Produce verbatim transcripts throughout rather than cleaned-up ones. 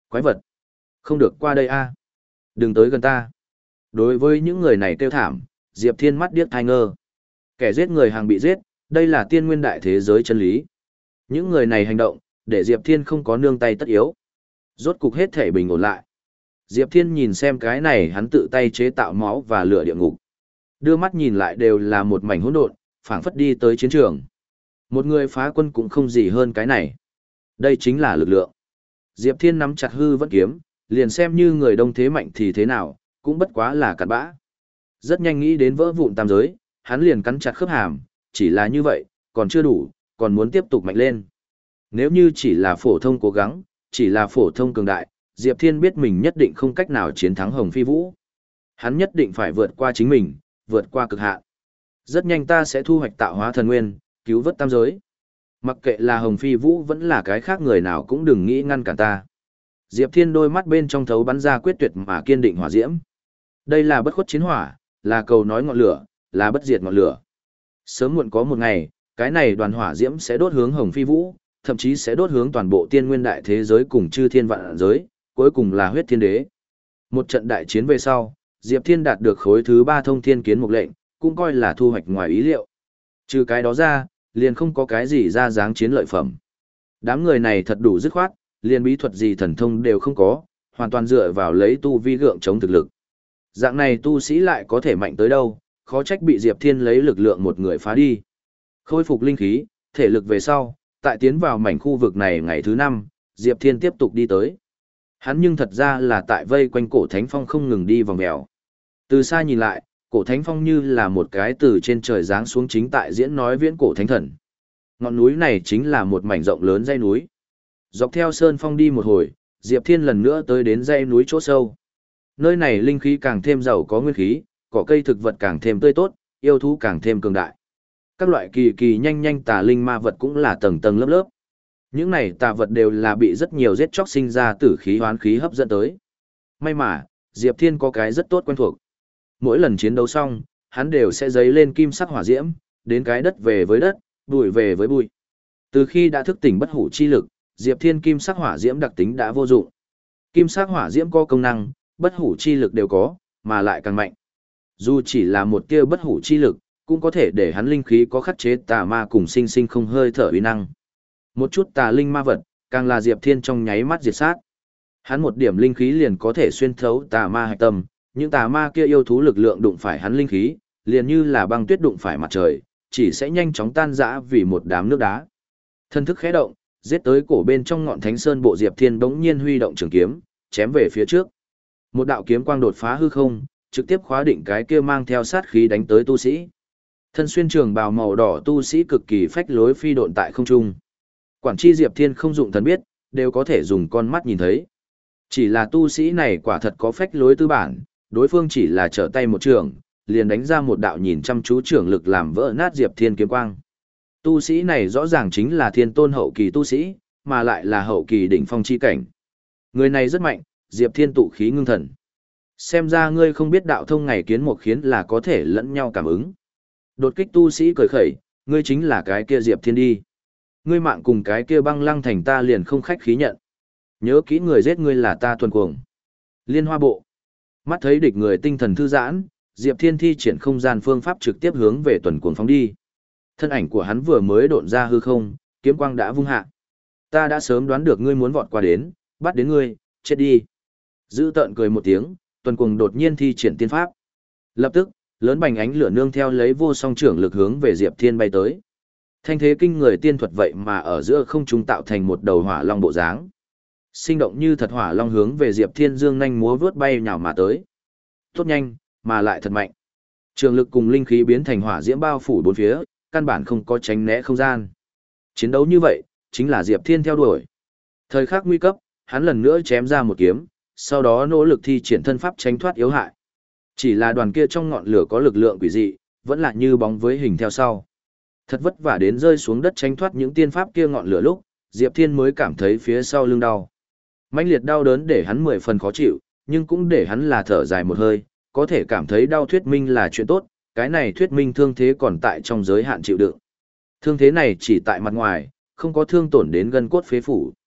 Quái vật, không được qua đây a, đừng tới gần ta. Đối với những người này kêu thảm, Diệp Thiên mắt điếc tai ngơ. Kẻ giết người hàng bị giết, đây là tiên nguyên đại thế giới chân lý. Những người này hành động, để Diệp Thiên không có nương tay tất yếu. Rốt cục hết thể bình ổn lại. Diệp Thiên nhìn xem cái này hắn tự tay chế tạo máu và lửa địa ngục. Đưa mắt nhìn lại đều là một mảnh hỗn độn, phảng phất đi tới chiến trường. Một người phá quân cũng không gì hơn cái này. Đây chính là lực lượng. Diệp Thiên nắm chặt hư vẫn kiếm, liền xem như người đông thế mạnh thì thế nào, cũng bất quá là cặn bã. Rất nhanh nghĩ đến vỡ vụn tam giới, hắn liền cắn chặt khớp hàm, chỉ là như vậy, còn chưa đủ, còn muốn tiếp tục mạnh lên. Nếu như chỉ là phổ thông cố gắng, chỉ là phổ thông cường đại, Diệp Thiên biết mình nhất định không cách nào chiến thắng Hồng Phi Vũ. Hắn nhất định phải vượt qua chính mình, vượt qua cực hạn. Rất nhanh ta sẽ thu hoạch tạo hóa thần nguyên, cứu vớt tam giới. Mặc kệ là Hồng Phi Vũ vẫn là cái khác người nào cũng đừng nghĩ ngăn cản ta. Diệp Thiên đôi mắt bên trong thấu bắn ra quyết tuyệt mà kiên định hỏa diễm. Đây là bất khuất chiến hỏa, là cầu nói ngọn lửa, là bất diệt ngọn lửa. Sớm muộn có một ngày, cái này đoàn hỏa diễm sẽ đốt hướng Hồng Phi Vũ, thậm chí sẽ đốt hướng toàn bộ tiên nguyên đại thế giới cùng chư thiên vạn giới, cuối cùng là huyết thiên đế. Một trận đại chiến về sau, Diệp Thiên đạt được khối thứ ba thông thiên kiến mục lệnh, cũng coi là thu hoạch ngoài ý liệu. Trừ cái đó ra, liền không có cái gì ra dáng chiến lợi phẩm. Đám người này thật đủ dứt khoát, liền bí thuật gì thần thông đều không có, hoàn toàn dựa vào lấy tu vi gượng chống thực lực. Dạng này tu sĩ lại có thể mạnh tới đâu, khó trách bị Diệp Thiên lấy lực lượng một người phá đi. Khôi phục linh khí, thể lực về sau, tại tiến vào mảnh khu vực này ngày thứ năm, Diệp Thiên tiếp tục đi tới. Hắn nhưng thật ra là tại vây quanh cổ thánh phong không ngừng đi vòng mèo. Từ xa nhìn lại, cổ thánh phong như là một cái từ trên trời giáng xuống chính tại diễn nói viễn cổ thánh thần. Ngọn núi này chính là một mảnh rộng lớn dãy núi. Dọc theo sơn phong đi một hồi, Diệp Thiên lần nữa tới đến dãy núi chỗ sâu. Nơi này linh khí càng thêm giàu có nguyên khí, cỏ cây thực vật càng thêm tươi tốt, yêu thú càng thêm cường đại. Các loại kỳ kỳ nhanh nhanh tà linh ma vật cũng là tầng tầng lớp lớp. Những này tà vật đều là bị rất nhiều giết chóc sinh ra tử khí hoán khí hấp dẫn tới. May mà, Diệp Thiên có cái rất tốt quen thuộc. Mỗi lần chiến đấu xong, hắn đều sẽ dấy lên kim sắc hỏa diễm, đến cái đất về với đất, bụi về với bụi. Từ khi đã thức tỉnh bất hủ chi lực, Diệp Thiên kim sắc hỏa diễm đặc tính đã vô dụng. Kim sắc hỏa diễm có công năng, bất hủ chi lực đều có, mà lại càng mạnh. Dù chỉ là một tia bất hủ chi lực, cũng có thể để hắn linh khí có khắc chế tà ma cùng sinh sinh không hơi thở uy năng. Một chút tà linh ma vật, càng là Diệp Thiên trong nháy mắt diệt sát. Hắn một điểm linh khí liền có thể xuyên thấu tà ma hạch tâm, những tà ma kia yêu thú lực lượng đụng phải hắn linh khí, liền như là băng tuyết đụng phải mặt trời, chỉ sẽ nhanh chóng tan rã vì một đám nước đá. Thân thức khẽ động, giết tới cổ bên trong ngọn Thánh Sơn bộ Diệp Thiên bỗng nhiên huy động trường kiếm, chém về phía trước. Một đạo kiếm quang đột phá hư không, trực tiếp khóa định cái kia mang theo sát khí đánh tới tu sĩ. Thân xuyên trường bào màu đỏ tu sĩ cực kỳ phách lối phi độn tại không trung. Quản chi Diệp Thiên không dụng thần biết, đều có thể dùng con mắt nhìn thấy. Chỉ là tu sĩ này quả thật có phách lối tư bản, đối phương chỉ là trở tay một trường, liền đánh ra một đạo nhìn chăm chú trưởng lực làm vỡ nát Diệp Thiên kiếm quang. Tu sĩ này rõ ràng chính là thiên tôn hậu kỳ tu sĩ, mà lại là hậu kỳ đỉnh phong chi cảnh. Người này rất mạnh, Diệp Thiên tụ khí ngưng thần. Xem ra ngươi không biết đạo thông ngày kiến một khiến là có thể lẫn nhau cảm ứng. Đột kích tu sĩ cười khẩy, ngươi chính là cái kia Diệp Thiên đi. Ngươi mạng cùng cái kia băng lăng thành ta liền không khách khí nhận. Nhớ kỹ người giết ngươi là ta thuần cuồng. Liên hoa bộ. Mắt thấy địch người tinh thần thư giãn, Diệp Thiên thi triển không gian phương pháp trực tiếp hướng về tuần cuồng phóng đi. Thân ảnh của hắn vừa mới độn ra hư không, kiếm quang đã vung hạ. Ta đã sớm đoán được ngươi muốn vọt qua đến, bắt đến ngươi, chết đi. Dữ tợn cười một tiếng, tuần cuồng đột nhiên thi triển tiên pháp. Lập tức, lớn bành ánh lửa nương theo lấy vô song trưởng lực hướng về Diệp Thiên bay tới. Thanh thế kinh người tiên thuật vậy mà ở giữa không trung tạo thành một đầu hỏa long bộ dáng. Sinh động như thật hỏa long hướng về Diệp Thiên dương nhanh múa vướt bay nhào mà tới. Tốt nhanh, mà lại thật mạnh. Trường lực cùng linh khí biến thành hỏa diễm bao phủ bốn phía, căn bản không có tránh né không gian. Chiến đấu như vậy, chính là Diệp Thiên theo đuổi. Thời khắc nguy cấp, hắn lần nữa chém ra một kiếm, sau đó nỗ lực thi triển thân pháp tránh thoát yếu hại. Chỉ là đoàn kia trong ngọn lửa có lực lượng quỷ dị, vẫn là như bóng với hình theo sau. Thật vất vả đến rơi xuống đất tránh thoát những tiên pháp kia ngọn lửa lúc, Diệp Thiên mới cảm thấy phía sau lưng đau. Mãnh liệt đau đớn để hắn mười phần khó chịu, nhưng cũng để hắn là thở dài một hơi, có thể cảm thấy đau thuyết minh là chuyện tốt, cái này thuyết minh thương thế còn tại trong giới hạn chịu đựng. Thương thế này chỉ tại mặt ngoài, không có thương tổn đến gân cốt phế phủ.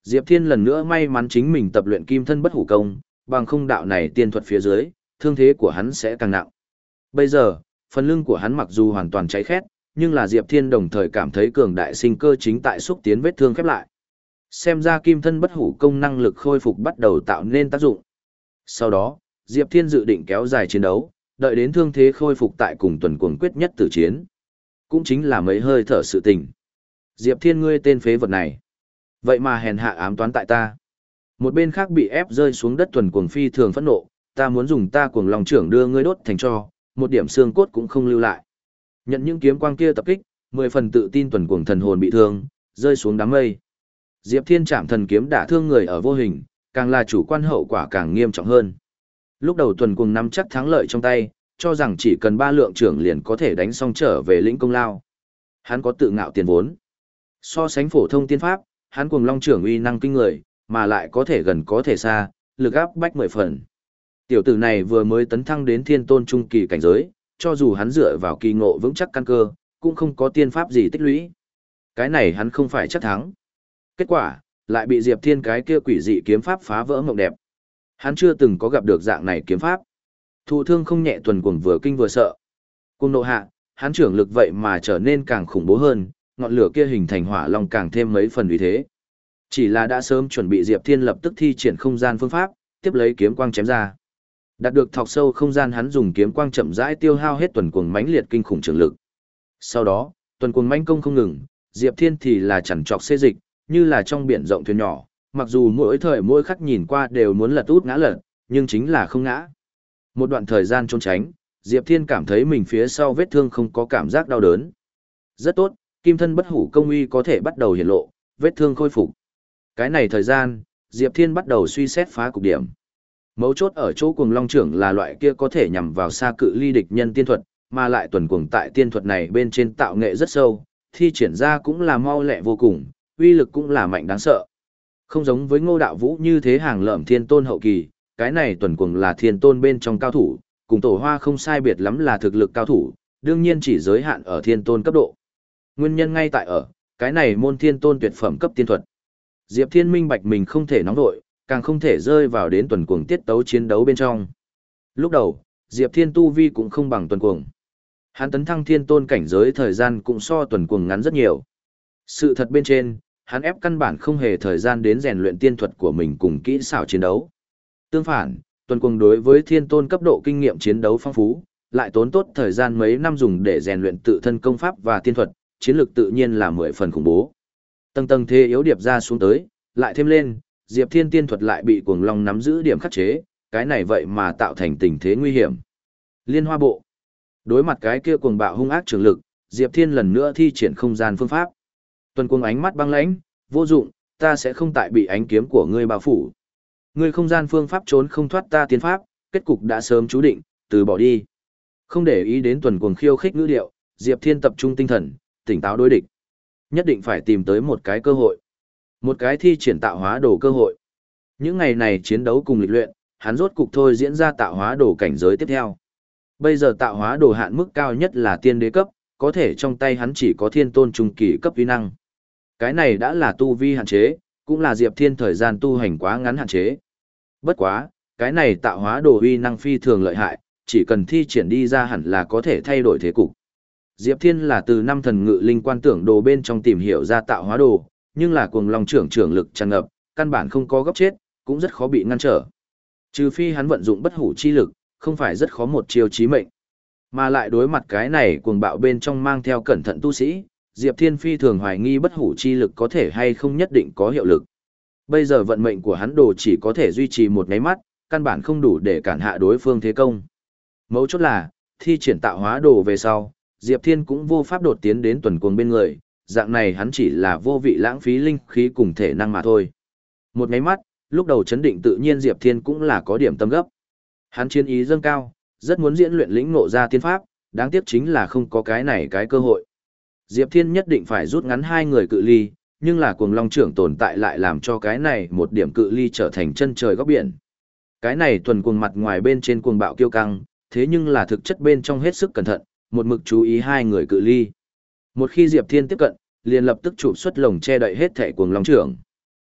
Diệp Thiên lần nữa may mắn chính mình tập luyện kim thân bất hủ công, bằng không đạo này tiên thuật phía dưới, thương thế của hắn sẽ càng nặng. Bây giờ, phần lưng của hắn mặc dù hoàn toàn cháy khét, nhưng là Diệp Thiên đồng thời cảm thấy cường đại sinh cơ chính tại xúc tiến vết thương khép lại. Xem ra kim thân bất hủ công năng lực khôi phục bắt đầu tạo nên tác dụng. Sau đó, Diệp Thiên dự định kéo dài chiến đấu, đợi đến thương thế khôi phục tại cùng tuần cuồng quyết nhất tử chiến. Cũng chính là mấy hơi thở sự tình. Diệp Thiên ngươi tên phế vật này. Vậy mà hèn hạ ám toán tại ta. Một bên khác bị ép rơi xuống đất tuần cuồng phi thường phẫn nộ, ta muốn dùng ta cuồng lòng trưởng đưa ngươi đốt thành tro, một điểm xương cốt cũng không lưu lại. Nhận những kiếm quang kia tập kích, mười phần tự tin tuần cuồng thần hồn bị thương, rơi xuống đám mây. Diệp Thiên chạm thần kiếm đả thương người ở vô hình, càng là chủ quan hậu quả càng nghiêm trọng hơn. Lúc đầu tuần cuồng nắm chắc thắng lợi trong tay, cho rằng chỉ cần ba lượng trưởng liền có thể đánh xong trở về lĩnh công lao. Hắn có tự ngạo tiền vốn. So sánh phổ thông tiên pháp, hắn cuồng long trưởng uy năng kinh người, mà lại có thể gần có thể xa, lực áp bách mười phần. Tiểu tử này vừa mới tấn thăng đến thiên tôn trung kỳ cảnh giới, cho dù hắn dựa vào kỳ ngộ vững chắc căn cơ, cũng không có tiên pháp gì tích lũy. Cái này hắn không phải chắc thắng. Kết quả, lại bị Diệp Thiên cái kia quỷ dị kiếm pháp phá vỡ mộng đẹp. Hắn chưa từng có gặp được dạng này kiếm pháp. Thụ thương không nhẹ tuần cuồng vừa kinh vừa sợ. Cùng nộ hạ, hắn trưởng lực vậy mà trở nên càng khủng bố hơn, ngọn lửa kia hình thành hỏa long càng thêm mấy phần uy thế. Chỉ là đã sớm chuẩn bị Diệp Thiên lập tức thi triển không gian phương pháp, tiếp lấy kiếm quang chém ra. Đạt được thọc sâu không gian hắn dùng kiếm quang chậm rãi tiêu hao hết tuần cuồng mãnh liệt kinh khủng trường lực. Sau đó, tuần cuồng mãnh công không ngừng, Diệp Thiên thì là chằn trọc xê dịch, như là trong biển rộng thuyền nhỏ, mặc dù mỗi thời mỗi khắc nhìn qua đều muốn lật út ngã lật, nhưng chính là không ngã. Một đoạn thời gian trốn tránh, Diệp Thiên cảm thấy mình phía sau vết thương không có cảm giác đau đớn. Rất tốt, kim thân bất hủ công uy có thể bắt đầu hiển lộ, vết thương khôi phục. Cái này thời gian, Diệp Thiên bắt đầu suy xét phá cục điểm. Mấu chốt ở chỗ cuồng long trưởng là loại kia có thể nhằm vào xa cự ly địch nhân tiên thuật, mà lại tuần cuồng tại tiên thuật này bên trên tạo nghệ rất sâu, thi triển ra cũng là mau lẹ vô cùng, uy lực cũng là mạnh đáng sợ. Không giống với Ngô Đạo Vũ như thế hàng lợm thiên tôn hậu kỳ, cái này tuần cuồng là thiên tôn bên trong cao thủ, cùng tổ hoa không sai biệt lắm là thực lực cao thủ, đương nhiên chỉ giới hạn ở thiên tôn cấp độ. Nguyên nhân ngay tại ở, cái này môn thiên tôn tuyệt phẩm cấp tiên thuật. Diệp Thiên minh bạch mình không thể nóng vội, càng không thể rơi vào đến tuần cuồng tiết tấu chiến đấu bên trong. Lúc đầu, Diệp Thiên tu vi cũng không bằng tuần cuồng. Hắn tấn thăng thiên tôn cảnh giới thời gian cũng so tuần cuồng ngắn rất nhiều. Sự thật bên trên, hắn ép căn bản không hề thời gian đến rèn luyện tiên thuật của mình cùng kỹ xảo chiến đấu. Tương phản, tuần cuồng đối với thiên tôn cấp độ kinh nghiệm chiến đấu phong phú, lại tốn tốt thời gian mấy năm dùng để rèn luyện tự thân công pháp và tiên thuật, chiến lược tự nhiên là mười phần khủng bố. Tầng tầng thế yếu điệp ra xuống tới, lại thêm lên, Diệp Thiên tiên thuật lại bị cuồng long nắm giữ điểm khắc chế, cái này vậy mà tạo thành tình thế nguy hiểm. Liên Hoa Bộ. Đối mặt cái kia cuồng bạo hung ác trường lực, Diệp Thiên lần nữa thi triển không gian phương pháp. Tuần cuồng ánh mắt băng lãnh, vô dụng, ta sẽ không tại bị ánh kiếm của ngươi bao phủ. Ngươi không gian phương pháp trốn không thoát ta tiên pháp, kết cục đã sớm chú định, từ bỏ đi. Không để ý đến tuần cuồng khiêu khích ngữ điệu, Diệp Thiên tập trung tinh thần, tỉnh táo đối địch. Nhất định phải tìm tới một cái cơ hội. Một cái thi triển tạo hóa đồ cơ hội. Những ngày này chiến đấu cùng lịch luyện, hắn rốt cục thôi diễn ra tạo hóa đồ cảnh giới tiếp theo. Bây giờ tạo hóa đồ hạn mức cao nhất là tiên đế cấp, có thể trong tay hắn chỉ có thiên tôn trung kỳ cấp uy năng. Cái này đã là tu vi hạn chế, cũng là Diệp Thiên thời gian tu hành quá ngắn hạn chế. Bất quá, cái này tạo hóa đồ uy năng phi thường lợi hại, chỉ cần thi triển đi ra hẳn là có thể thay đổi thế cục. Diệp Thiên là từ năm thần ngự linh quan tưởng đồ bên trong tìm hiểu ra tạo hóa đồ, nhưng là cuồng long trưởng trưởng lực tràn ngập, căn bản không có góc chết, cũng rất khó bị ngăn trở. Trừ phi hắn vận dụng bất hủ chi lực, không phải rất khó một chiêu chí mệnh. Mà lại đối mặt cái này cuồng bạo bên trong mang theo cẩn thận tu sĩ, Diệp Thiên phi thường hoài nghi bất hủ chi lực có thể hay không nhất định có hiệu lực. Bây giờ vận mệnh của hắn đồ chỉ có thể duy trì một nháy mắt, căn bản không đủ để cản hạ đối phương thế công. Mấu chốt là, thi triển tạo hóa đồ về sau, Diệp Thiên cũng vô pháp đột tiến đến tuần cuồng bên người, dạng này hắn chỉ là vô vị lãng phí linh khí cùng thể năng mà thôi. Một nháy mắt, lúc đầu chấn định tự nhiên Diệp Thiên cũng là có điểm tâm gấp. Hắn chiến ý dâng cao, rất muốn diễn luyện lĩnh ngộ ra tiên pháp, đáng tiếc chính là không có cái này cái cơ hội. Diệp Thiên nhất định phải rút ngắn hai người cự ly, nhưng là cuồng long trưởng tồn tại lại làm cho cái này một điểm cự ly trở thành chân trời góc biển. Cái này tuần cuồng mặt ngoài bên trên cuồng bạo kiêu căng, thế nhưng là thực chất bên trong hết sức cẩn thận, một mực chú ý hai người cự ly. Một khi Diệp Thiên tiếp cận, liền lập tức chụp xuất lồng che đậy hết thể cuồng long trưởng.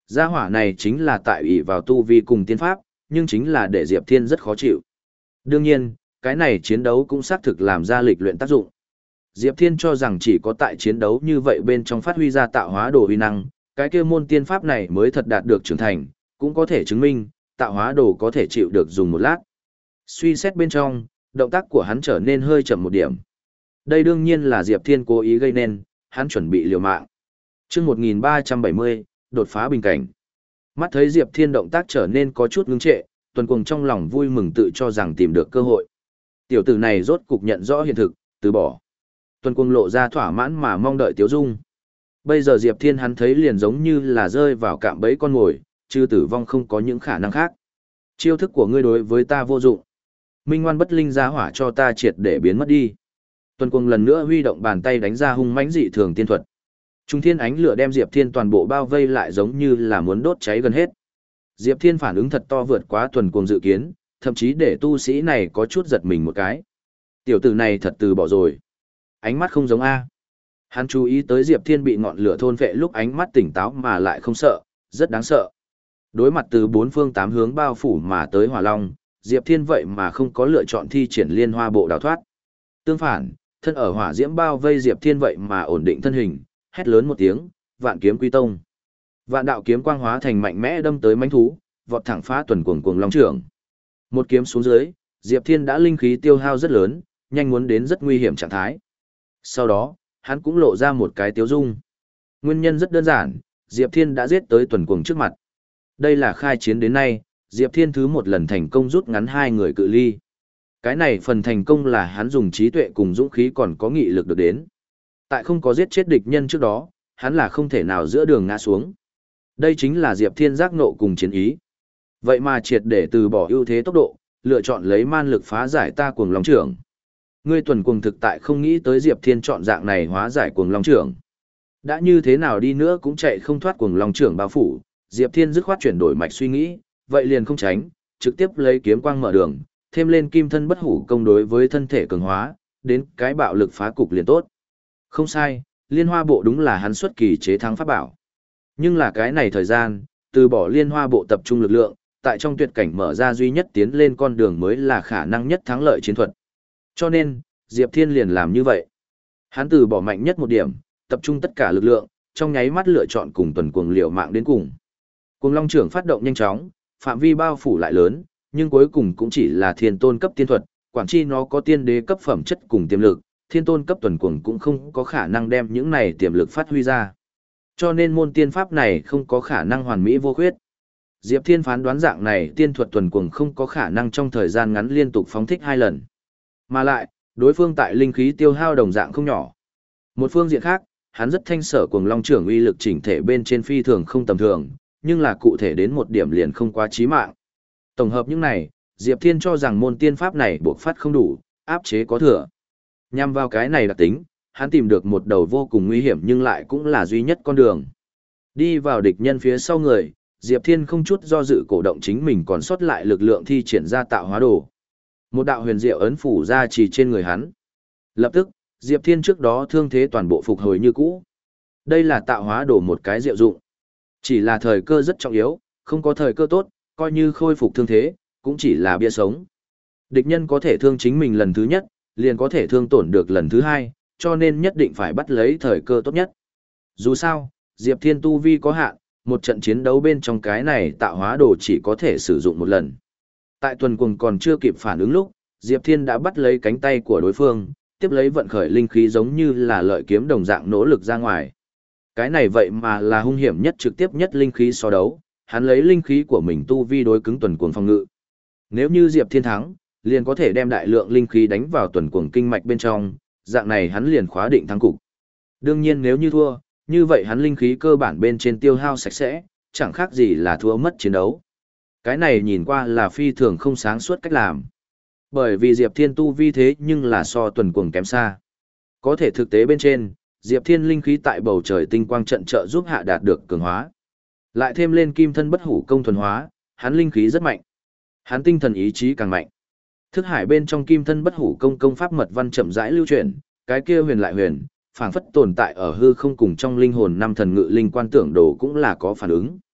Gia hỏa này chính là tại ủy vào tu vi cùng tiên pháp, nhưng chính là để Diệp Thiên rất khó chịu. Đương nhiên, cái này chiến đấu cũng xác thực làm ra lịch luyện tác dụng. Diệp Thiên cho rằng chỉ có tại chiến đấu như vậy bên trong phát huy ra tạo hóa đồ uy năng, cái kia môn tiên pháp này mới thật đạt được trưởng thành, cũng có thể chứng minh, tạo hóa đồ có thể chịu được dùng một lát. Suy xét bên trong, động tác của hắn trở nên hơi chậm một điểm. Đây đương nhiên là Diệp Thiên cố ý gây nên, hắn chuẩn bị liều mạng. Chương một nghìn ba trăm bảy mươi, đột phá bình cảnh. Mắt thấy Diệp Thiên động tác trở nên có chút ngưng trệ, Tuần Cuồng trong lòng vui mừng tự cho rằng tìm được cơ hội. Tiểu tử này rốt cục nhận rõ hiện thực, từ bỏ. Tuần Cuồng lộ ra thỏa mãn mà mong đợi Tiếu Dung. Bây giờ Diệp Thiên hắn thấy liền giống như là rơi vào cạm bẫy con mồi, chứ tử vong không có những khả năng khác. Chiêu thức của ngươi đối với ta vô dụng. Minh ngoan bất linh giá hỏa cho ta triệt để biến mất đi. Tuần Cuồng lần nữa huy động bàn tay đánh ra hung mãnh dị thường tiên thuật. Trung thiên ánh lửa đem Diệp Thiên toàn bộ bao vây lại giống như là muốn đốt cháy gần hết. Diệp Thiên phản ứng thật to vượt quá Tuần Cuồng dự kiến, thậm chí để tu sĩ này có chút giật mình một cái. Tiểu tử này thật từ bỏ rồi. Ánh mắt không giống A. Hắn chú ý tới Diệp Thiên bị ngọn lửa thôn phệ lúc ánh mắt tỉnh táo mà lại không sợ, rất đáng sợ. Đối mặt từ bốn phương tám hướng bao phủ mà tới Hỏa Long, Diệp Thiên vậy mà không có lựa chọn thi triển liên hoa bộ đào thoát. Tương phản, thân ở hỏa diễm bao vây Diệp Thiên vậy mà ổn định thân hình, hét lớn một tiếng, vạn kiếm quy tông. Vạn đạo kiếm quang hóa thành mạnh mẽ đâm tới mãnh thú, vọt thẳng phá Tuần Cuồng cuồng long trưởng. Một kiếm xuống dưới, Diệp Thiên đã linh khí tiêu hao rất lớn, nhanh muốn đến rất nguy hiểm trạng thái. Sau đó, hắn cũng lộ ra một cái tiếu dung. Nguyên nhân rất đơn giản, Diệp Thiên đã giết tới Tuần Cuồng trước mặt. Đây là khai chiến đến nay, Diệp Thiên thứ một lần thành công rút ngắn hai người cự ly. Cái này phần thành công là hắn dùng trí tuệ cùng dũng khí còn có nghị lực được đến. Tại không có giết chết địch nhân trước đó, hắn là không thể nào giữa đường ngã xuống. Đây chính là Diệp Thiên giác nộ cùng chiến ý. Vậy mà triệt để từ bỏ ưu thế tốc độ, lựa chọn lấy man lực phá giải ta cuồng long trưởng. Ngươi Tuần Cuồng thực tại không nghĩ tới Diệp Thiên chọn dạng này hóa giải cuồng long trưởng. Đã như thế nào đi nữa cũng chạy không thoát cuồng long trưởng bao phủ, Diệp Thiên dứt khoát chuyển đổi mạch suy nghĩ, vậy liền không tránh, trực tiếp lấy kiếm quang mở đường, thêm lên kim thân bất hủ công đối với thân thể cường hóa, đến cái bạo lực phá cục liền tốt. Không sai, liên hoa bộ đúng là hắn xuất kỳ chế thắng pháp bảo. Nhưng là cái này thời gian, từ bỏ liên hoa bộ tập trung lực lượng, tại trong tuyệt cảnh mở ra duy nhất tiến lên con đường mới là khả năng nhất thắng lợi chiến thuật. Cho nên, Diệp Thiên liền làm như vậy. Hắn từ bỏ mạnh nhất một điểm, tập trung tất cả lực lượng, trong nháy mắt lựa chọn cùng Tuần Cuồng liều mạng đến cùng. Cuồng long trưởng phát động nhanh chóng, phạm vi bao phủ lại lớn, nhưng cuối cùng cũng chỉ là thiên tôn cấp tiên thuật, quản chi nó có tiên đế cấp phẩm chất cùng tiềm lực, thiên tôn cấp Tuần Cuồng cũng không có khả năng đem những này tiềm lực phát huy ra. Cho nên môn tiên pháp này không có khả năng hoàn mỹ vô khuyết. Diệp Thiên phán đoán dạng này tiên thuật Tuần Cuồng không có khả năng trong thời gian ngắn liên tục phóng thích hai lần. Mà lại, đối phương tại linh khí tiêu hao đồng dạng không nhỏ. Một phương diện khác, hắn rất thanh sở cuồng long trưởng uy lực chỉnh thể bên trên phi thường không tầm thường, nhưng là cụ thể đến một điểm liền không quá chí mạng. Tổng hợp những này, Diệp Thiên cho rằng môn tiên pháp này buộc phát không đủ, áp chế có thừa. Nhằm vào cái này đặc tính, hắn tìm được một đầu vô cùng nguy hiểm nhưng lại cũng là duy nhất con đường. Đi vào địch nhân phía sau người, Diệp Thiên không chút do dự cổ động chính mình còn sót lại lực lượng thi triển ra tạo hóa đồ. Một đạo huyền diệu ấn phủ ra chỉ trên người hắn. Lập tức, Diệp Thiên trước đó thương thế toàn bộ phục hồi như cũ. Đây là tạo hóa đồ một cái diệu dụng. Chỉ là thời cơ rất trọng yếu, không có thời cơ tốt, coi như khôi phục thương thế, cũng chỉ là bia sống. Địch nhân có thể thương chính mình lần thứ nhất, liền có thể thương tổn được lần thứ hai, cho nên nhất định phải bắt lấy thời cơ tốt nhất. Dù sao, Diệp Thiên tu vi có hạn, một trận chiến đấu bên trong cái này tạo hóa đồ chỉ có thể sử dụng một lần. Tại Tuần Cuồng còn chưa kịp phản ứng lúc, Diệp Thiên đã bắt lấy cánh tay của đối phương, tiếp lấy vận khởi linh khí giống như là lợi kiếm đồng dạng nỗ lực ra ngoài. Cái này vậy mà là hung hiểm nhất trực tiếp nhất linh khí so đấu, hắn lấy linh khí của mình tu vi đối cứng Tuần Cuồng phòng ngự. Nếu như Diệp Thiên thắng, liền có thể đem đại lượng linh khí đánh vào Tuần Cuồng kinh mạch bên trong, dạng này hắn liền khóa định thắng cục. Đương nhiên nếu như thua, như vậy hắn linh khí cơ bản bên trên tiêu hao sạch sẽ, chẳng khác gì là thua mất chiến đấu. Cái này nhìn qua là phi thường không sáng suốt cách làm. Bởi vì Diệp Thiên tu vi thế nhưng là so Tuần Cuồng kém xa. Có thể thực tế bên trên, Diệp Thiên linh khí tại bầu trời tinh quang trận trợ giúp hạ đạt được cường hóa. Lại thêm lên kim thân bất hủ công thuần hóa, hắn linh khí rất mạnh. Hắn tinh thần ý chí càng mạnh. Thức hải bên trong kim thân bất hủ công công pháp mật văn chậm rãi lưu truyền, cái kia huyền lại huyền, phảng phất tồn tại ở hư không cùng trong linh hồn năm thần ngự linh quan tưởng đồ cũng là có phản ứng.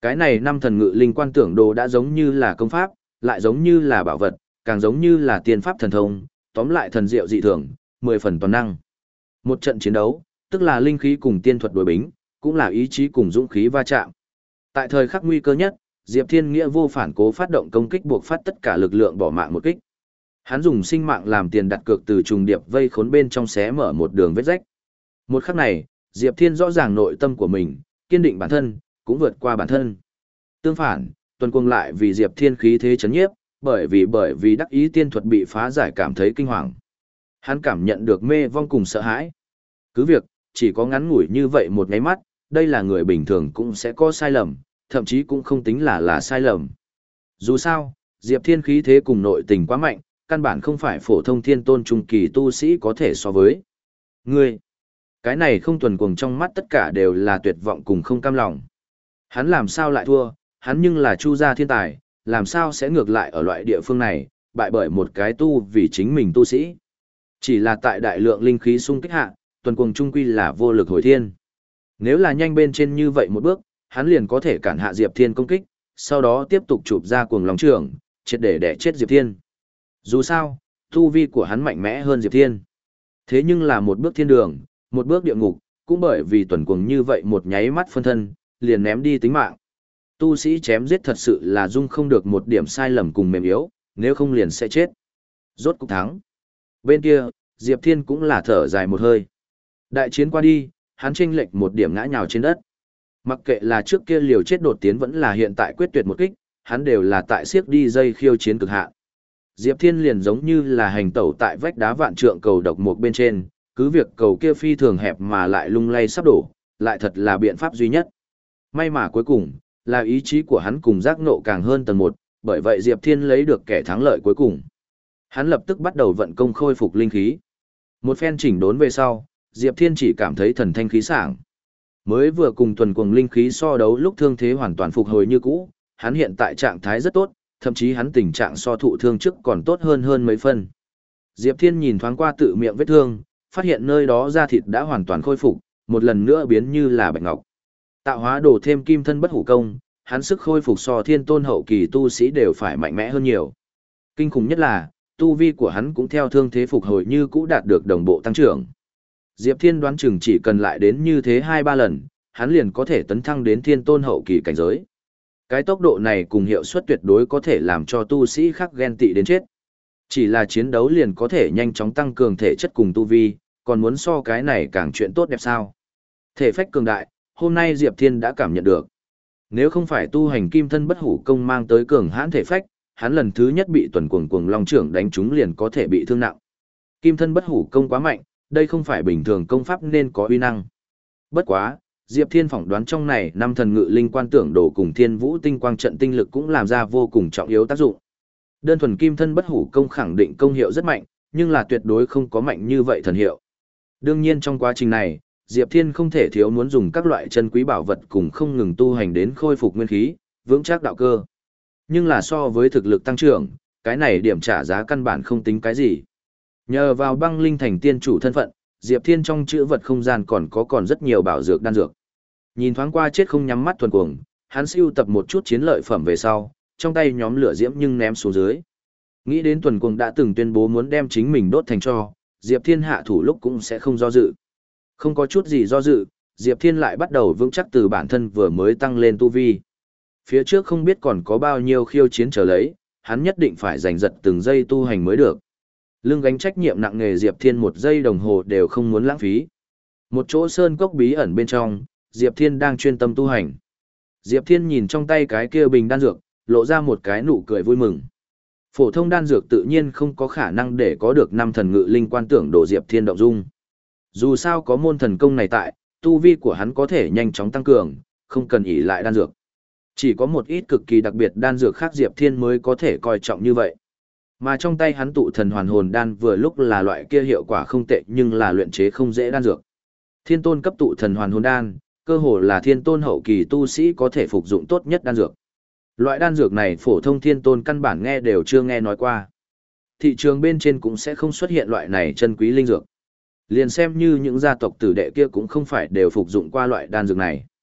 Cái này năm thần ngự linh quan tưởng đồ đã giống như là công pháp, lại giống như là bảo vật, càng giống như là tiên pháp thần thông, tóm lại thần diệu dị thường, mười phần toàn năng. Một trận chiến đấu, tức là linh khí cùng tiên thuật đối bính, cũng là ý chí cùng dũng khí va chạm. Tại thời khắc nguy cơ nhất, Diệp Thiên nghĩa vô phản cố phát động công kích buộc phát tất cả lực lượng bỏ mạng một kích. Hắn dùng sinh mạng làm tiền đặt cược từ trùng điệp vây khốn bên trong xé mở một đường vết rách. Một khắc này, Diệp Thiên rõ ràng nội tâm của mình, kiên định bản thân, cũng vượt qua bản thân. Tương phản, Tuần Cuồng lại vì Diệp Thiên khí thế chấn nhiếp, bởi vì bởi vì đắc ý tiên thuật bị phá giải cảm thấy kinh hoàng. Hắn cảm nhận được mê vong cùng sợ hãi. Cứ việc, chỉ có ngắn ngủi như vậy một nháy mắt, đây là người bình thường cũng sẽ có sai lầm, thậm chí cũng không tính là là sai lầm. Dù sao, Diệp Thiên khí thế cùng nội tình quá mạnh, căn bản không phải phổ thông thiên tôn trung kỳ tu sĩ có thể so với. Ngươi, cái này không Tuần Cuồng trong mắt tất cả đều là tuyệt vọng cùng không cam lòng. Hắn làm sao lại thua, hắn nhưng là Chu gia thiên tài, làm sao sẽ ngược lại ở loại địa phương này, bại bởi một cái tu vì chính mình tu sĩ. Chỉ là tại đại lượng linh khí xung kích hạ, Tuần Cuồng trung quy là vô lực hồi thiên. Nếu là nhanh bên trên như vậy một bước, hắn liền có thể cản hạ Diệp Thiên công kích, sau đó tiếp tục chụp ra cuồng long trường, triệt để đẻ chết Diệp Thiên. Dù sao, tu vi của hắn mạnh mẽ hơn Diệp Thiên. Thế nhưng là một bước thiên đường, một bước địa ngục, cũng bởi vì Tuần Cuồng như vậy một nháy mắt phân thân, liền ném đi tính mạng. Tu sĩ chém giết thật sự là dung không được một điểm sai lầm cùng mềm yếu, nếu không liền sẽ chết. Rốt cục thắng. Bên kia, Diệp Thiên cũng là thở dài một hơi. Đại chiến qua đi, hắn chênh lệch một điểm ngã nhào trên đất. Mặc kệ là trước kia liều chết đột tiến vẫn là hiện tại quyết tuyệt một kích, hắn đều là tại siếc đi dây khiêu chiến cực hạn. Diệp Thiên liền giống như là hành tẩu tại vách đá vạn trượng cầu độc một bên trên, cứ việc cầu kia phi thường hẹp mà lại lung lay sắp đổ, lại thật là biện pháp duy nhất. May mà cuối cùng, là ý chí của hắn cùng giác ngộ càng hơn tầng một, bởi vậy Diệp Thiên lấy được kẻ thắng lợi cuối cùng. Hắn lập tức bắt đầu vận công khôi phục linh khí. Một phen chỉnh đốn về sau, Diệp Thiên chỉ cảm thấy thần thanh khí sảng. Mới vừa cùng Tuần Cuồng linh khí so đấu lúc thương thế hoàn toàn phục hồi như cũ, hắn hiện tại trạng thái rất tốt, thậm chí hắn tình trạng so thụ thương trước còn tốt hơn hơn mấy phân. Diệp Thiên nhìn thoáng qua tự miệng vết thương, phát hiện nơi đó da thịt đã hoàn toàn khôi phục, một lần nữa biến như là bạch ngọc. Tạo hóa đổ thêm kim thân bất hủ công, hắn sức khôi phục so thiên tôn hậu kỳ tu sĩ đều phải mạnh mẽ hơn nhiều. Kinh khủng nhất là, tu vi của hắn cũng theo thương thế phục hồi như cũ đạt được đồng bộ tăng trưởng. Diệp Thiên đoán chừng chỉ cần lại đến như thế hai ba lần, hắn liền có thể tấn thăng đến thiên tôn hậu kỳ cảnh giới. Cái tốc độ này cùng hiệu suất tuyệt đối có thể làm cho tu sĩ khác ghen tị đến chết. Chỉ là chiến đấu liền có thể nhanh chóng tăng cường thể chất cùng tu vi, còn muốn so cái này càng chuyện tốt đẹp sao. Thể phách cường đại, hôm nay Diệp Thiên đã cảm nhận được. Nếu không phải tu hành kim thân bất hủ công mang tới cường hãn thể phách, hắn lần thứ nhất bị Tuần Cuồng cuồng long trưởng đánh trúng liền có thể bị thương nặng. Kim thân bất hủ công quá mạnh, đây không phải bình thường công pháp nên có uy năng. Bất quá, Diệp Thiên phỏng đoán trong này năm thần ngự linh quan tưởng đồ cùng thiên vũ tinh quang trận tinh lực cũng làm ra vô cùng trọng yếu tác dụng. Đơn thuần kim thân bất hủ công khẳng định công hiệu rất mạnh, nhưng là tuyệt đối không có mạnh như vậy thần hiệu. Đương nhiên trong quá trình này, Diệp Thiên không thể thiếu muốn dùng các loại chân quý bảo vật cùng không ngừng tu hành đến khôi phục nguyên khí, vững chắc đạo cơ. Nhưng là so với thực lực tăng trưởng, cái này điểm trả giá căn bản không tính cái gì. Nhờ vào băng linh thành tiên chủ thân phận, Diệp Thiên trong chữ vật không gian còn có còn rất nhiều bảo dược đan dược. Nhìn thoáng qua chết không nhắm mắt Tuần Cuồng, hắn sưu tập một chút chiến lợi phẩm về sau, trong tay nhóm lửa diễm nhưng ném xuống dưới. Nghĩ đến Tuần Cuồng đã từng tuyên bố muốn đem chính mình đốt thành tro, Diệp Thiên hạ thủ lúc cũng sẽ không do dự. Không có chút gì do dự, Diệp Thiên lại bắt đầu vững chắc từ bản thân vừa mới tăng lên tu vi. Phía trước không biết còn có bao nhiêu khiêu chiến trở lấy, hắn nhất định phải giành giật từng giây tu hành mới được. Lưng gánh trách nhiệm nặng nề Diệp Thiên một giây đồng hồ đều không muốn lãng phí. Một chỗ sơn cốc bí ẩn bên trong, Diệp Thiên đang chuyên tâm tu hành. Diệp Thiên nhìn trong tay cái kia bình đan dược, lộ ra một cái nụ cười vui mừng. Phổ thông đan dược tự nhiên không có khả năng để có được năm thần ngự linh quan tưởng độ Diệp Thiên động dung. Dù sao có môn thần công này tại, tu vi của hắn có thể nhanh chóng tăng cường, không cần ỷ lại đan dược. Chỉ có một ít cực kỳ đặc biệt đan dược khác Diệp Thiên mới có thể coi trọng như vậy. Mà trong tay hắn tụ thần hoàn hồn đan vừa lúc là loại kia hiệu quả không tệ nhưng là luyện chế không dễ đan dược. Thiên tôn cấp tụ thần hoàn hồn đan, cơ hồ là thiên tôn hậu kỳ tu sĩ có thể phục dụng tốt nhất đan dược. Loại đan dược này phổ thông thiên tôn căn bản nghe đều chưa nghe nói qua. Thị trường bên trên cũng sẽ không xuất hiện loại này chân quý linh dược. Liền xem như những gia tộc tử đệ kia cũng không phải đều phục dụng qua loại đan dược này.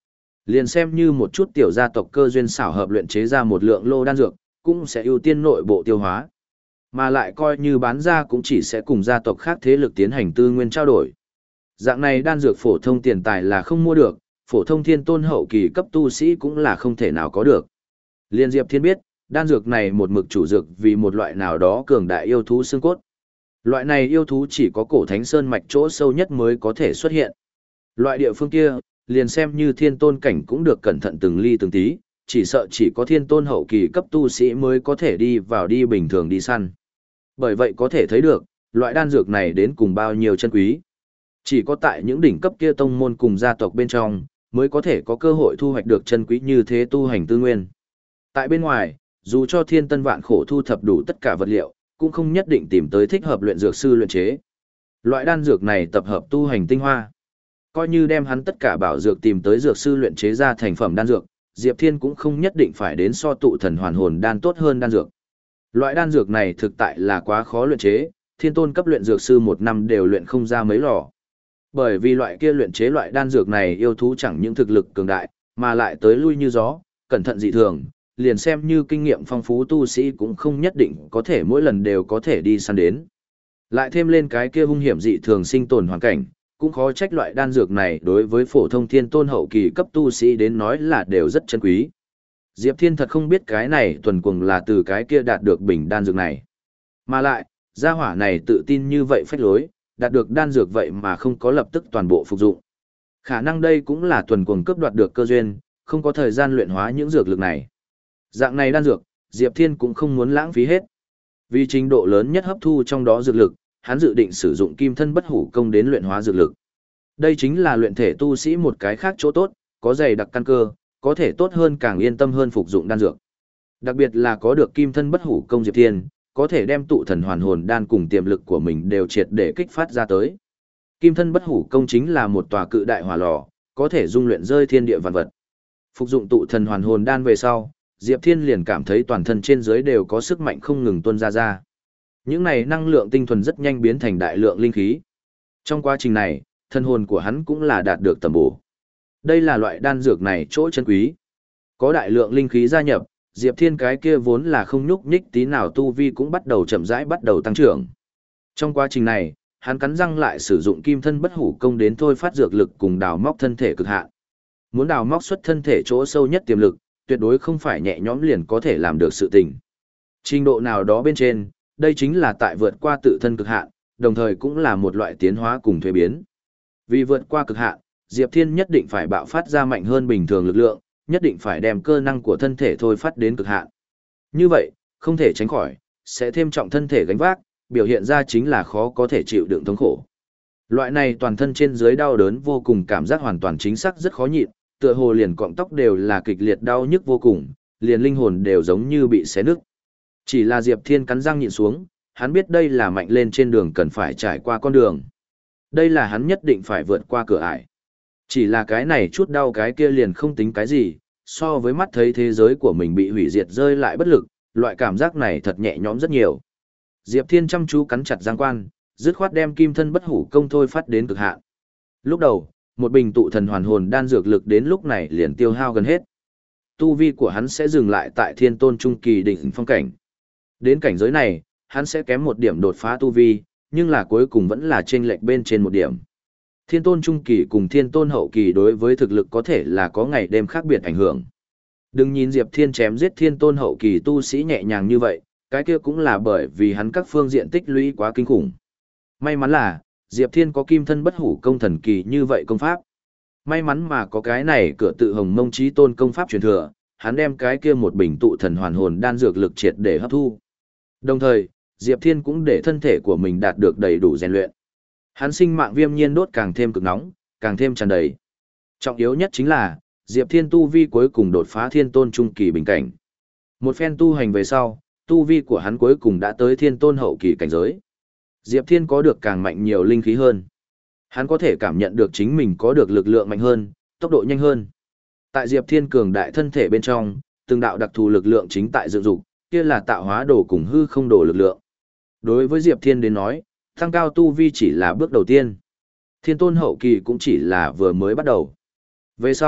Liền xem như một chút tiểu gia tộc cơ duyên xảo hợp luyện chế ra một lượng lô đan dược, cũng sẽ ưu tiên nội bộ tiêu hóa. Mà lại coi như bán ra cũng chỉ sẽ cùng gia tộc khác thế lực tiến hành tư nguyên trao đổi. Dạng này đan dược phổ thông tiền tài là không mua được, phổ thông thiên tôn hậu kỳ cấp tu sĩ cũng là không thể nào có được. Liên Diệp Thiên biết, đan dược này một mực chủ dược vì một loại nào đó cường đại yêu thú xương cốt. Loại này yêu thú chỉ có cổ thánh sơn mạch chỗ sâu nhất mới có thể xuất hiện. Loại địa phương kia, liền xem như thiên tôn cảnh cũng được cẩn thận từng ly từng tí, chỉ sợ chỉ có thiên tôn hậu kỳ cấp tu sĩ mới có thể đi vào đi bình thường đi săn. Bởi vậy có thể thấy được, loại đan dược này đến cùng bao nhiêu chân quý. Chỉ có tại những đỉnh cấp kia tông môn cùng gia tộc bên trong, mới có thể có cơ hội thu hoạch được chân quý như thế tu hành tư nguyên. Tại bên ngoài, dù cho thiên tân vạn khổ thu thập đủ tất cả vật liệu, cũng không nhất định tìm tới thích hợp luyện dược sư luyện chế. Loại đan dược này tập hợp tu hành tinh hoa. Coi như đem hắn tất cả bảo dược tìm tới dược sư luyện chế ra thành phẩm đan dược, Diệp Thiên cũng không nhất định phải đến so tụ thần hoàn hồn đan tốt hơn đan dược. Loại đan dược này thực tại là quá khó luyện chế, thiên tôn cấp luyện dược sư một năm đều luyện không ra mấy lò. Bởi vì loại kia luyện chế loại đan dược này yêu thú chẳng những thực lực cường đại, mà lại tới lui như gió, cẩn thận dị thường, liền xem như kinh nghiệm phong phú tu sĩ cũng không nhất định có thể mỗi lần đều có thể đi săn đến. Lại thêm lên cái kia hung hiểm dị thường sinh tồn hoàn cảnh, cũng khó trách loại đan dược này đối với phổ thông thiên tôn hậu kỳ cấp tu sĩ đến nói là đều rất chân quý. Diệp Thiên thật không biết cái này tuần cuồng là từ cái kia đạt được bình đan dược này. Mà lại, gia hỏa này tự tin như vậy phách lối, đạt được đan dược vậy mà không có lập tức toàn bộ phục dụng. Khả năng đây cũng là tuần cuồng cướp đoạt được cơ duyên, không có thời gian luyện hóa những dược lực này. Dạng này đan dược, Diệp Thiên cũng không muốn lãng phí hết. Vì trình độ lớn nhất hấp thu trong đó dược lực, hắn dự định sử dụng kim thân bất hủ công đến luyện hóa dược lực. Đây chính là luyện thể tu sĩ một cái khác chỗ tốt, có dày đặc căn cơ, có thể tốt hơn càng yên tâm hơn phục dụng đan dược. Đặc biệt là có được kim thân bất hủ công Diệp Thiên, có thể đem tụ thần hoàn hồn đan cùng tiềm lực của mình đều triệt để kích phát ra tới. Kim thân bất hủ công chính là một tòa cự đại hỏa lò, có thể dung luyện rơi thiên địa vạn vật. Phục dụng tụ thần hoàn hồn đan về sau, Diệp Thiên liền cảm thấy toàn thân trên dưới đều có sức mạnh không ngừng tuôn ra ra. Những này năng lượng tinh thuần rất nhanh biến thành đại lượng linh khí. Trong quá trình này, thân hồn của hắn cũng là đạt được tầm bổ. Đây là loại đan dược này chỗ chân quý. Có đại lượng linh khí gia nhập, Diệp Thiên cái kia vốn là không nhúc nhích tí nào tu vi cũng bắt đầu chậm rãi bắt đầu tăng trưởng. Trong quá trình này, hắn cắn răng lại sử dụng kim thân bất hủ công đến thôi phát dược lực cùng đào móc thân thể cực hạn. Muốn đào móc xuất thân thể chỗ sâu nhất tiềm lực, tuyệt đối không phải nhẹ nhõm liền có thể làm được sự tình. Trình độ nào đó bên trên, đây chính là tại vượt qua tự thân cực hạn, đồng thời cũng là một loại tiến hóa cùng thuế biến. Vì vượt qua cực hạn, Diệp Thiên nhất định phải bạo phát ra mạnh hơn bình thường lực lượng, nhất định phải đem cơ năng của thân thể thôi phát đến cực hạn. Như vậy, không thể tránh khỏi, sẽ thêm trọng thân thể gánh vác, biểu hiện ra chính là khó có thể chịu đựng thống khổ. Loại này toàn thân trên dưới đau đớn vô cùng cảm giác hoàn toàn chính xác rất khó nhịn, tựa hồ liền cọng tóc đều là kịch liệt đau nhức vô cùng, liền linh hồn đều giống như bị xé nứt. Chỉ là Diệp Thiên cắn răng nhịn xuống, hắn biết đây là mạnh lên trên đường cần phải trải qua con đường. Đây là hắn nhất định phải vượt qua cửa ải. Chỉ là cái này chút đau cái kia liền không tính cái gì, so với mắt thấy thế giới của mình bị hủy diệt rơi lại bất lực, loại cảm giác này thật nhẹ nhõm rất nhiều. Diệp Thiên chăm chú cắn chặt giang quan, dứt khoát đem kim thân bất hủ công thôi phát đến cực hạn. Lúc đầu, một bình tụ thần hoàn hồn đan dược lực đến lúc này liền tiêu hao gần hết. Tu vi của hắn sẽ dừng lại tại thiên tôn trung kỳ đỉnh phong cảnh. Đến cảnh giới này, hắn sẽ kém một điểm đột phá tu vi, nhưng là cuối cùng vẫn là chênh lệch bên trên một điểm. Thiên tôn trung kỳ cùng thiên tôn hậu kỳ đối với thực lực có thể là có ngày đêm khác biệt ảnh hưởng. Đừng nhìn Diệp Thiên chém giết thiên tôn hậu kỳ tu sĩ nhẹ nhàng như vậy, cái kia cũng là bởi vì hắn các phương diện tích lũy quá kinh khủng. May mắn là, Diệp Thiên có kim thân bất hủ công thần kỳ như vậy công pháp. May mắn mà có cái này cửa tự hồng mông chí tôn công pháp truyền thừa, hắn đem cái kia một bình tụ thần hoàn hồn đan dược lực triệt để hấp thu. Đồng thời, Diệp Thiên cũng để thân thể của mình đạt được đầy đủ rèn luyện. Hắn sinh mạng viêm nhiên đốt càng thêm cực nóng, càng thêm tràn đầy. Trọng yếu nhất chính là, Diệp Thiên tu vi cuối cùng đột phá thiên tôn trung kỳ bình cảnh. Một phen tu hành về sau, tu vi của hắn cuối cùng đã tới thiên tôn hậu kỳ cảnh giới. Diệp Thiên có được càng mạnh nhiều linh khí hơn. Hắn có thể cảm nhận được chính mình có được lực lượng mạnh hơn, tốc độ nhanh hơn. Tại Diệp Thiên cường đại thân thể bên trong, từng đạo đặc thù lực lượng chính tại dựng dục, kia là tạo hóa đồ cùng hư không đồ lực lượng. Đối với Diệp Thiên đến nói, tăng cao tu vi chỉ là bước đầu tiên. Thiên tôn hậu kỳ cũng chỉ là vừa mới bắt đầu. Về sau,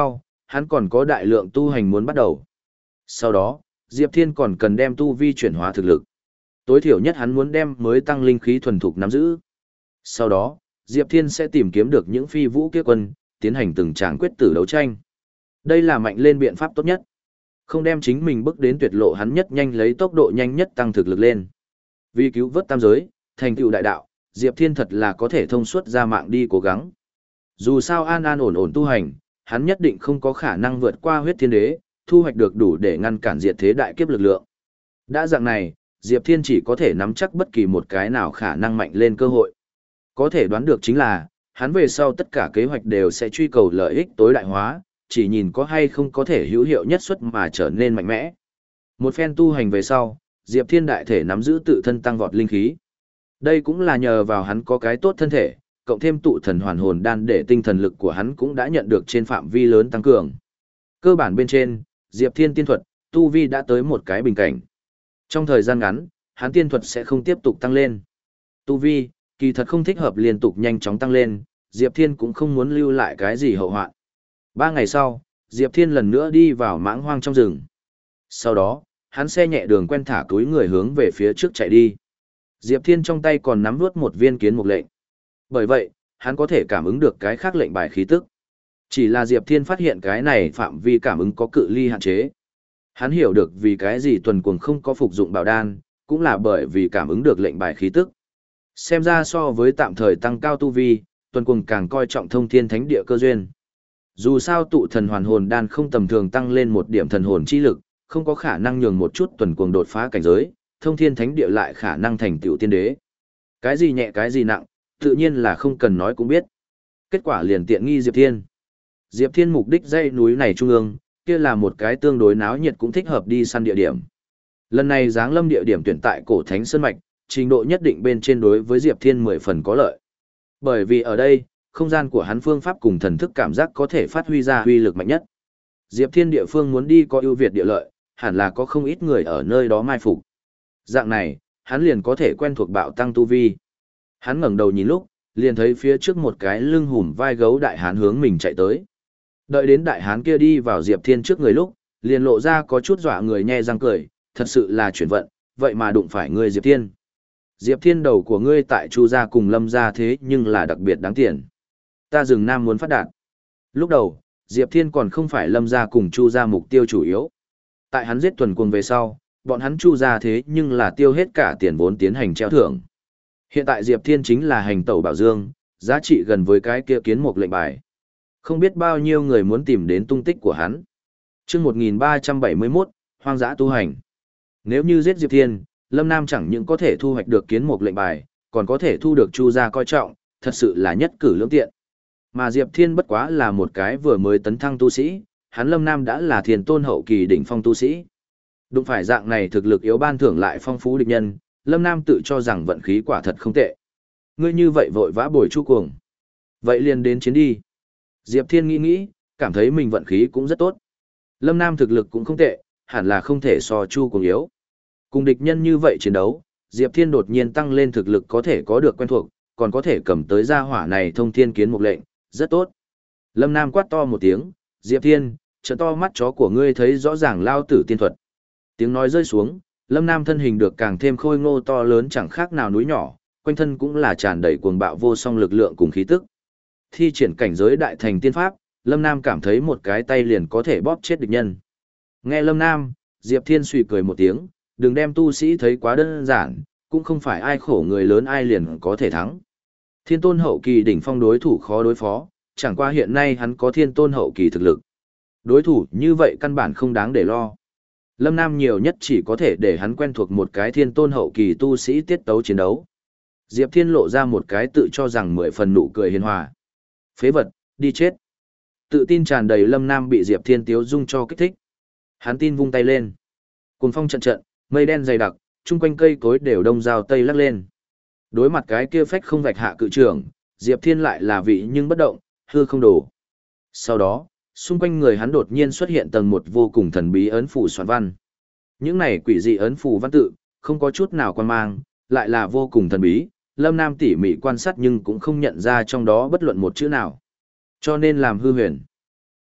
hắn còn có đại lượng tu hành muốn bắt đầu. Sau đó, Diệp Thiên còn cần đem tu vi chuyển hóa thực lực. Tối thiểu nhất hắn muốn đem mới tăng linh khí thuần thục nắm giữ. Sau đó, Diệp Thiên sẽ tìm kiếm được những phi vũ kia quân, tiến hành từng tràng quyết tử đấu tranh. Đây là mạnh lên biện pháp tốt nhất. Không đem chính mình bước đến tuyệt lộ, hắn nhất nhanh lấy tốc độ nhanh nhất tăng thực lực lên. Vì cứu vớt tam giới, thành tựu đại đạo, Diệp Thiên thật là có thể thông suốt ra mạng đi cố gắng. Dù sao an an ổn ổn tu hành, hắn nhất định không có khả năng vượt qua huyết thiên đế, thu hoạch được đủ để ngăn cản diệt thế đại kiếp lực lượng. Đã dạng này, Diệp Thiên chỉ có thể nắm chắc bất kỳ một cái nào khả năng mạnh lên cơ hội. Có thể đoán được chính là, hắn về sau tất cả kế hoạch đều sẽ truy cầu lợi ích tối đại hóa, chỉ nhìn có hay không có thể hữu hiệu nhất suất mà trở nên mạnh mẽ. Một phen tu hành về sau, Diệp Thiên đại thể nắm giữ tự thân tăng vọt linh khí. Đây cũng là nhờ vào hắn có cái tốt thân thể, cộng thêm tụ thần hoàn hồn đan để tinh thần lực của hắn cũng đã nhận được trên phạm vi lớn tăng cường. Cơ bản bên trên, Diệp Thiên tiên thuật, tu vi đã tới một cái bình cảnh. Trong thời gian ngắn, hắn tiên thuật sẽ không tiếp tục tăng lên. Tu vi, kỳ thật không thích hợp liên tục nhanh chóng tăng lên, Diệp Thiên cũng không muốn lưu lại cái gì hậu hoạn. Ba ngày sau, Diệp Thiên lần nữa đi vào mãng hoang trong rừng. Sau đó, hắn xe nhẹ đường quen thả túi người hướng về phía trước chạy đi. Diệp Thiên trong tay còn nắm nuốt một viên kiến mục lệnh. Bởi vậy, hắn có thể cảm ứng được cái khác lệnh bài khí tức. Chỉ là Diệp Thiên phát hiện cái này phạm vi cảm ứng có cự ly hạn chế. Hắn hiểu được vì cái gì tuần cuồng không có phục dụng bảo đan, cũng là bởi vì cảm ứng được lệnh bài khí tức. Xem ra so với tạm thời tăng cao tu vi, tuần cuồng càng coi trọng thông thiên thánh địa cơ duyên. Dù sao tụ thần hoàn hồn đan không tầm thường tăng lên một điểm thần hồn chi lực, không có khả năng nhường một chút tuần cuồng đột phá cảnh giới, thông thiên thánh địa lại khả năng thành tựu tiên đế. Cái gì nhẹ cái gì nặng, tự nhiên là không cần nói cũng biết. Kết quả liền tiện nghi Diệp Thiên. Diệp Thiên mục đích dãy núi này trung ương, kia là một cái tương đối náo nhiệt cũng thích hợp đi săn địa điểm. Lần này giáng lâm địa điểm tuyển tại cổ thánh sơn mạch, trình độ nhất định bên trên đối với Diệp Thiên mười phần có lợi. Bởi vì ở đây, không gian của hắn phương pháp cùng thần thức cảm giác có thể phát huy ra uy lực mạnh nhất. Diệp Thiên địa phương muốn đi có ưu việt địa lợi, hẳn là có không ít người ở nơi đó mai phục. Dạng này, hắn liền có thể quen thuộc bạo tăng tu vi. Hắn ngẩng đầu nhìn lúc, liền thấy phía trước một cái lưng hùm vai gấu đại hán hướng mình chạy tới. Đợi đến đại hán kia đi vào Diệp Thiên trước người lúc, liền lộ ra có chút dọa người nhe răng cười, thật sự là chuyển vận, vậy mà đụng phải ngươi Diệp Thiên. Diệp Thiên đầu của ngươi tại Chu gia cùng Lâm gia thế nhưng là đặc biệt đáng tiền. Ta rừng Nam muốn phát đạt. Lúc đầu, Diệp Thiên còn không phải Lâm gia cùng Chu gia mục tiêu chủ yếu. Tại hắn giết tuần cuồng về sau, bọn hắn Chu gia thế nhưng là tiêu hết cả tiền vốn tiến hành treo thưởng. Hiện tại Diệp Thiên chính là hành tẩu bảo dương, giá trị gần với cái kia kiến mục lệnh bài. Không biết bao nhiêu người muốn tìm đến tung tích của hắn. Chương một nghìn ba trăm bảy mươi mốt, hoang dã tu hành. Nếu như giết Diệp Thiên, Lâm Nam chẳng những có thể thu hoạch được kiến mục lệnh bài, còn có thể thu được Chu gia coi trọng, thật sự là nhất cử lưỡng tiện. Mà Diệp Thiên bất quá là một cái vừa mới tấn thăng tu sĩ, hắn Lâm Nam đã là thiền tôn hậu kỳ đỉnh phong tu sĩ. Đụng phải dạng này thực lực yếu ban thưởng lại phong phú địch nhân, Lâm Nam tự cho rằng vận khí quả thật không tệ. Ngươi như vậy vội vã bồi Chu cuồng. Vậy liền đến chiến đi. Diệp Thiên nghĩ nghĩ, cảm thấy mình vận khí cũng rất tốt. Lâm Nam thực lực cũng không tệ, hẳn là không thể so Chu cuồng yếu. Cùng địch nhân như vậy chiến đấu, Diệp Thiên đột nhiên tăng lên thực lực có thể có được quen thuộc, còn có thể cầm tới gia hỏa này thông thiên kiến một lệnh, rất tốt. Lâm Nam quát to một tiếng, Diệp Thiên, trợ to mắt chó của ngươi thấy rõ ràng lao tử tiên thuật. Tiếng nói rơi xuống, Lâm Nam thân hình được càng thêm khôi ngô to lớn chẳng khác nào núi nhỏ, quanh thân cũng là tràn đầy cuồng bạo vô song lực lượng cùng khí tức. Thi triển cảnh giới đại thành tiên pháp, Lâm Nam cảm thấy một cái tay liền có thể bóp chết địch nhân. Nghe Lâm Nam, Diệp Thiên suy cười một tiếng, đừng đem tu sĩ thấy quá đơn giản, cũng không phải ai khổ người lớn ai liền có thể thắng. Thiên tôn hậu kỳ đỉnh phong đối thủ khó đối phó, chẳng qua hiện nay hắn có thiên tôn hậu kỳ thực lực. Đối thủ như vậy căn bản không đáng để lo. Lâm Nam nhiều nhất chỉ có thể để hắn quen thuộc một cái thiên tôn hậu kỳ tu sĩ tiết tấu chiến đấu. Diệp Thiên lộ ra một cái tự cho rằng mười phần nụ cười hiền hòa. Phế vật, đi chết. Tự tin tràn đầy Lâm Nam bị Diệp Thiên tiếu dung cho kích thích. Hắn tin vung tay lên. Cuồng phong trận trận, mây đen dày đặc, chung quanh cây cối đều đông rào tây lắc lên. Đối mặt cái kia phách không vạch hạ cự trưởng, Diệp Thiên lại là vị nhưng bất động, hư không đổ. Sau đó, xung quanh người hắn đột nhiên xuất hiện tầng một vô cùng thần bí ấn phủ soạn văn. Những này quỷ dị ấn phủ văn tự, không có chút nào quan mang, lại là vô cùng thần bí, Lâm Nam tỉ mỉ quan sát nhưng cũng không nhận ra trong đó bất luận một chữ nào. Cho nên làm hư huyền.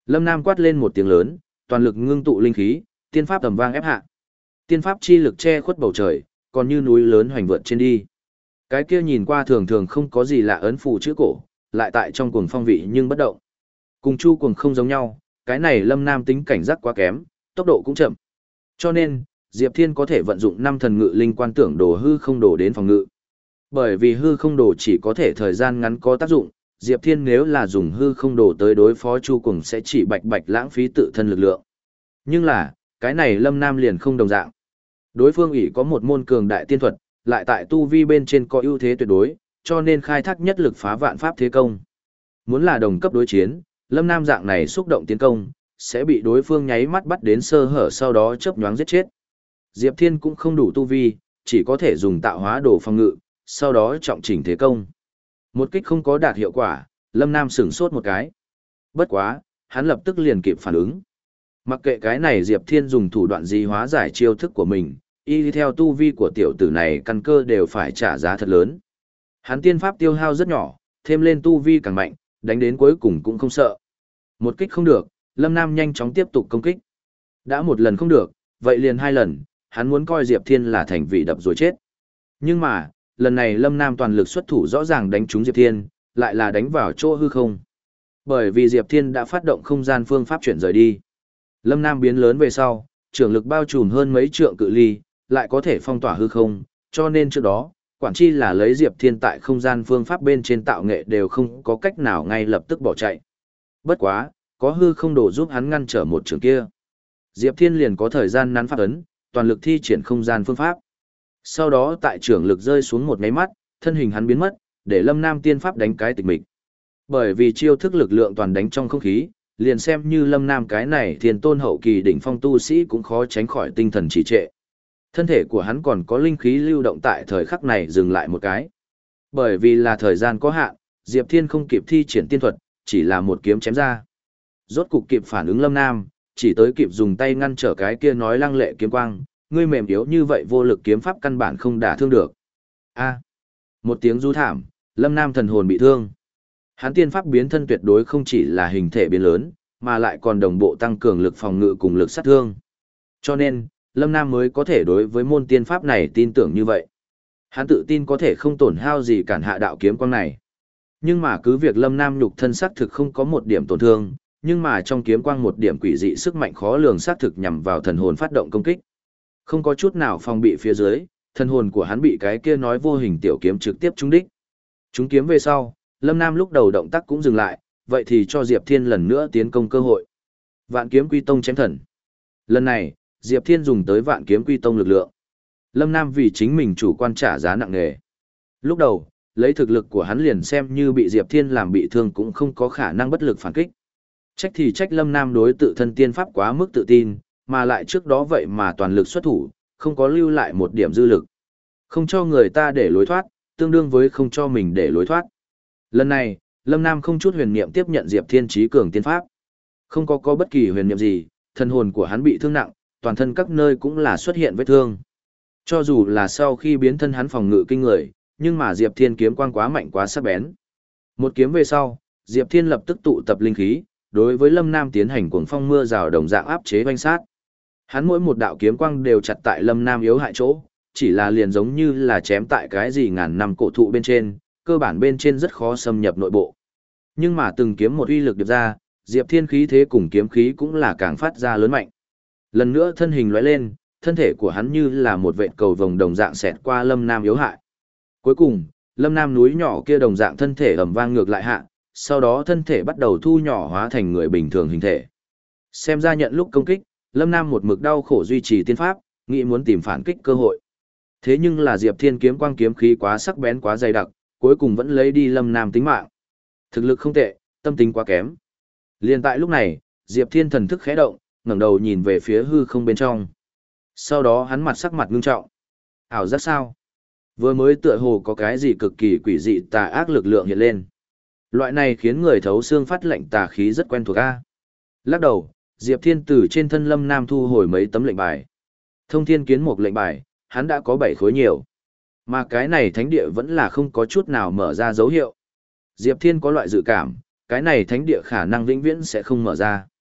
Lâm Nam quát lên một tiếng lớn, toàn lực ngưng tụ linh khí, tiên pháp tầm vang ép hạ. Tiên pháp chi lực che khuất bầu trời, còn như núi lớn hoành vượt trên đi. Cái kia nhìn qua thường thường không có gì lạ ấn phù chữ cổ, lại tại trong cuồng phong vị nhưng bất động. Cùng Chu Cuồng không giống nhau, cái này Lâm Nam tính cảnh giác quá kém, tốc độ cũng chậm. Cho nên, Diệp Thiên có thể vận dụng năm thần ngự linh quan tưởng đồ hư không đồ đến phòng ngự. Bởi vì hư không đồ chỉ có thể thời gian ngắn có tác dụng, Diệp Thiên nếu là dùng hư không đồ tới đối phó Chu Cuồng sẽ chỉ bạch bạch lãng phí tự thân lực lượng. Nhưng là, cái này Lâm Nam liền không đồng dạng. Đối phương ỷ có một môn cường đại tiên thuật, lại tại tu vi bên trên có ưu thế tuyệt đối, cho nên khai thác nhất lực phá vạn pháp thế công. Muốn là đồng cấp đối chiến, Lâm Nam dạng này xúc động tiến công, sẽ bị đối phương nháy mắt bắt đến sơ hở sau đó chớp nhoáng giết chết. Diệp Thiên cũng không đủ tu vi, chỉ có thể dùng tạo hóa đồ phòng ngự, sau đó trọng chỉnh thế công. Một kích không có đạt hiệu quả, Lâm Nam sửng sốt một cái. Bất quá, hắn lập tức liền kịp phản ứng. Mặc kệ cái này Diệp Thiên dùng thủ đoạn gì hóa giải chiêu thức của mình, y theo tu vi của tiểu tử này căn cơ đều phải trả giá thật lớn. Hắn tiên pháp tiêu hao rất nhỏ, thêm lên tu vi càng mạnh, đánh đến cuối cùng cũng không sợ. Một kích không được, Lâm Nam nhanh chóng tiếp tục công kích. Đã một lần không được, vậy liền hai lần, hắn muốn coi Diệp Thiên là thành vị đập rồi chết. Nhưng mà, lần này Lâm Nam toàn lực xuất thủ rõ ràng đánh trúng Diệp Thiên, lại là đánh vào chỗ hư không. Bởi vì Diệp Thiên đã phát động không gian phương pháp chuyển rời đi. Lâm Nam biến lớn về sau, trưởng lực bao trùm hơn mấy trượng cự ly, lại có thể phong tỏa hư không, cho nên trước đó, quản chi là lấy Diệp Thiên tại không gian phương pháp bên trên tạo nghệ đều không có cách nào ngay lập tức bỏ chạy. Bất quá, có hư không đồ giúp hắn ngăn trở một trường kia. Diệp Thiên liền có thời gian nắn pháp ấn, toàn lực thi triển không gian phương pháp. Sau đó tại trưởng lực rơi xuống một máy mắt, thân hình hắn biến mất, để Lâm Nam tiên pháp đánh cái tịch mịch. Bởi vì chiêu thức lực lượng toàn đánh trong không khí, liền xem như Lâm Nam cái này thiên tôn hậu kỳ đỉnh phong tu sĩ cũng khó tránh khỏi tinh thần trì trệ. Thân thể của hắn còn có linh khí lưu động tại thời khắc này dừng lại một cái. Bởi vì là thời gian có hạn, Diệp Thiên không kịp thi triển tiên thuật, chỉ là một kiếm chém ra. Rốt cục kịp phản ứng Lâm Nam, chỉ tới kịp dùng tay ngăn trở cái kia nói lăng lệ kiếm quang, ngươi mềm yếu như vậy vô lực kiếm pháp căn bản không đả thương được. A. Một tiếng rú thảm, Lâm Nam thần hồn bị thương. Hắn tiên pháp biến thân tuyệt đối không chỉ là hình thể biến lớn, mà lại còn đồng bộ tăng cường lực phòng ngự cùng lực sát thương. Cho nên, Lâm Nam mới có thể đối với môn tiên pháp này tin tưởng như vậy. Hắn tự tin có thể không tổn hao gì cản hạ đạo kiếm quang này. Nhưng mà cứ việc Lâm Nam nhục thân xác thực không có một điểm tổn thương, nhưng mà trong kiếm quang một điểm quỷ dị sức mạnh khó lường xác thực nhằm vào thần hồn phát động công kích. Không có chút nào phòng bị phía dưới, thần hồn của hắn bị cái kia nói vô hình tiểu kiếm trực tiếp trúng đích. Trúng kiếm về sau, Lâm Nam lúc đầu động tác cũng dừng lại, vậy thì cho Diệp Thiên lần nữa tiến công cơ hội. Vạn kiếm quy tông chém thần. Lần này, Diệp Thiên dùng tới vạn kiếm quy tông lực lượng. Lâm Nam vì chính mình chủ quan trả giá nặng nề. Lúc đầu, lấy thực lực của hắn liền xem như bị Diệp Thiên làm bị thương cũng không có khả năng bất lực phản kích. Trách thì trách Lâm Nam đối tự thân tiên pháp quá mức tự tin, mà lại trước đó vậy mà toàn lực xuất thủ, không có lưu lại một điểm dư lực. Không cho người ta để lối thoát, tương đương với không cho mình để lối thoát. Lần này, Lâm Nam không chút huyền niệm tiếp nhận Diệp Thiên trí cường tiên pháp. Không có có bất kỳ huyền niệm gì, thân hồn của hắn bị thương nặng, toàn thân các nơi cũng là xuất hiện vết thương. Cho dù là sau khi biến thân hắn phòng ngự kinh người, nhưng mà Diệp Thiên kiếm quang quá mạnh quá sắc bén. Một kiếm về sau, Diệp Thiên lập tức tụ tập linh khí, đối với Lâm Nam tiến hành cuồng phong mưa rào đồng dạng áp chế vanh sát. Hắn mỗi một đạo kiếm quang đều chặt tại Lâm Nam yếu hại chỗ, chỉ là liền giống như là chém tại cái gì ngàn năm cổ thụ bên trên, cơ bản bên trên rất khó xâm nhập nội bộ. Nhưng mà từng kiếm một uy lực điệp ra, Diệp Thiên khí thế cùng kiếm khí cũng là càng phát ra lớn mạnh. Lần nữa thân hình lóe lên, thân thể của hắn như là một vệt cầu vồng đồng dạng xẹt qua Lâm Nam yếu hại. Cuối cùng, Lâm Nam núi nhỏ kia đồng dạng thân thể ầm vang ngược lại hạ, sau đó thân thể bắt đầu thu nhỏ hóa thành người bình thường hình thể. Xem ra nhận lúc công kích, Lâm Nam một mực đau khổ duy trì tiên pháp, nghĩ muốn tìm phản kích cơ hội. Thế nhưng là Diệp Thiên kiếm quang kiếm khí quá sắc bén quá dày đặc, cuối cùng vẫn lấy đi Lâm Nam tính mạng. Thực lực không tệ, tâm tính quá kém. Liên tại lúc này, Diệp Thiên thần thức khẽ động, ngẩng đầu nhìn về phía hư không bên trong. Sau đó hắn mặt sắc mặt ngưng trọng. Ảo giác sao? Vừa mới tựa hồ có cái gì cực kỳ quỷ dị tà ác lực lượng hiện lên. Loại này khiến người thấu xương phát lệnh tà khí rất quen thuộc a. Lắc đầu, Diệp Thiên từ trên thân Lâm Nam thu hồi mấy tấm lệnh bài. Thông thiên kiến một lệnh bài, hắn đã có bảy khối nhiều. Mà cái này thánh địa vẫn là không có chút nào mở ra dấu hiệu. Diệp Thiên có loại dự cảm, cái này thánh địa khả năng vĩnh viễn sẽ không mở ra.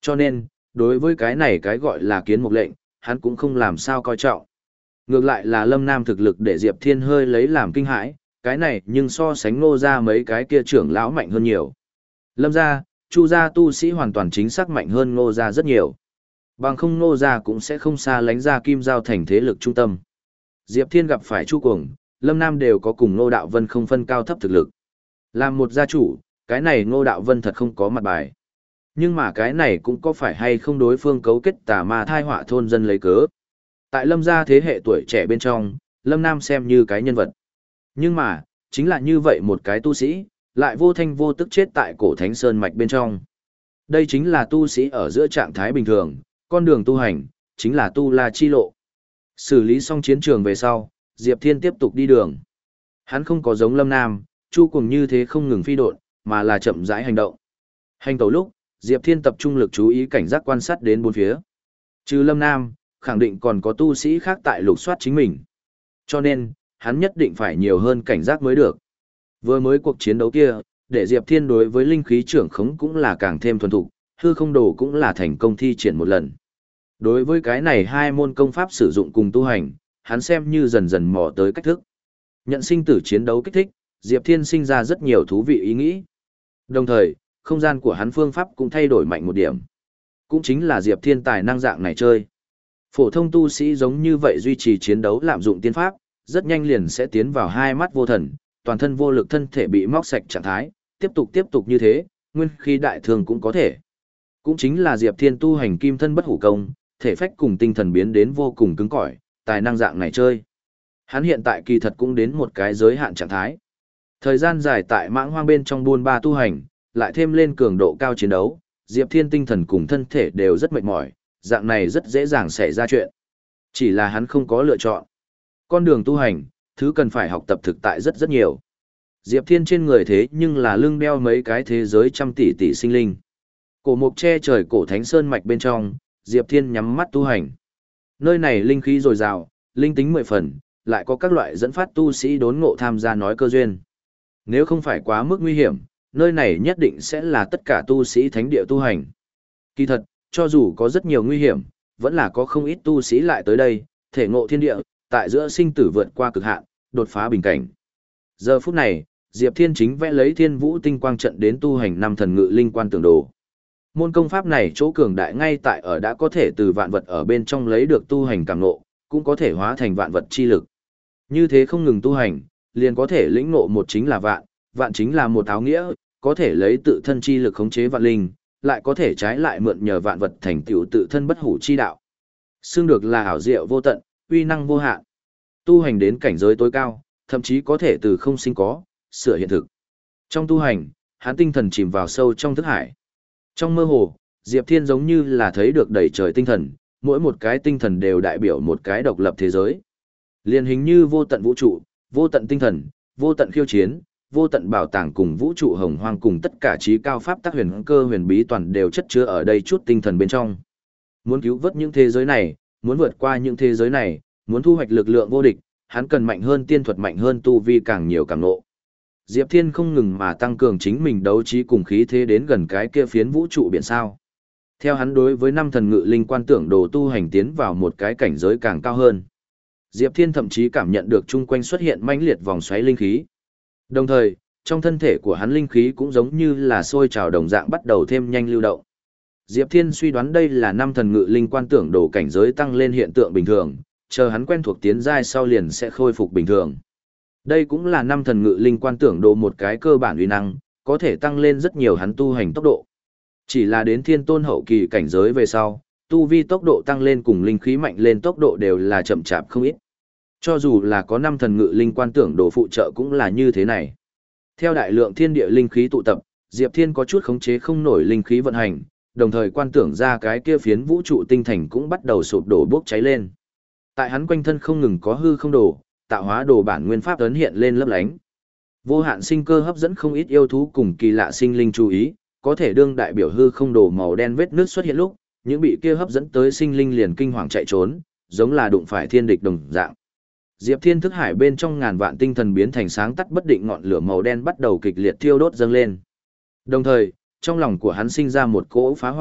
Cho nên, đối với cái này cái gọi là kiến mục lệnh, hắn cũng không làm sao coi trọng. Ngược lại là Lâm Nam thực lực để Diệp Thiên hơi lấy làm kinh hãi, cái này nhưng so sánh Ngô gia mấy cái kia trưởng lão mạnh hơn nhiều. Lâm gia, Chu gia tu sĩ hoàn toàn chính xác mạnh hơn Ngô gia rất nhiều. Bằng không Ngô gia cũng sẽ không xa lánh ra Kim Giao thành thế lực trung tâm. Diệp Thiên gặp phải Chu Cuồng, Lâm Nam đều có cùng Ngô Đạo Vân không phân cao thấp thực lực. Làm một gia chủ, cái này Ngô Đạo Vân thật không có mặt bài. Nhưng mà cái này cũng có phải hay không đối phương cấu kết tà ma thai họa thôn dân lấy cớ. Tại Lâm gia thế hệ tuổi trẻ bên trong, Lâm Nam xem như cái nhân vật. Nhưng mà, chính là như vậy một cái tu sĩ, lại vô thanh vô tức chết tại cổ thánh sơn mạch bên trong. Đây chính là tu sĩ ở giữa trạng thái bình thường, con đường tu hành, chính là tu la chi lộ. Xử lý xong chiến trường về sau, Diệp Thiên tiếp tục đi đường. Hắn không có giống Lâm Nam, Chu Cuồng như thế không ngừng phi độn, mà là chậm rãi hành động. Hành tẩu lúc, Diệp Thiên tập trung lực chú ý cảnh giác quan sát đến bốn phía. Trừ Lâm Nam, khẳng định còn có tu sĩ khác tại lục soát chính mình. Cho nên, hắn nhất định phải nhiều hơn cảnh giác mới được. Vừa mới cuộc chiến đấu kia, để Diệp Thiên đối với linh khí trưởng khống cũng là càng thêm thuần thục, hư không đồ cũng là thành công thi triển một lần. Đối với cái này hai môn công pháp sử dụng cùng tu hành, hắn xem như dần dần mò tới cách thức. Nhận sinh tử chiến đấu kích thích, Diệp Thiên sinh ra rất nhiều thú vị ý nghĩ. Đồng thời, không gian của hắn phương pháp cũng thay đổi mạnh một điểm. Cũng chính là Diệp Thiên tài năng dạng này chơi. Phổ thông tu sĩ giống như vậy duy trì chiến đấu lạm dụng tiên pháp, rất nhanh liền sẽ tiến vào hai mắt vô thần, toàn thân vô lực thân thể bị móc sạch trạng thái, tiếp tục tiếp tục như thế, nguyên khí đại thường cũng có thể. Cũng chính là Diệp Thiên tu hành kim thân bất hủ công, thể phách cùng tinh thần biến đến vô cùng cứng cỏi, tài năng dạng này chơi. Hắn hiện tại kỳ thật cũng đến một cái giới hạn trạng thái. Thời gian dài tại mãng hoang bên trong buôn ba tu hành, lại thêm lên cường độ cao chiến đấu, Diệp Thiên tinh thần cùng thân thể đều rất mệt mỏi, dạng này rất dễ dàng xảy ra chuyện. Chỉ là hắn không có lựa chọn. Con đường tu hành, thứ cần phải học tập thực tại rất rất nhiều. Diệp Thiên trên người thế nhưng là lưng đeo mấy cái thế giới trăm tỷ tỷ sinh linh. Cổ mục che trời cổ thánh sơn mạch bên trong, Diệp Thiên nhắm mắt tu hành. Nơi này linh khí dồi dào, linh tính mười phần, lại có các loại dẫn phát tu sĩ đốn ngộ tham gia nói cơ duyên. Nếu không phải quá mức nguy hiểm, nơi này nhất định sẽ là tất cả tu sĩ thánh địa tu hành. Kỳ thật, cho dù có rất nhiều nguy hiểm, vẫn là có không ít tu sĩ lại tới đây, thể ngộ thiên địa, tại giữa sinh tử vượt qua cực hạn, đột phá bình cảnh. Giờ phút này, Diệp Thiên chính vẽ lấy Thiên Vũ Tinh Quang trận đến tu hành năm thần ngự linh quan tưởng đồ. Môn công pháp này chỗ cường đại ngay tại ở đã có thể từ vạn vật ở bên trong lấy được tu hành cảm ngộ, cũng có thể hóa thành vạn vật chi lực. Như thế không ngừng tu hành, liền có thể lĩnh ngộ một chính là vạn, vạn chính là một áo nghĩa, có thể lấy tự thân chi lực khống chế vạn linh, lại có thể trái lại mượn nhờ vạn vật thành tựu tự thân bất hủ chi đạo. Xưng được là ảo diệu vô tận, uy năng vô hạn. Tu hành đến cảnh giới tối cao, thậm chí có thể từ không sinh có, sửa hiện thực. Trong tu hành, hắn tinh thần chìm vào sâu trong thức hải. Trong mơ hồ, Diệp Thiên giống như là thấy được đầy trời tinh thần, mỗi một cái tinh thần đều đại biểu một cái độc lập thế giới. Liên hình như vô tận vũ trụ, vô tận tinh thần, vô tận khiêu chiến, vô tận bảo tàng cùng vũ trụ hồng hoang cùng tất cả trí cao pháp tác huyền cơ huyền bí toàn đều chất chứa ở đây chút tinh thần bên trong. Muốn cứu vớt những thế giới này, muốn vượt qua những thế giới này, muốn thu hoạch lực lượng vô địch, hắn cần mạnh hơn tiên thuật mạnh hơn tu vi càng nhiều càng nộ. Diệp Thiên không ngừng mà tăng cường chính mình đấu trí cùng khí thế đến gần cái kia phiến vũ trụ biển sao. Theo hắn đối với năm thần ngự linh quan tưởng đồ tu hành tiến vào một cái cảnh giới càng cao hơn. Diệp Thiên thậm chí cảm nhận được chung quanh xuất hiện mãnh liệt vòng xoáy linh khí. Đồng thời, trong thân thể của hắn linh khí cũng giống như là sôi trào đồng dạng bắt đầu thêm nhanh lưu động. Diệp Thiên suy đoán đây là năm thần ngự linh quan tưởng đồ cảnh giới tăng lên hiện tượng bình thường, chờ hắn quen thuộc tiến giai sau liền sẽ khôi phục bình thường. Đây cũng là năm thần ngự linh quan tưởng đồ một cái cơ bản uy năng, có thể tăng lên rất nhiều hắn tu hành tốc độ. Chỉ là đến thiên tôn hậu kỳ cảnh giới về sau, tu vi tốc độ tăng lên cùng linh khí mạnh lên tốc độ đều là chậm chạp không ít. Cho dù là có năm thần ngự linh quan tưởng đồ phụ trợ cũng là như thế này. Theo đại lượng thiên địa linh khí tụ tập, Diệp Thiên có chút khống chế không nổi linh khí vận hành, đồng thời quan tưởng ra cái kia phiến vũ trụ tinh thành cũng bắt đầu sụp đổ bốc cháy lên. Tại hắn quanh thân không ngừng có hư không đồ, tạo hóa đồ bản nguyên pháp ấn hiện lên lấp lánh. Vô hạn sinh cơ hấp dẫn không ít yêu thú cùng kỳ lạ sinh linh chú ý, có thể đương đại biểu hư không đồ màu đen vết nước xuất hiện lúc, những bị kia hấp dẫn tới sinh linh liền kinh hoàng chạy trốn, giống là đụng phải thiên địch đồng dạng. Diệp Thiên thức hải bên trong ngàn vạn tinh thần biến thành sáng tắt bất định ngọn lửa màu đen bắt đầu kịch liệt thiêu đốt dâng lên. Đồng thời, trong lòng của hắn sinh ra một cỗ phá hoại,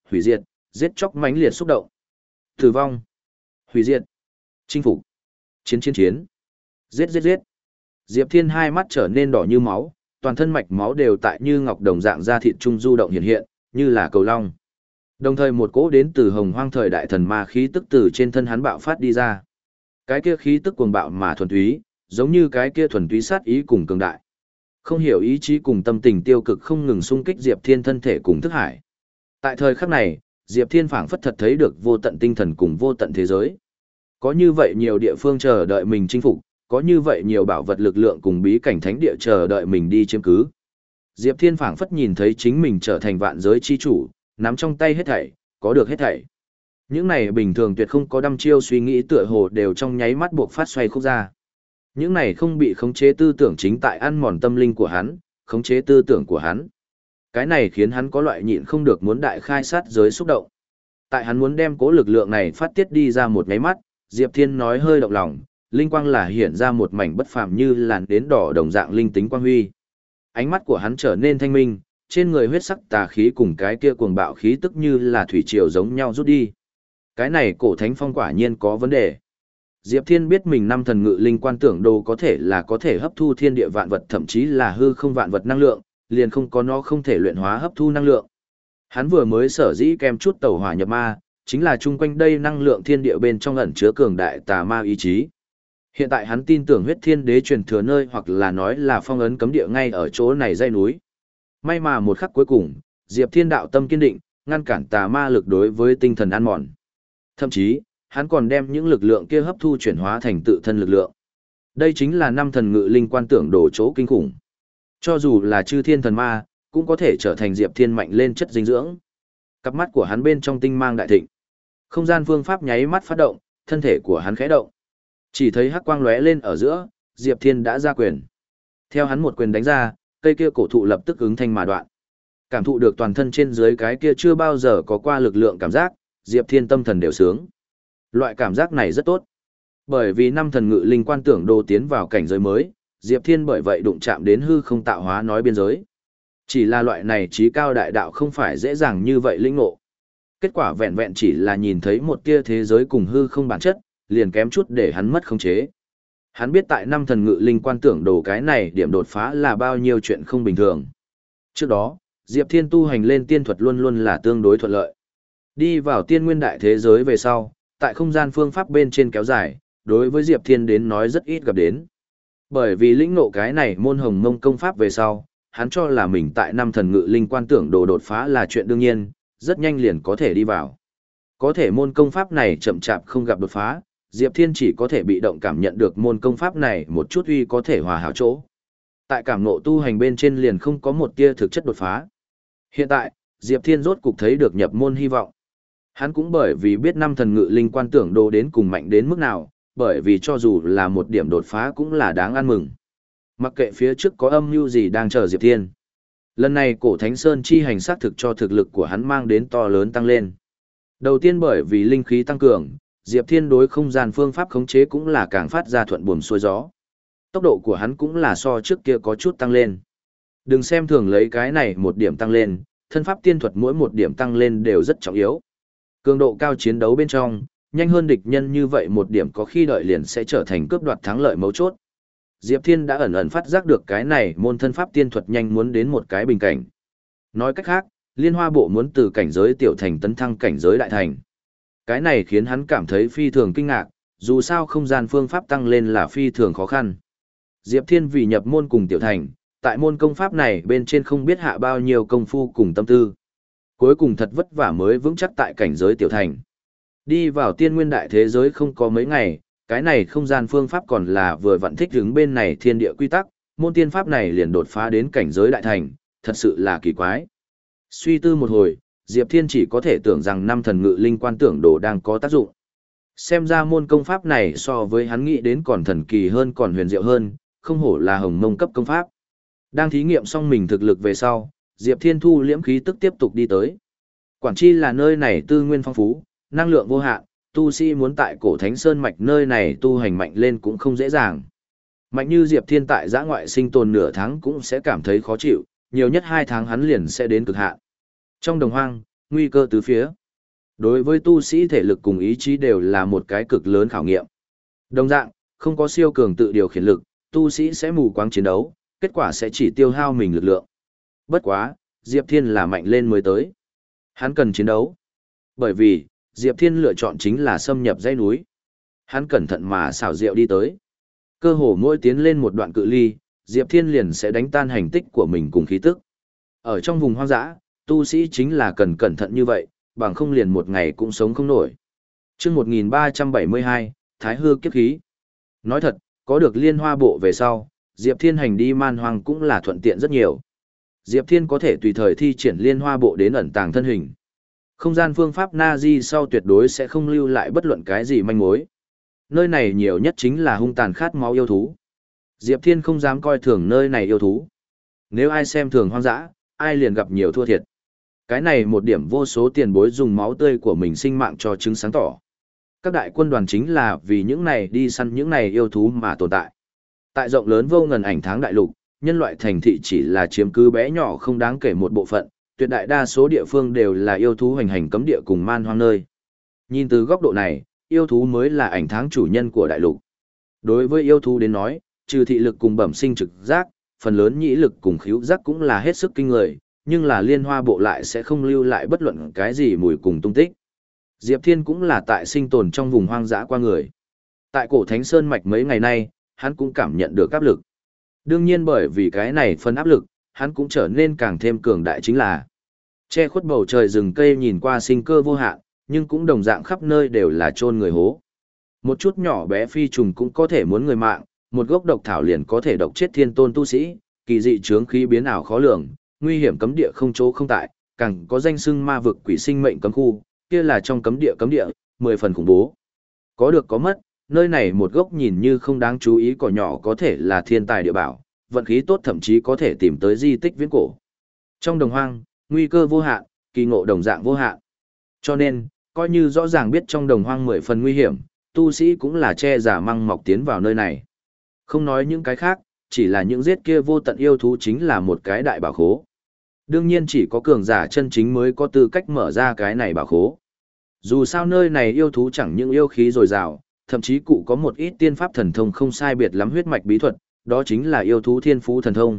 hủy diệt, giết chóc mãnh liệt xúc động. Tử vong, hủy diệt, chinh phục, chiến chiến chiến, giết giết giết. Diệp Thiên hai mắt trở nên đỏ như máu, toàn thân mạch máu đều tại như ngọc đồng dạng da thịt trung du động hiện hiện, như là cầu long. Đồng thời một cỗ đến từ hồng hoang thời đại thần ma khí tức từ trên thân hắn bạo phát đi ra. Cái kia khí tức cuồng bạo mà thuần túy, giống như cái kia thuần túy sát ý cùng cường đại. Không hiểu ý chí cùng tâm tình tiêu cực không ngừng xung kích Diệp Thiên thân thể cùng thức hải. Tại thời khắc này, Diệp Thiên phảng phất thật thấy được vô tận tinh thần cùng vô tận thế giới. Có như vậy nhiều địa phương chờ đợi mình chinh phục, có như vậy nhiều bảo vật lực lượng cùng bí cảnh thánh địa chờ đợi mình đi chiếm cứ. Diệp Thiên phảng phất nhìn thấy chính mình trở thành vạn giới chi chủ, nắm trong tay hết thảy, có được hết thảy. Những này bình thường tuyệt không có đăm chiêu suy nghĩ tựa hồ đều trong nháy mắt buộc phát xoay khúc ra. Những này không bị khống chế tư tưởng chính tại ăn mòn tâm linh của hắn, khống chế tư tưởng của hắn. Cái này khiến hắn có loại nhịn không được muốn đại khai sát giới xúc động. Tại hắn muốn đem cố lực lượng này phát tiết đi ra một nháy mắt, Diệp Thiên nói hơi động lòng, linh quang là hiện ra một mảnh bất phàm như làn đến đỏ đồng dạng linh tính quang huy. Ánh mắt của hắn trở nên thanh minh, trên người huyết sắc tà khí cùng cái kia cuồng bạo khí tức như là thủy triều giống nhau rút đi. Cái này cổ thánh phong quả nhiên có vấn đề. Diệp Thiên biết mình năm thần ngự linh quan tưởng đồ có thể là có thể hấp thu thiên địa vạn vật thậm chí là hư không vạn vật năng lượng, liền không có nó không thể luyện hóa hấp thu năng lượng. Hắn vừa mới sở dĩ kèm chút tẩu hỏa nhập ma, chính là chung quanh đây năng lượng thiên địa bên trong ẩn chứa cường đại tà ma ý chí. Hiện tại hắn tin tưởng huyết thiên đế truyền thừa nơi hoặc là nói là phong ấn cấm địa ngay ở chỗ này dãy núi. May mà một khắc cuối cùng, Diệp Thiên đạo tâm kiên định, ngăn cản tà ma lực đối với tinh thần ăn mòn. Thậm chí, hắn còn đem những lực lượng kia hấp thu chuyển hóa thành tự thân lực lượng. Đây chính là năm thần ngự linh quan tưởng đồ chỗ kinh khủng. Cho dù là chư thiên thần ma, cũng có thể trở thành Diệp Thiên mạnh lên chất dinh dưỡng. Cặp mắt của hắn bên trong tinh mang đại thịnh. Không gian phương pháp nháy mắt phát động, thân thể của hắn khẽ động. Chỉ thấy hắc quang lóe lên ở giữa, Diệp Thiên đã ra quyền. Theo hắn một quyền đánh ra, cây kia cổ thụ lập tức ứng thanh mà đoạn. Cảm thụ được toàn thân trên dưới cái kia chưa bao giờ có qua lực lượng cảm giác, Diệp Thiên tâm thần đều sướng. Loại cảm giác này rất tốt. Bởi vì năm thần ngự linh quan tưởng đồ tiến vào cảnh giới mới, Diệp Thiên bởi vậy đụng chạm đến hư không tạo hóa nói biên giới. Chỉ là loại này trí cao đại đạo không phải dễ dàng như vậy lĩnh ngộ. Kết quả vẹn vẹn chỉ là nhìn thấy một tia thế giới cùng hư không bản chất, liền kém chút để hắn mất khống chế. Hắn biết tại năm thần ngự linh quan tưởng đồ cái này điểm đột phá là bao nhiêu chuyện không bình thường. Trước đó, Diệp Thiên tu hành lên tiên thuật luôn luôn là tương đối thuận lợi. Đi vào tiên nguyên đại thế giới về sau, tại không gian phương pháp bên trên kéo dài, đối với Diệp Thiên đến nói rất ít gặp đến. Bởi vì lĩnh ngộ cái này môn hồng mông công pháp về sau, hắn cho là mình tại năm thần ngự linh quan tưởng đồ đột phá là chuyện đương nhiên, rất nhanh liền có thể đi vào. Có thể môn công pháp này chậm chạp không gặp đột phá, Diệp Thiên chỉ có thể bị động cảm nhận được môn công pháp này một chút uy có thể hòa hảo chỗ. Tại cảm ngộ tu hành bên trên liền không có một tia thực chất đột phá. Hiện tại, Diệp Thiên rốt cục thấy được nhập môn hy vọng. Hắn cũng bởi vì biết năm thần ngự linh quan tưởng đồ đến cùng mạnh đến mức nào, bởi vì cho dù là một điểm đột phá cũng là đáng ăn mừng. Mặc kệ phía trước có âm mưu gì đang chờ Diệp Thiên. Lần này cổ Thánh Sơn chi hành xác thực cho thực lực của hắn mang đến to lớn tăng lên. Đầu tiên bởi vì linh khí tăng cường, Diệp Thiên đối không gian phương pháp khống chế cũng là càng phát ra thuận buồm xuôi gió. Tốc độ của hắn cũng là so trước kia có chút tăng lên. Đừng xem thường lấy cái này một điểm tăng lên, thân pháp tiên thuật mỗi một điểm tăng lên đều rất trọng yếu. Cường độ cao chiến đấu bên trong, nhanh hơn địch nhân như vậy một điểm có khi đợi liền sẽ trở thành cướp đoạt thắng lợi mấu chốt. Diệp Thiên đã ẩn ẩn phát giác được cái này môn thân pháp tiên thuật nhanh muốn đến một cái bình cảnh. Nói cách khác, Liên Hoa Bộ muốn từ cảnh giới tiểu thành tấn thăng cảnh giới đại thành. Cái này khiến hắn cảm thấy phi thường kinh ngạc, dù sao không gian phương pháp tăng lên là phi thường khó khăn. Diệp Thiên vì nhập môn cùng tiểu thành, tại môn công pháp này bên trên không biết hạ bao nhiêu công phu cùng tâm tư. Cuối cùng thật vất vả mới vững chắc tại cảnh giới tiểu thành. Đi vào tiên nguyên đại thế giới không có mấy ngày, cái này không gian phương pháp còn là vừa vặn thích ứng bên này thiên địa quy tắc, môn tiên pháp này liền đột phá đến cảnh giới đại thành, thật sự là kỳ quái. Suy tư một hồi, Diệp Thiên chỉ có thể tưởng rằng năm thần ngự linh quan tưởng đồ đang có tác dụng. Xem ra môn công pháp này so với hắn nghĩ đến còn thần kỳ hơn còn huyền diệu hơn, không hổ là hồng mông cấp công pháp. Đang thí nghiệm xong mình thực lực về sau, Diệp Thiên thu liễm khí tức tiếp tục đi tới. Quản chi là nơi này tư nguyên phong phú, năng lượng vô hạn, tu sĩ muốn tại cổ Thánh Sơn mạch nơi này tu hành mạnh lên cũng không dễ dàng. Mạnh như Diệp Thiên tại giã ngoại sinh tồn nửa tháng cũng sẽ cảm thấy khó chịu, nhiều nhất hai tháng hắn liền sẽ đến cực hạn. Trong đồng hoang, nguy cơ tứ phía. Đối với tu sĩ thể lực cùng ý chí đều là một cái cực lớn khảo nghiệm. Đồng dạng, không có siêu cường tự điều khiển lực, tu sĩ sẽ mù quáng chiến đấu, kết quả sẽ chỉ tiêu hao mình lực lượng. Bất quá, Diệp Thiên là mạnh lên mới tới. Hắn cần chiến đấu. Bởi vì, Diệp Thiên lựa chọn chính là xâm nhập dãy núi. Hắn cẩn thận mà xảo diệu đi tới. Cơ hồ mỗi tiến lên một đoạn cự ly, Diệp Thiên liền sẽ đánh tan hành tích của mình cùng khí tức. Ở trong vùng hoang dã, tu sĩ chính là cần cẩn thận như vậy, bằng không liền một ngày cũng sống không nổi. Chương một nghìn ba trăm bảy mươi hai, Thái Hư kiếp khí. Nói thật, có được Liên Hoa bộ về sau, Diệp Thiên hành đi man hoang cũng là thuận tiện rất nhiều. Diệp Thiên có thể tùy thời thi triển Liên Hoa bộ đến ẩn tàng thân hình. Không gian phương pháp Nazi sau tuyệt đối sẽ không lưu lại bất luận cái gì manh mối. Nơi này nhiều nhất chính là hung tàn khát máu yêu thú. Diệp Thiên không dám coi thường nơi này yêu thú. Nếu ai xem thường hoang dã, ai liền gặp nhiều thua thiệt. Cái này một điểm vô số tiền bối dùng máu tươi của mình sinh mạng cho chứng sáng tỏ. Các đại quân đoàn chính là vì những này đi săn những này yêu thú mà tồn tại. Tại rộng lớn vô ngần ảnh tháng đại lục, nhân loại thành thị chỉ là chiếm cứ bé nhỏ không đáng kể một bộ phận, tuyệt đại đa số địa phương đều là yêu thú hoành hành cấm địa cùng man hoang nơi. Nhìn từ góc độ này, yêu thú mới là ảnh tháng chủ nhân của đại lục. Đối với yêu thú đến nói, trừ thị lực cùng bẩm sinh trực giác, phần lớn nhĩ lực cùng khứu giác cũng là hết sức kinh người, nhưng là Liên Hoa bộ lại sẽ không lưu lại bất luận cái gì mùi cùng tung tích. Diệp Thiên cũng là tại sinh tồn trong vùng hoang dã qua người. Tại cổ Thánh Sơn mạch mấy ngày nay, hắn cũng cảm nhận được áp lực. Đương nhiên bởi vì cái này phân áp lực, hắn cũng trở nên càng thêm cường đại chính là che khuất bầu trời rừng cây nhìn qua sinh cơ vô hạn, nhưng cũng đồng dạng khắp nơi đều là chôn người hố. Một chút nhỏ bé phi trùng cũng có thể muốn người mạng, một gốc độc thảo liền có thể độc chết thiên tôn tu sĩ, kỳ dị chướng khí biến ảo khó lường, nguy hiểm cấm địa không chỗ không tại, càng có danh xưng ma vực quỷ sinh mệnh cấm khu, kia là trong cấm địa cấm địa, mười phần khủng bố. Có được có mất, nơi này một gốc nhìn như không đáng chú ý cỏ nhỏ có thể là thiên tài địa bảo, vận khí tốt thậm chí có thể tìm tới di tích viễn cổ. Trong đồng hoang, nguy cơ vô hạn, kỳ ngộ đồng dạng vô hạn. Cho nên, coi như rõ ràng biết trong đồng hoang mười phần nguy hiểm, tu sĩ cũng là che giả măng mọc tiến vào nơi này. Không nói những cái khác, chỉ là những giết kia vô tận yêu thú chính là một cái đại bảo khố. Đương nhiên chỉ có cường giả chân chính mới có tư cách mở ra cái này bảo khố. Dù sao nơi này yêu thú chẳng những yêu khí dồi dào, thậm chí cụ có một ít tiên pháp thần thông không sai biệt lắm huyết mạch bí thuật, đó chính là yêu thú thiên phú thần thông.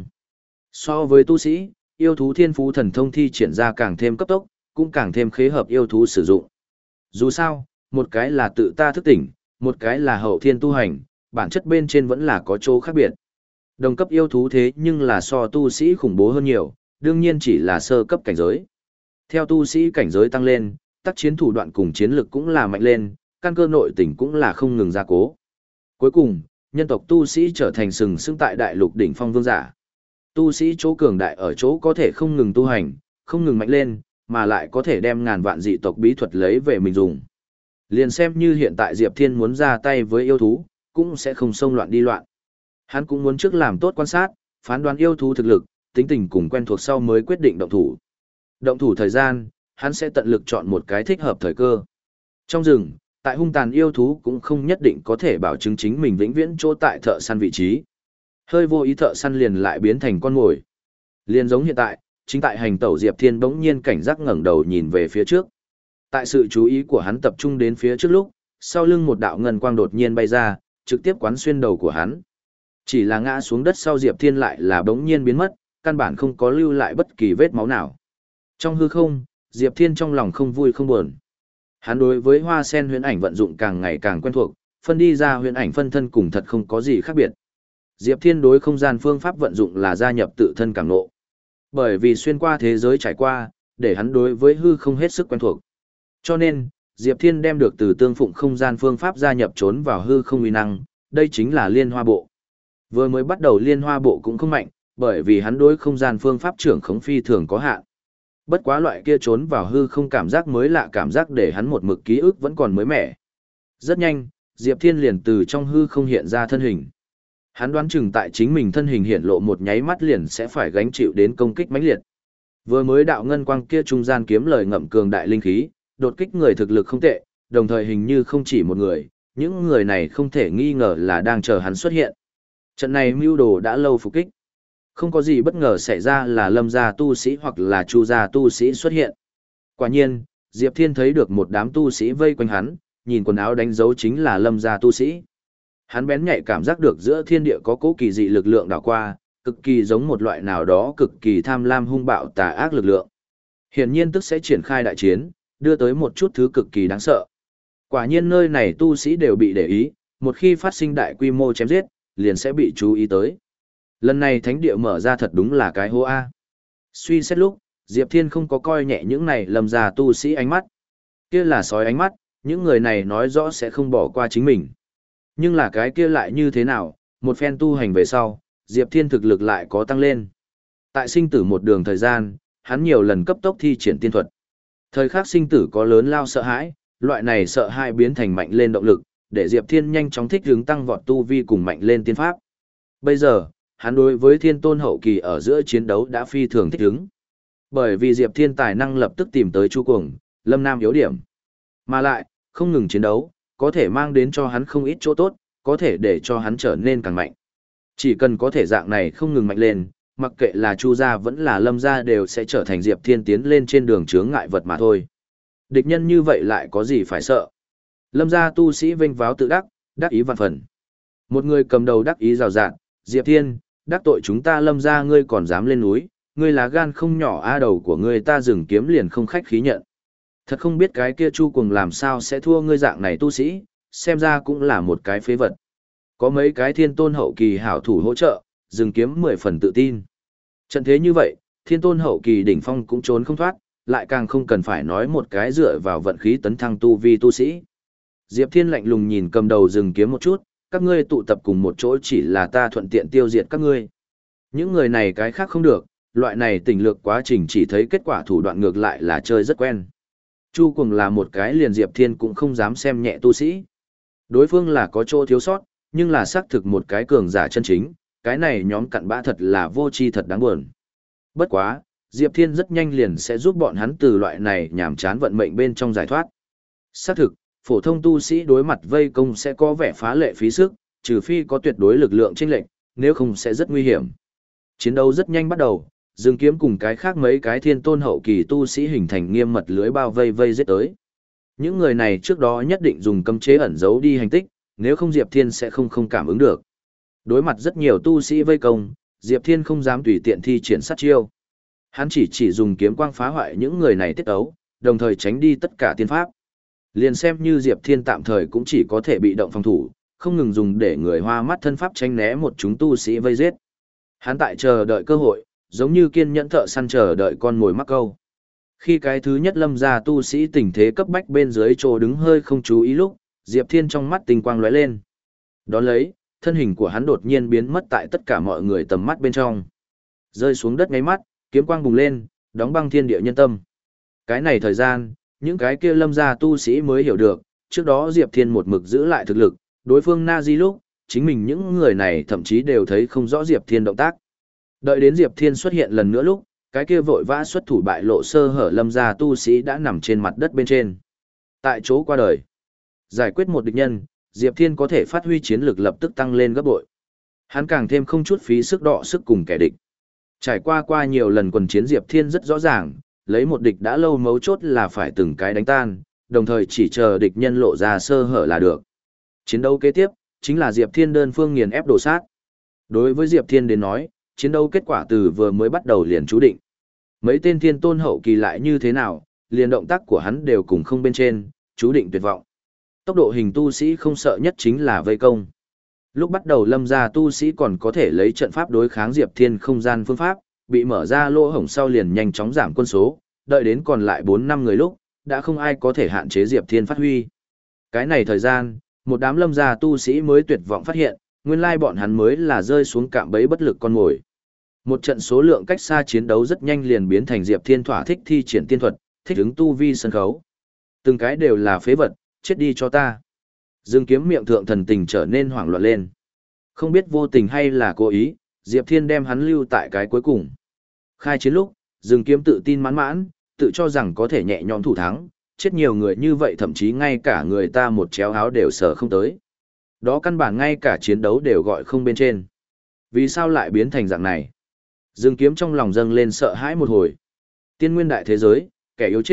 So với tu sĩ, yêu thú thiên phú thần thông thi triển ra càng thêm cấp tốc, cũng càng thêm khế hợp yêu thú sử dụng. Dù sao, một cái là tự ta thức tỉnh, một cái là hậu thiên tu hành, bản chất bên trên vẫn là có chỗ khác biệt. Đồng cấp yêu thú thế nhưng là so tu sĩ khủng bố hơn nhiều, đương nhiên chỉ là sơ cấp cảnh giới. Theo tu sĩ cảnh giới tăng lên, tác chiến thủ đoạn cùng chiến lực cũng là mạnh lên, căn cơ nội tình cũng là không ngừng gia cố. Cuối cùng, nhân tộc tu sĩ trở thành sừng sững tại đại lục đỉnh phong vương giả. Tu sĩ chỗ cường đại ở chỗ có thể không ngừng tu hành, không ngừng mạnh lên, mà lại có thể đem ngàn vạn dị tộc bí thuật lấy về mình dùng. Liền xem như hiện tại Diệp Thiên muốn ra tay với yêu thú, cũng sẽ không xông loạn đi loạn. Hắn cũng muốn trước làm tốt quan sát, phán đoán yêu thú thực lực, tính tình cùng quen thuộc sau mới quyết định động thủ. Động thủ thời gian, hắn sẽ tận lực chọn một cái thích hợp thời cơ. Trong rừng, tại hung tàn yêu thú cũng không nhất định có thể bảo chứng chính mình vĩnh viễn chỗ tại thợ săn vị trí. Hơi vô ý thợ săn liền lại biến thành con mồi. Liền giống hiện tại, chính tại hành tẩu Diệp Thiên bỗng nhiên cảnh giác ngẩng đầu nhìn về phía trước. Tại sự chú ý của hắn tập trung đến phía trước lúc, sau lưng một đạo ngân quang đột nhiên bay ra, trực tiếp quán xuyên đầu của hắn. Chỉ là ngã xuống đất sau Diệp Thiên lại là bỗng nhiên biến mất, căn bản không có lưu lại bất kỳ vết máu nào. Trong hư không, Diệp Thiên trong lòng không vui không buồn. Hắn đối với hoa sen huyễn ảnh vận dụng càng ngày càng quen thuộc, phân đi ra huyễn ảnh phân thân cùng thật không có gì khác biệt. Diệp Thiên đối không gian phương pháp vận dụng là gia nhập tự thân càng ngộ. Bởi vì xuyên qua thế giới trải qua, để hắn đối với hư không hết sức quen thuộc. Cho nên, Diệp Thiên đem được từ tương phụng không gian phương pháp gia nhập trốn vào hư không uy năng, đây chính là Liên Hoa bộ. Vừa mới bắt đầu Liên Hoa bộ cũng không mạnh, bởi vì hắn đối không gian phương pháp trưởng khống phi thường có hạn. Bất quá loại kia trốn vào hư không cảm giác mới lạ cảm giác để hắn một mực ký ức vẫn còn mới mẻ. Rất nhanh, Diệp Thiên liền từ trong hư không hiện ra thân hình. Hắn đoán chừng tại chính mình thân hình hiện lộ một nháy mắt liền sẽ phải gánh chịu đến công kích mãnh liệt. Vừa mới đạo ngân quang kia trung gian kiếm lời ngậm cường đại linh khí, đột kích người thực lực không tệ, đồng thời hình như không chỉ một người, những người này không thể nghi ngờ là đang chờ hắn xuất hiện. Trận này mưu đồ đã lâu phục kích. Không có gì bất ngờ xảy ra là Lâm gia tu sĩ hoặc là Chu gia tu sĩ xuất hiện. Quả nhiên, Diệp Thiên thấy được một đám tu sĩ vây quanh hắn, nhìn quần áo đánh dấu chính là Lâm gia tu sĩ. Hắn bén nhạy cảm giác được giữa thiên địa có cố kỳ dị lực lượng đảo qua, cực kỳ giống một loại nào đó cực kỳ tham lam hung bạo tà ác lực lượng. Hiển nhiên tức sẽ triển khai đại chiến, đưa tới một chút thứ cực kỳ đáng sợ. Quả nhiên nơi này tu sĩ đều bị để ý, một khi phát sinh đại quy mô chém giết, liền sẽ bị chú ý tới. Lần này thánh địa mở ra thật đúng là cái hố A. Suy xét lúc, Diệp Thiên không có coi nhẹ những này Lâm gia tu sĩ ánh mắt. Kia là sói ánh mắt, những người này nói rõ sẽ không bỏ qua chính mình. Nhưng là cái kia lại như thế nào, một phen tu hành về sau, Diệp Thiên thực lực lại có tăng lên. Tại sinh tử một đường thời gian, hắn nhiều lần cấp tốc thi triển tiên thuật. Thời khắc sinh tử có lớn lao sợ hãi, loại này sợ hãi biến thành mạnh lên động lực, để Diệp Thiên nhanh chóng thích ứng tăng vọt tu vi cùng mạnh lên tiên pháp. Bây giờ, hắn đối với thiên tôn hậu kỳ ở giữa chiến đấu đã phi thường thích ứng. Bởi vì Diệp Thiên tài năng lập tức tìm tới Chu Cuồng, Lâm Nam yếu điểm. Mà lại, không ngừng chiến đấu, có thể mang đến cho hắn không ít chỗ tốt, có thể để cho hắn trở nên càng mạnh. Chỉ cần có thể dạng này không ngừng mạnh lên, mặc kệ là Chu gia vẫn là Lâm gia đều sẽ trở thành Diệp Thiên tiến lên trên đường chướng ngại vật mà thôi. Địch nhân như vậy lại có gì phải sợ. Lâm gia tu sĩ vênh váo tự đắc, đắc ý vạn phần. Một người cầm đầu đắc ý rào rạt, Diệp Thiên, đắc tội chúng ta Lâm gia ngươi còn dám lên núi, ngươi là gan không nhỏ a đầu của ngươi ta dừng kiếm liền không khách khí nhận. Thật không biết cái kia Chu Cuồng làm sao sẽ thua ngươi dạng này tu sĩ, xem ra cũng là một cái phế vật. Có mấy cái thiên tôn hậu kỳ hảo thủ hỗ trợ, dừng kiếm mười phần tự tin. Trận thế như vậy, thiên tôn hậu kỳ đỉnh phong cũng trốn không thoát, lại càng không cần phải nói một cái dựa vào vận khí tấn thăng tu vi tu sĩ. Diệp Thiên lạnh lùng nhìn cầm đầu dừng kiếm một chút, các ngươi tụ tập cùng một chỗ chỉ là ta thuận tiện tiêu diệt các ngươi. Những người này cái khác không được, loại này tình lược quá trình chỉ thấy kết quả thủ đoạn ngược lại là chơi rất quen. Chu Cuồng là một cái liền Diệp Thiên cũng không dám xem nhẹ tu sĩ. Đối phương là có chỗ thiếu sót, nhưng là xác thực một cái cường giả chân chính, cái này nhóm cặn bã thật là vô tri thật đáng buồn. Bất quá, Diệp Thiên rất nhanh liền sẽ giúp bọn hắn từ loại này nhảm chán vận mệnh bên trong giải thoát. Xác thực, phổ thông tu sĩ đối mặt vây công sẽ có vẻ phá lệ phí sức, trừ phi có tuyệt đối lực lượng chênh lệch, nếu không sẽ rất nguy hiểm. Chiến đấu rất nhanh bắt đầu, Dương Kiếm cùng cái khác mấy cái thiên tôn hậu kỳ tu sĩ hình thành nghiêm mật lưới bao vây vây giết tới. Những người này trước đó nhất định dùng cấm chế ẩn giấu đi hành tích, nếu không Diệp Thiên sẽ không không cảm ứng được. Đối mặt rất nhiều tu sĩ vây công, Diệp Thiên không dám tùy tiện thi triển sát chiêu. Hắn chỉ chỉ dùng kiếm quang phá hoại những người này tiết ấu, đồng thời tránh đi tất cả tiên pháp. Liền xem như Diệp Thiên tạm thời cũng chỉ có thể bị động phòng thủ, không ngừng dùng để người hoa mắt thân pháp tránh né một chúng tu sĩ vây giết. Hắn tại chờ đợi cơ hội, giống như kiên nhẫn thợ săn chờ đợi con mồi mắc câu. Khi cái thứ nhất Lâm gia tu sĩ tình thế cấp bách bên dưới chỗ đứng hơi không chú ý lúc, Diệp Thiên trong mắt tinh quang lóe lên. Đón lấy, thân hình của hắn đột nhiên biến mất tại tất cả mọi người tầm mắt bên trong. Rơi xuống đất ngay mắt, kiếm quang bùng lên, đóng băng thiên địa nhân tâm. Cái này thời gian, những cái kia Lâm gia tu sĩ mới hiểu được, trước đó Diệp Thiên một mực giữ lại thực lực, đối phương Na Di lúc, chính mình những người này thậm chí đều thấy không rõ Diệp Thiên động tác. Đợi đến Diệp Thiên xuất hiện lần nữa lúc, cái kia vội vã xuất thủ bại lộ sơ hở Lâm gia tu sĩ đã nằm trên mặt đất bên trên. Tại chỗ qua đời. Giải quyết một địch nhân, Diệp Thiên có thể phát huy chiến lực lập tức tăng lên gấp bội. Hắn càng thêm không chút phí sức đọ sức cùng kẻ địch. Trải qua qua nhiều lần quần chiến Diệp Thiên rất rõ ràng, lấy một địch đã lâu mấu chốt là phải từng cái đánh tan, đồng thời chỉ chờ địch nhân lộ ra sơ hở là được. Chiến đấu kế tiếp, chính là Diệp Thiên đơn phương nghiền ép đổ sát. Đối với Diệp Thiên đến nói, chiến đấu kết quả từ vừa mới bắt đầu liền chú định. Mấy tên thiên tôn hậu kỳ lại như thế nào, liền động tác của hắn đều cùng không bên trên, chú định tuyệt vọng. Tốc độ hình tu sĩ không sợ nhất chính là vây công. Lúc bắt đầu Lâm gia tu sĩ còn có thể lấy trận pháp đối kháng Diệp Thiên không gian phương pháp, bị mở ra lỗ hổng sau liền nhanh chóng giảm quân số, đợi đến còn lại bốn năm người lúc, đã không ai có thể hạn chế Diệp Thiên phát huy. Cái này thời gian, một đám Lâm gia tu sĩ mới tuyệt vọng phát hiện, nguyên lai bọn hắn mới là rơi xuống cạm bẫy bất lực con mồi. Một trận số lượng cách xa chiến đấu rất nhanh liền biến thành Diệp Thiên thỏa thích thi triển tiên thuật, thích ứng tu vi sân khấu. Từng cái đều là phế vật, chết đi cho ta. Dương Kiếm miệng thượng thần tình trở nên hoảng loạn lên. Không biết vô tình hay là cố ý, Diệp Thiên đem hắn lưu tại cái cuối cùng. Khai chiến lúc, Dương Kiếm tự tin mãn mãn, tự cho rằng có thể nhẹ nhõm thủ thắng, chết nhiều người như vậy thậm chí ngay cả người ta một chéo áo đều sợ không tới. Đó căn bản ngay cả chiến đấu đều gọi không bên trên. Vì sao lại biến thành dạng này? Dương Kiếm trong lòng dâng lên sợ hãi một hồi. Tiên nguyên đại thế giới, kẻ yếu chết,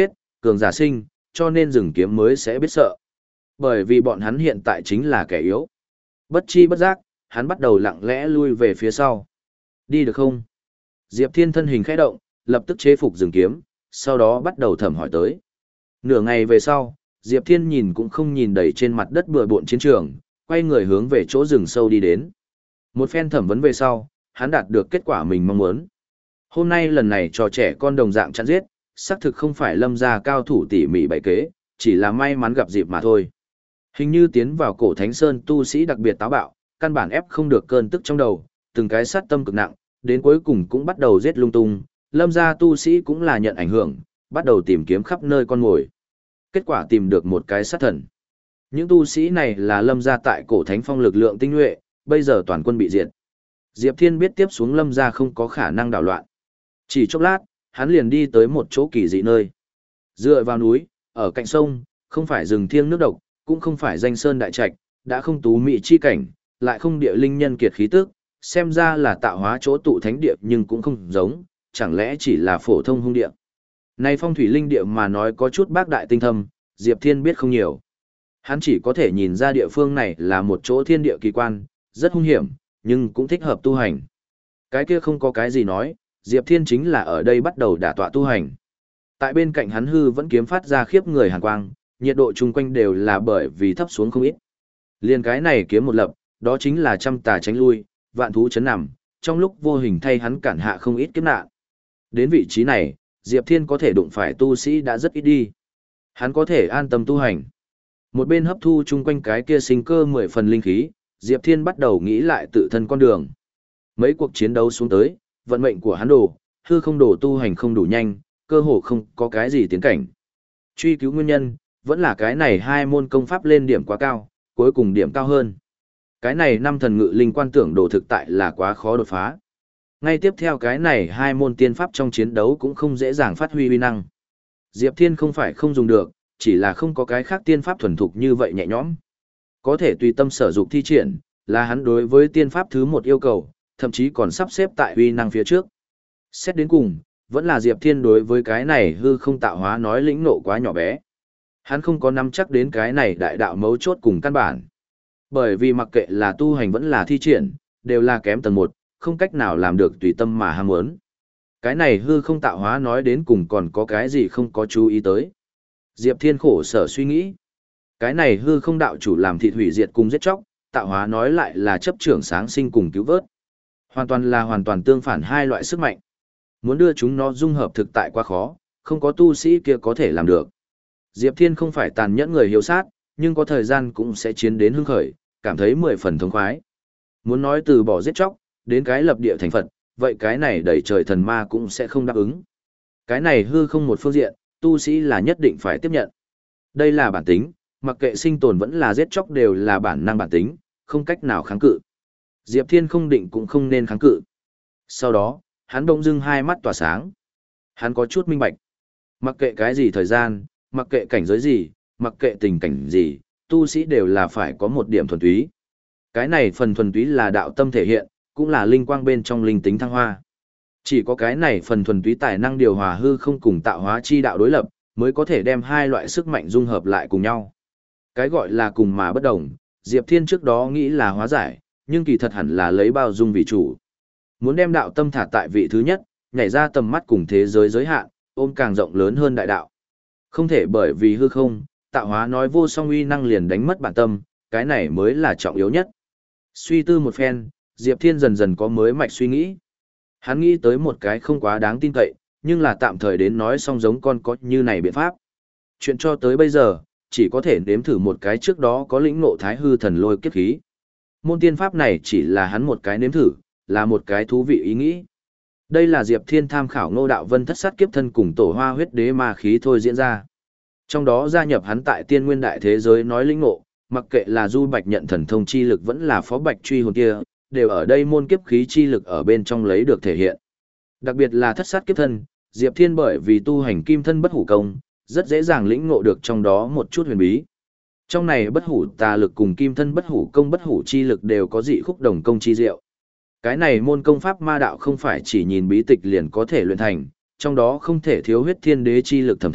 cường giả sinh, cho nên rừng kiếm mới sẽ biết sợ. Bởi vì bọn hắn hiện tại chính là kẻ yếu. Bất chi bất giác, hắn bắt đầu lặng lẽ lui về phía sau. Đi được không? Diệp Thiên thân hình khẽ động, lập tức chế phục rừng kiếm, sau đó bắt đầu thẩm hỏi tới. Nửa ngày về sau, Diệp Thiên nhìn cũng không nhìn đầy trên mặt đất bừa bộn chiến trường, quay người hướng về chỗ rừng sâu đi đến. Một phen thẩm vấn về sau, hắn đạt được kết quả mình mong muốn. Hôm nay lần này trò trẻ con đồng dạng chặn giết, xác thực không phải Lâm gia cao thủ tỉ mỉ bày kế, chỉ là may mắn gặp dịp mà thôi. Hình như tiến vào cổ Thánh Sơn tu sĩ đặc biệt táo bạo, căn bản ép không được cơn tức trong đầu, từng cái sát tâm cực nặng, đến cuối cùng cũng bắt đầu giết lung tung, Lâm gia tu sĩ cũng là nhận ảnh hưởng, bắt đầu tìm kiếm khắp nơi con mồi. Kết quả tìm được một cái sát thần. Những tu sĩ này là Lâm gia tại cổ Thánh Phong lực lượng tinh nhuệ, bây giờ toàn quân bị diệt. Diệp Thiên biết tiếp xuống Lâm gia không có khả năng đảo loạn. Chỉ chốc lát, hắn liền đi tới một chỗ kỳ dị nơi. Dựa vào núi, ở cạnh sông, không phải rừng thiêng nước độc, cũng không phải danh sơn đại trạch, đã không tú mỹ chi cảnh, lại không địa linh nhân kiệt khí tức, xem ra là tạo hóa chỗ tụ thánh địa nhưng cũng không giống, chẳng lẽ chỉ là phổ thông hung địa. Này phong thủy linh địa mà nói có chút bác đại tinh thâm, Diệp Thiên biết không nhiều. Hắn chỉ có thể nhìn ra địa phương này là một chỗ thiên địa kỳ quan, rất hung hiểm, nhưng cũng thích hợp tu hành. Cái kia không có cái gì nói, Diệp Thiên chính là ở đây bắt đầu đả tọa tu hành. Tại bên cạnh hắn hư vẫn kiếm phát ra khiếp người hàn quang, nhiệt độ chung quanh đều là bởi vì thấp xuống không ít. Liên cái này kiếm một lập, đó chính là trăm tà tránh lui, vạn thú chấn nằm, trong lúc vô hình thay hắn cản hạ không ít kiếp nạn. Đến vị trí này, Diệp Thiên có thể đụng phải tu sĩ đã rất ít đi. Hắn có thể an tâm tu hành. Một bên hấp thu chung quanh cái kia sinh cơ mười phần linh khí, Diệp Thiên bắt đầu nghĩ lại tự thân con đường. Mấy cuộc chiến đấu xuống tới, vận mệnh của hắn đồ, hư không đồ tu hành không đủ nhanh, cơ hồ không có cái gì tiến cảnh. Truy cứu nguyên nhân, vẫn là cái này hai môn công pháp lên điểm quá cao, cuối cùng điểm cao hơn. Cái này năm thần ngự linh quan tưởng đồ thực tại là quá khó đột phá. Ngay tiếp theo cái này hai môn tiên pháp trong chiến đấu cũng không dễ dàng phát huy uy năng. Diệp Thiên không phải không dùng được, chỉ là không có cái khác tiên pháp thuần thục như vậy nhẹ nhõm. Có thể tùy tâm sở dụng thi triển, là hắn đối với tiên pháp thứ một yêu cầu, thậm chí còn sắp xếp tại uy năng phía trước. Xét đến cùng, vẫn là Diệp Thiên đối với cái này hư không tạo hóa nói lĩnh nộ quá nhỏ bé. Hắn không có nắm chắc đến cái này đại đạo mấu chốt cùng căn bản. Bởi vì mặc kệ là tu hành vẫn là thi triển, đều là kém tầng một, không cách nào làm được tùy tâm mà ham muốn. Cái này hư không tạo hóa nói đến cùng còn có cái gì không có chú ý tới. Diệp Thiên khổ sở suy nghĩ. Cái này hư không đạo chủ làm thịt hủy diệt cùng giết chóc, tạo hóa nói lại là chấp trưởng sáng sinh cùng cứu vớt. Hoàn toàn là hoàn toàn tương phản hai loại sức mạnh. Muốn đưa chúng nó dung hợp thực tại quá khó, không có tu sĩ kia có thể làm được. Diệp Thiên không phải tàn nhẫn người hiếu sát, nhưng có thời gian cũng sẽ chiến đến hưng khởi, cảm thấy mười phần thống khoái. Muốn nói từ bỏ giết chóc, đến cái lập địa thành Phật, vậy cái này đẩy trời thần ma cũng sẽ không đáp ứng. Cái này hư không một phương diện, tu sĩ là nhất định phải tiếp nhận. Đây là bản tính, mặc kệ sinh tồn vẫn là giết chóc đều là bản năng bản tính, không cách nào kháng cự. Diệp Thiên không định cũng không nên kháng cự. Sau đó, hắn bỗng dưng hai mắt tỏa sáng. Hắn có chút minh bạch. Mặc kệ cái gì thời gian, mặc kệ cảnh giới gì, mặc kệ tình cảnh gì, tu sĩ đều là phải có một điểm thuần túy. Cái này phần thuần túy là đạo tâm thể hiện, cũng là linh quang bên trong linh tính thăng hoa. Chỉ có cái này phần thuần túy tài năng điều hòa hư không cùng tạo hóa chi đạo đối lập, mới có thể đem hai loại sức mạnh dung hợp lại cùng nhau. Cái gọi là cùng mà bất đồng, Diệp Thiên trước đó nghĩ là hóa giải, nhưng kỳ thật hẳn là lấy bao dung vì chủ. Muốn đem đạo tâm thả tại vị thứ nhất, nhảy ra tầm mắt cùng thế giới giới hạn, ôm càng rộng lớn hơn đại đạo. Không thể bởi vì hư không, tạo hóa nói vô song uy năng liền đánh mất bản tâm, cái này mới là trọng yếu nhất. Suy tư một phen, Diệp Thiên dần dần có mới mạch suy nghĩ. Hắn nghĩ tới một cái không quá đáng tin cậy, nhưng là tạm thời đến nói song giống con có như này biện pháp. Chuyện cho tới bây giờ, chỉ có thể nếm thử một cái trước đó có lĩnh ngộ thái hư thần lôi kiếp khí. Môn tiên pháp này chỉ là hắn một cái nếm thử, là một cái thú vị ý nghĩ. Đây là Diệp Thiên tham khảo Ngô Đạo Vân thất sát kiếp thân cùng tổ hoa huyết đế ma khí thôi diễn ra. Trong đó gia nhập hắn tại tiên nguyên đại thế giới nói lĩnh ngộ, mặc kệ là Du Bạch nhận thần thông chi lực vẫn là Phó Bạch truy hồn kia, đều ở đây môn kiếp khí chi lực ở bên trong lấy được thể hiện. Đặc biệt là thất sát kiếp thân, Diệp Thiên bởi vì tu hành kim thân bất hủ công, rất dễ dàng lĩnh ngộ được trong đó một chút huyền bí. Trong này bất hủ tà lực cùng kim thân bất hủ công bất hủ chi lực đều có dị khúc đồng công chi diệu. Cái này môn công pháp ma đạo không phải chỉ nhìn bí tịch liền có thể luyện thành, trong đó không thể thiếu huyết thiên đế chi lực thẩm thấu,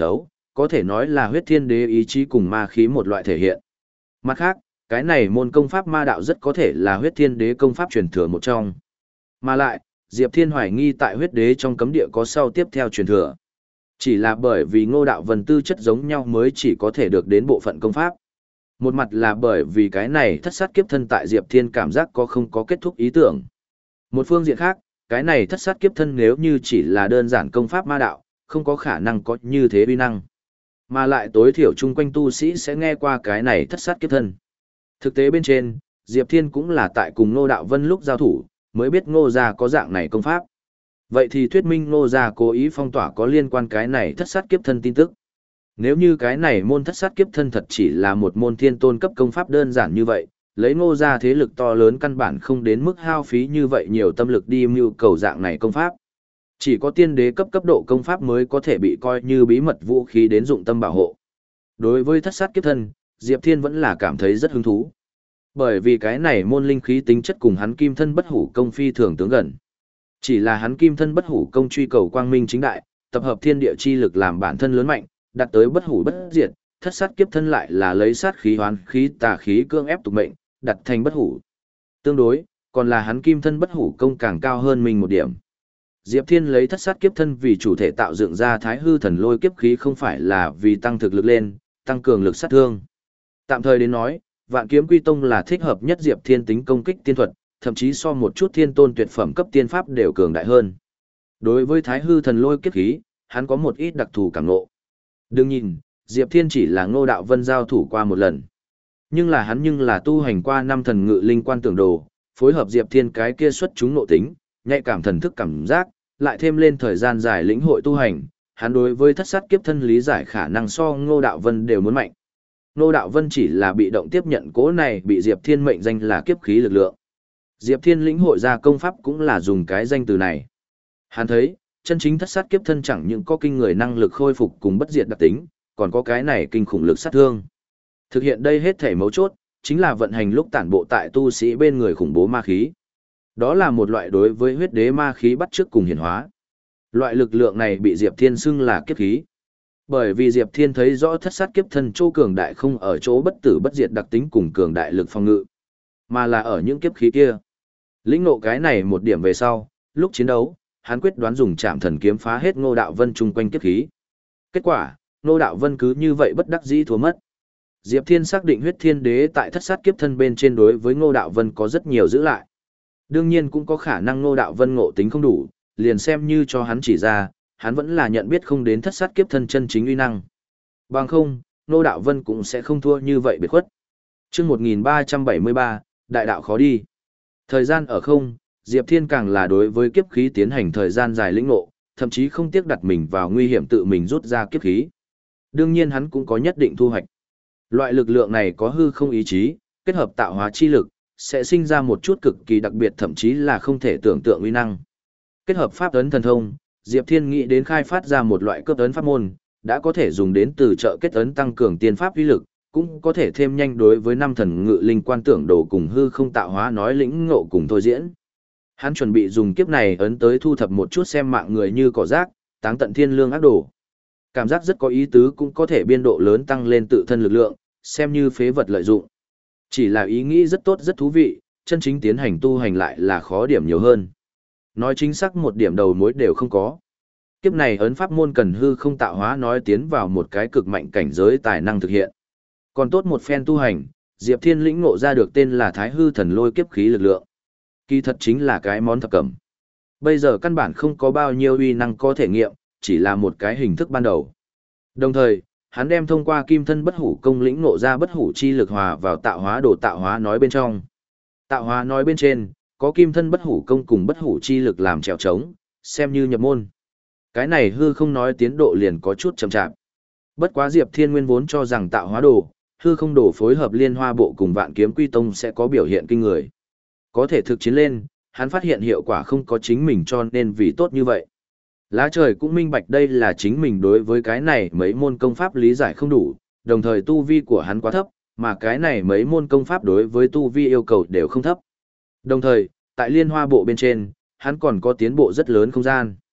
có thể nói là huyết thiên đế ý chí cùng ma khí một loại thể hiện. Mặt khác, cái này môn công pháp ma đạo rất có thể là huyết thiên đế công pháp truyền thừa một trong. Mà lại, Diệp Thiên hoài nghi tại huyết đế trong cấm địa có sau tiếp theo truyền thừa. Chỉ là bởi vì Ngô Đạo Vân tư chất giống nhau mới chỉ có thể được đến bộ phận công pháp. Một mặt là bởi vì cái này thất sát kiếp thân tại Diệp Thiên cảm giác có không có kết thúc ý tưởng. Một phương diện khác, cái này thất sát kiếp thân nếu như chỉ là đơn giản công pháp ma đạo, không có khả năng có như thế uy năng. Mà lại tối thiểu chung quanh tu sĩ sẽ nghe qua cái này thất sát kiếp thân. Thực tế bên trên, Diệp Thiên cũng là tại cùng Ngô Đạo Vân lúc giao thủ, mới biết Ngô gia có dạng này công pháp. Vậy thì thuyết minh Ngô gia cố ý phong tỏa có liên quan cái này thất sát kiếp thân tin tức. Nếu như cái này môn thất sát kiếp thân thật chỉ là một môn thiên tôn cấp công pháp đơn giản như vậy, lấy Ngô gia thế lực to lớn căn bản không đến mức hao phí như vậy nhiều tâm lực đi mưu cầu dạng này công pháp. Chỉ có tiên đế cấp cấp độ công pháp mới có thể bị coi như bí mật vũ khí đến dụng tâm bảo hộ. Đối với thất sát kiếp thân, Diệp Thiên vẫn là cảm thấy rất hứng thú. Bởi vì cái này môn linh khí tính chất cùng hắn kim thân bất hủ công phi thường tướng gần. Chỉ là hắn kim thân bất hủ công truy cầu quang minh chính đại, tập hợp thiên địa chi lực làm bản thân lớn mạnh, đạt tới bất hủ bất diệt, thất sát kiếp thân lại là lấy sát khí hoán khí tà khí cương ép tục mệnh, đặt thành bất hủ. Tương đối, còn là hắn kim thân bất hủ công càng cao hơn mình một điểm. Diệp Thiên lấy thất sát kiếp thân vì chủ thể tạo dựng ra thái hư thần lôi kiếp khí không phải là vì tăng thực lực lên, tăng cường lực sát thương. Tạm thời đến nói, Vạn Kiếm Quy Tông là thích hợp nhất Diệp Thiên tính công kích tiên thuật, thậm chí so một chút thiên tôn tuyệt phẩm cấp tiên pháp đều cường đại hơn. Đối với thái hư thần lôi kiếp khí, hắn có một ít đặc thù cảm ngộ. Đừng nhìn, Diệp Thiên chỉ là Ngô Đạo Vân giao thủ qua một lần. Nhưng là hắn nhưng là tu hành qua năm thần ngự linh quan tưởng đồ, phối hợp Diệp Thiên cái kia xuất chúng nộ tính, nhạy cảm thần thức cảm giác, lại thêm lên thời gian dài lĩnh hội tu hành, hắn đối với thất sát kiếp thân lý giải khả năng so Ngô Đạo Vân đều muốn mạnh. Ngô Đạo Vân chỉ là bị động tiếp nhận cố này bị Diệp Thiên mệnh danh là kiếp khí lực lượng. Diệp Thiên lĩnh hội ra công pháp cũng là dùng cái danh từ này. Hắn thấy, chân chính thất sát kiếp thân chẳng những có kinh người năng lực khôi phục cùng bất diệt đặc tính, còn có cái này kinh khủng lực sát thương. Thực hiện đây hết thể mấu chốt, chính là vận hành lúc tản bộ tại tu sĩ bên người khủng bố ma khí. Đó là một loại đối với huyết đế ma khí bắt chước cùng hiển hóa. Loại lực lượng này bị Diệp Thiên xưng là kiếp khí. Bởi vì Diệp Thiên thấy rõ thất sát kiếp thân chỗ cường đại không ở chỗ bất tử bất diệt đặc tính cùng cường đại lực phòng ngự, mà là ở những kiếp khí kia. Lĩnh ngộ cái này một điểm về sau, lúc chiến đấu, hắn quyết đoán dùng Trảm Thần kiếm phá hết Ngô Đạo Vân chung quanh kiếp khí. Kết quả, Ngô Đạo Vân cứ như vậy bất đắc dĩ thua mất. Diệp Thiên xác định huyết thiên đế tại thất sát kiếp thân bên trên đối với Ngô Đạo Vân có rất nhiều giữ lại. Đương nhiên cũng có khả năng Ngô Đạo Vân ngộ tính không đủ, liền xem như cho hắn chỉ ra, hắn vẫn là nhận biết không đến thất sát kiếp thân chân chính uy năng. Bằng không, Ngô Đạo Vân cũng sẽ không thua như vậy biệt khuất. Chương một nghìn ba trăm bảy mươi ba, đại đạo khó đi. Thời gian ở không, Diệp Thiên càng là đối với kiếp khí tiến hành thời gian dài lĩnh ngộ, thậm chí không tiếc đặt mình vào nguy hiểm tự mình rút ra kiếp khí. Đương nhiên hắn cũng có nhất định thu hoạch. Loại lực lượng này có hư không ý chí, kết hợp tạo hóa chi lực, sẽ sinh ra một chút cực kỳ đặc biệt thậm chí là không thể tưởng tượng uy năng. Kết hợp pháp ấn thần thông, Diệp Thiên nghĩ đến khai phát ra một loại cấp ấn pháp môn, đã có thể dùng đến từ trợ kết ấn tăng cường tiên pháp uy lực, cũng có thể thêm nhanh đối với năm thần ngự linh quan tưởng đồ cùng hư không tạo hóa nói lĩnh ngộ cùng thôi diễn. Hắn chuẩn bị dùng kiếp này ấn tới thu thập một chút xem mạng người như cỏ rác, táng tận thiên lương ác đồ. Cảm giác rất có ý tứ cũng có thể biên độ lớn tăng lên tự thân lực lượng, xem như phế vật lợi dụng. Chỉ là ý nghĩ rất tốt rất thú vị, chân chính tiến hành tu hành lại là khó điểm nhiều hơn. Nói chính xác một điểm đầu mối đều không có. Kiếp này ấn pháp môn cần hư không tạo hóa nói tiến vào một cái cực mạnh cảnh giới tài năng thực hiện. Còn tốt một phen tu hành, Diệp Thiên lĩnh ngộ ra được tên là Thái Hư Thần Lôi kiếp khí lực lượng. Kỳ thật chính là cái món thập cẩm. Bây giờ căn bản không có bao nhiêu uy năng có thể nghiệm, chỉ là một cái hình thức ban đầu. Đồng thời, hắn đem thông qua kim thân bất hủ công lĩnh ngộ ra bất hủ chi lực hòa vào tạo hóa đồ tạo hóa nói bên trong. Tạo hóa nói bên trên, có kim thân bất hủ công cùng bất hủ chi lực làm trèo trống, xem như nhập môn. Cái này hư không nói tiến độ liền có chút chậm chạp. Bất quá Diệp Thiên Nguyên vốn cho rằng tạo hóa đồ, hư không đồ phối hợp liên hoa bộ cùng vạn kiếm quy tông sẽ có biểu hiện kinh người. Có thể thực chiến lên, hắn phát hiện hiệu quả không có chính mình cho nên vì tốt như vậy. Lá trời cũng minh bạch đây là chính mình đối với cái này mấy môn công pháp lý giải không đủ, đồng thời tu vi của hắn quá thấp, mà cái này mấy môn công pháp đối với tu vi yêu cầu đều không thấp. Đồng thời, tại liên hoa bộ bên trên, hắn còn có tiến bộ rất lớn không gian.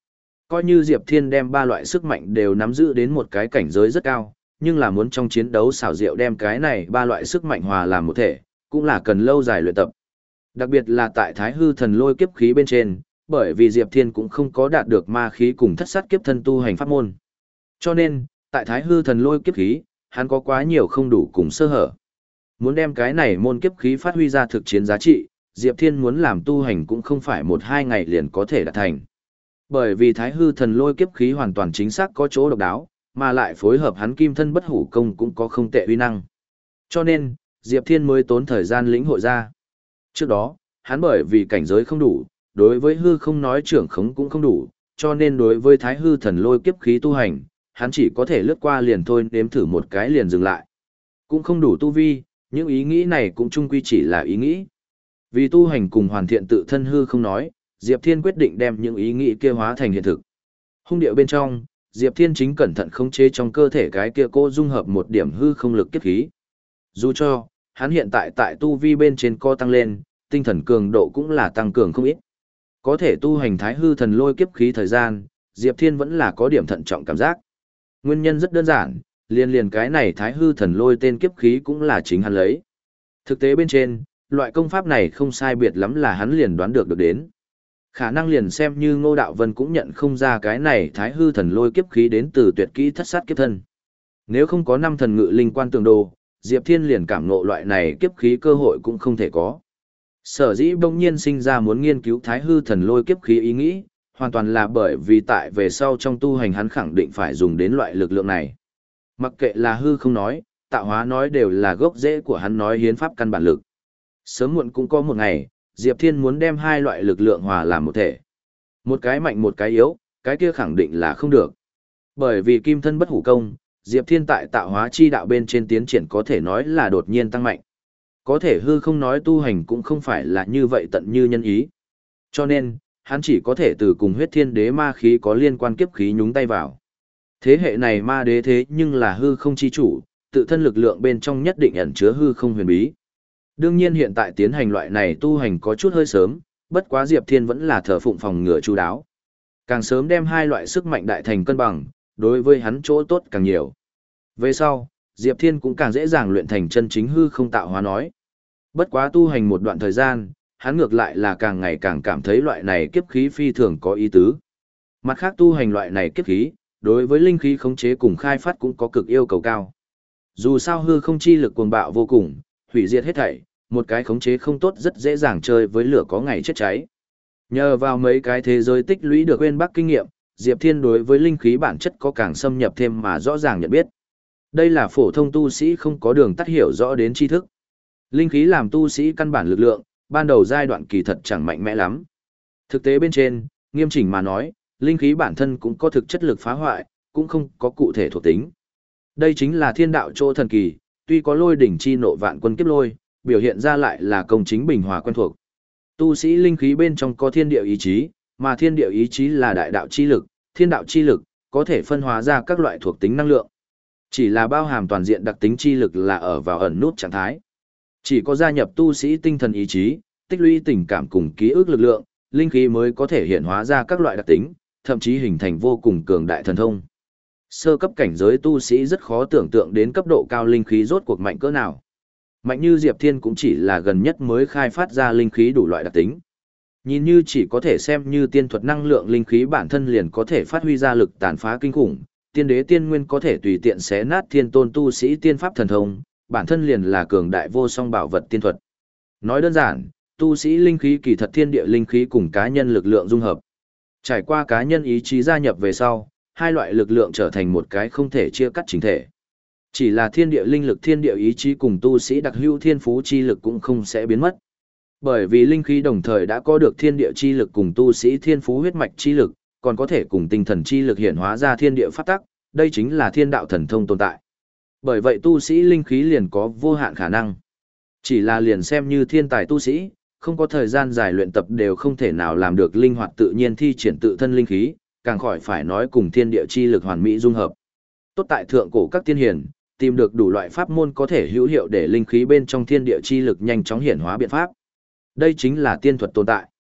Coi như Diệp Thiên đem ba loại sức mạnh đều nắm giữ đến một cái cảnh giới rất cao, nhưng là muốn trong chiến đấu xảo diệu đem cái này ba loại sức mạnh hòa làm một thể, cũng là cần lâu dài luyện tập. Đặc biệt là tại Thái Hư Thần Lôi kiếp khí bên trên, bởi vì Diệp Thiên cũng không có đạt được ma khí cùng thất sát kiếp thân tu hành pháp môn. Cho nên, tại Thái Hư Thần Lôi kiếp khí, hắn có quá nhiều không đủ cùng sơ hở. Muốn đem cái này môn kiếp khí phát huy ra thực chiến giá trị, Diệp Thiên muốn làm tu hành cũng không phải một hai ngày liền có thể đạt thành. Bởi vì Thái Hư Thần Lôi kiếp khí hoàn toàn chính xác có chỗ độc đáo, mà lại phối hợp hắn kim thân bất hủ công cũng có không tệ uy năng. Cho nên, Diệp Thiên mới tốn thời gian lĩnh hội ra. Trước đó, hắn bởi vì cảnh giới không đủ, đối với hư không nói trưởng khống cũng không đủ, cho nên đối với Thái Hư Thần Lôi kiếp khí tu hành, hắn chỉ có thể lướt qua liền thôi, nếm thử một cái liền dừng lại. Cũng không đủ tu vi, những ý nghĩ này cũng chung quy chỉ là ý nghĩ. Vì tu hành cùng hoàn thiện tự thân hư không nói, Diệp Thiên quyết định đem những ý nghĩ kia hóa thành hiện thực. Hung điệu bên trong, Diệp Thiên chính cẩn thận khống chế trong cơ thể cái kia cô dung hợp một điểm hư không lực kiếp khí. Dù cho, hắn hiện tại tại tu vi bên trên co tăng lên, tinh thần cường độ cũng là tăng cường không ít. Có thể tu hành Thái Hư Thần Lôi kiếp khí thời gian, Diệp Thiên vẫn là có điểm thận trọng cảm giác. Nguyên nhân rất đơn giản, liền liền cái này Thái Hư Thần Lôi tên kiếp khí cũng là chính hắn lấy. Thực tế bên trên, loại công pháp này không sai biệt lắm là hắn liền đoán được được đến. Khả năng liền xem như Ngô Đạo Vân cũng nhận không ra cái này Thái Hư Thần Lôi kiếp khí đến từ tuyệt kỹ thất sát kiếp thân. Nếu không có năm thần ngự linh quan tường đồ, Diệp Thiên liền cảm ngộ loại này kiếp khí cơ hội cũng không thể có. Sở dĩ bỗng nhiên sinh ra muốn nghiên cứu Thái Hư Thần Lôi kiếp khí ý nghĩ, hoàn toàn là bởi vì tại về sau trong tu hành hắn khẳng định phải dùng đến loại lực lượng này. Mặc kệ là hư không nói, tạo hóa nói đều là gốc rễ của hắn nói hiến pháp căn bản lực. Sớm muộn cũng có một ngày, Diệp Thiên muốn đem hai loại lực lượng hòa làm một thể. Một cái mạnh một cái yếu, cái kia khẳng định là không được. Bởi vì kim thân bất hủ công, Diệp Thiên tại tạo hóa chi đạo bên trên tiến triển có thể nói là đột nhiên tăng mạnh. Có thể hư không nói tu hành cũng không phải là như vậy tận như nhân ý. Cho nên, hắn chỉ có thể từ cùng huyết thiên đế ma khí có liên quan kiếp khí nhúng tay vào. Thế hệ này ma đế thế nhưng là hư không chi chủ, tự thân lực lượng bên trong nhất định ẩn chứa hư không huyền bí. Đương nhiên hiện tại tiến hành loại này tu hành có chút hơi sớm, bất quá Diệp Thiên vẫn là thờ phụng phòng ngừa chu đáo. Càng sớm đem hai loại sức mạnh đại thành cân bằng, đối với hắn chỗ tốt càng nhiều. Về sau, Diệp Thiên cũng càng dễ dàng luyện thành chân chính hư không tạo hóa nói. Bất quá tu hành một đoạn thời gian, hắn ngược lại là càng ngày càng cảm thấy loại này kiếp khí phi thường có ý tứ. Mặt khác tu hành loại này kiếp khí, đối với linh khí khống chế cùng khai phát cũng có cực yêu cầu cao. Dù sao hư không chi lực cuồng bạo vô cùng, hủy diệt hết thảy, một cái khống chế không tốt rất dễ dàng chơi với lửa có ngày chết cháy. Nhờ vào mấy cái thế giới tích lũy được quên bắc kinh nghiệm, Diệp Thiên đối với linh khí bản chất có càng xâm nhập thêm mà rõ ràng nhận biết. Đây là phổ thông tu sĩ không có đường tắt hiểu rõ đến tri thức. Linh khí làm tu sĩ căn bản lực lượng, ban đầu giai đoạn kỳ thật chẳng mạnh mẽ lắm. Thực tế bên trên, nghiêm chỉnh mà nói, linh khí bản thân cũng có thực chất lực phá hoại, cũng không có cụ thể thuộc tính. Đây chính là thiên đạo chỗ thần kỳ, tuy có lôi đỉnh chi nộ vạn quân kiếp lôi, biểu hiện ra lại là công chính bình hòa quen thuộc. Tu sĩ linh khí bên trong có thiên địa ý chí, mà thiên địa ý chí là đại đạo chi lực, thiên đạo chi lực, có thể phân hóa ra các loại thuộc tính năng lượng. Chỉ là bao hàm toàn diện đặc tính chi lực là ở vào ẩn nút trạng thái. Chỉ có gia nhập tu sĩ tinh thần ý chí, tích lũy tình cảm cùng ký ức lực lượng, linh khí mới có thể hiện hóa ra các loại đặc tính, thậm chí hình thành vô cùng cường đại thần thông. Sơ cấp cảnh giới tu sĩ rất khó tưởng tượng đến cấp độ cao linh khí rốt cuộc mạnh cỡ nào. Mạnh như Diệp Thiên cũng chỉ là gần nhất mới khai phát ra linh khí đủ loại đặc tính. Nhìn như chỉ có thể xem như tiên thuật năng lượng linh khí bản thân liền có thể phát huy ra lực tàn phá kinh khủng, tiên đế tiên nguyên có thể tùy tiện xé nát thiên tôn tu sĩ tiên pháp thần thông, bản thân liền là cường đại vô song bảo vật tiên thuật. Nói đơn giản, tu sĩ linh khí kỳ thật thiên địa linh khí cùng cá nhân lực lượng dung hợp. Trải qua cá nhân ý chí gia nhập về sau, hai loại lực lượng trở thành một cái không thể chia cắt chính thể. Chỉ là thiên địa linh lực thiên địa ý chí cùng tu sĩ đặc hữu thiên phú chi lực cũng không sẽ biến mất. Bởi vì linh khí đồng thời đã có được thiên địa chi lực cùng tu sĩ thiên phú huyết mạch chi lực, còn có thể cùng tinh thần chi lực hiện hóa ra thiên địa pháp tắc, đây chính là thiên đạo thần thông tồn tại. Bởi vậy tu sĩ linh khí liền có vô hạn khả năng. Chỉ là liền xem như thiên tài tu sĩ, không có thời gian dài luyện tập đều không thể nào làm được linh hoạt tự nhiên thi triển tự thân linh khí, càng khỏi phải nói cùng thiên địa chi lực hoàn mỹ dung hợp. Tốt tại thượng cổ các tiên hiền, tìm được đủ loại pháp môn có thể hữu hiệu để linh khí bên trong thiên địa chi lực nhanh chóng hiển hóa biện pháp. Đây chính là tiên thuật tồn tại.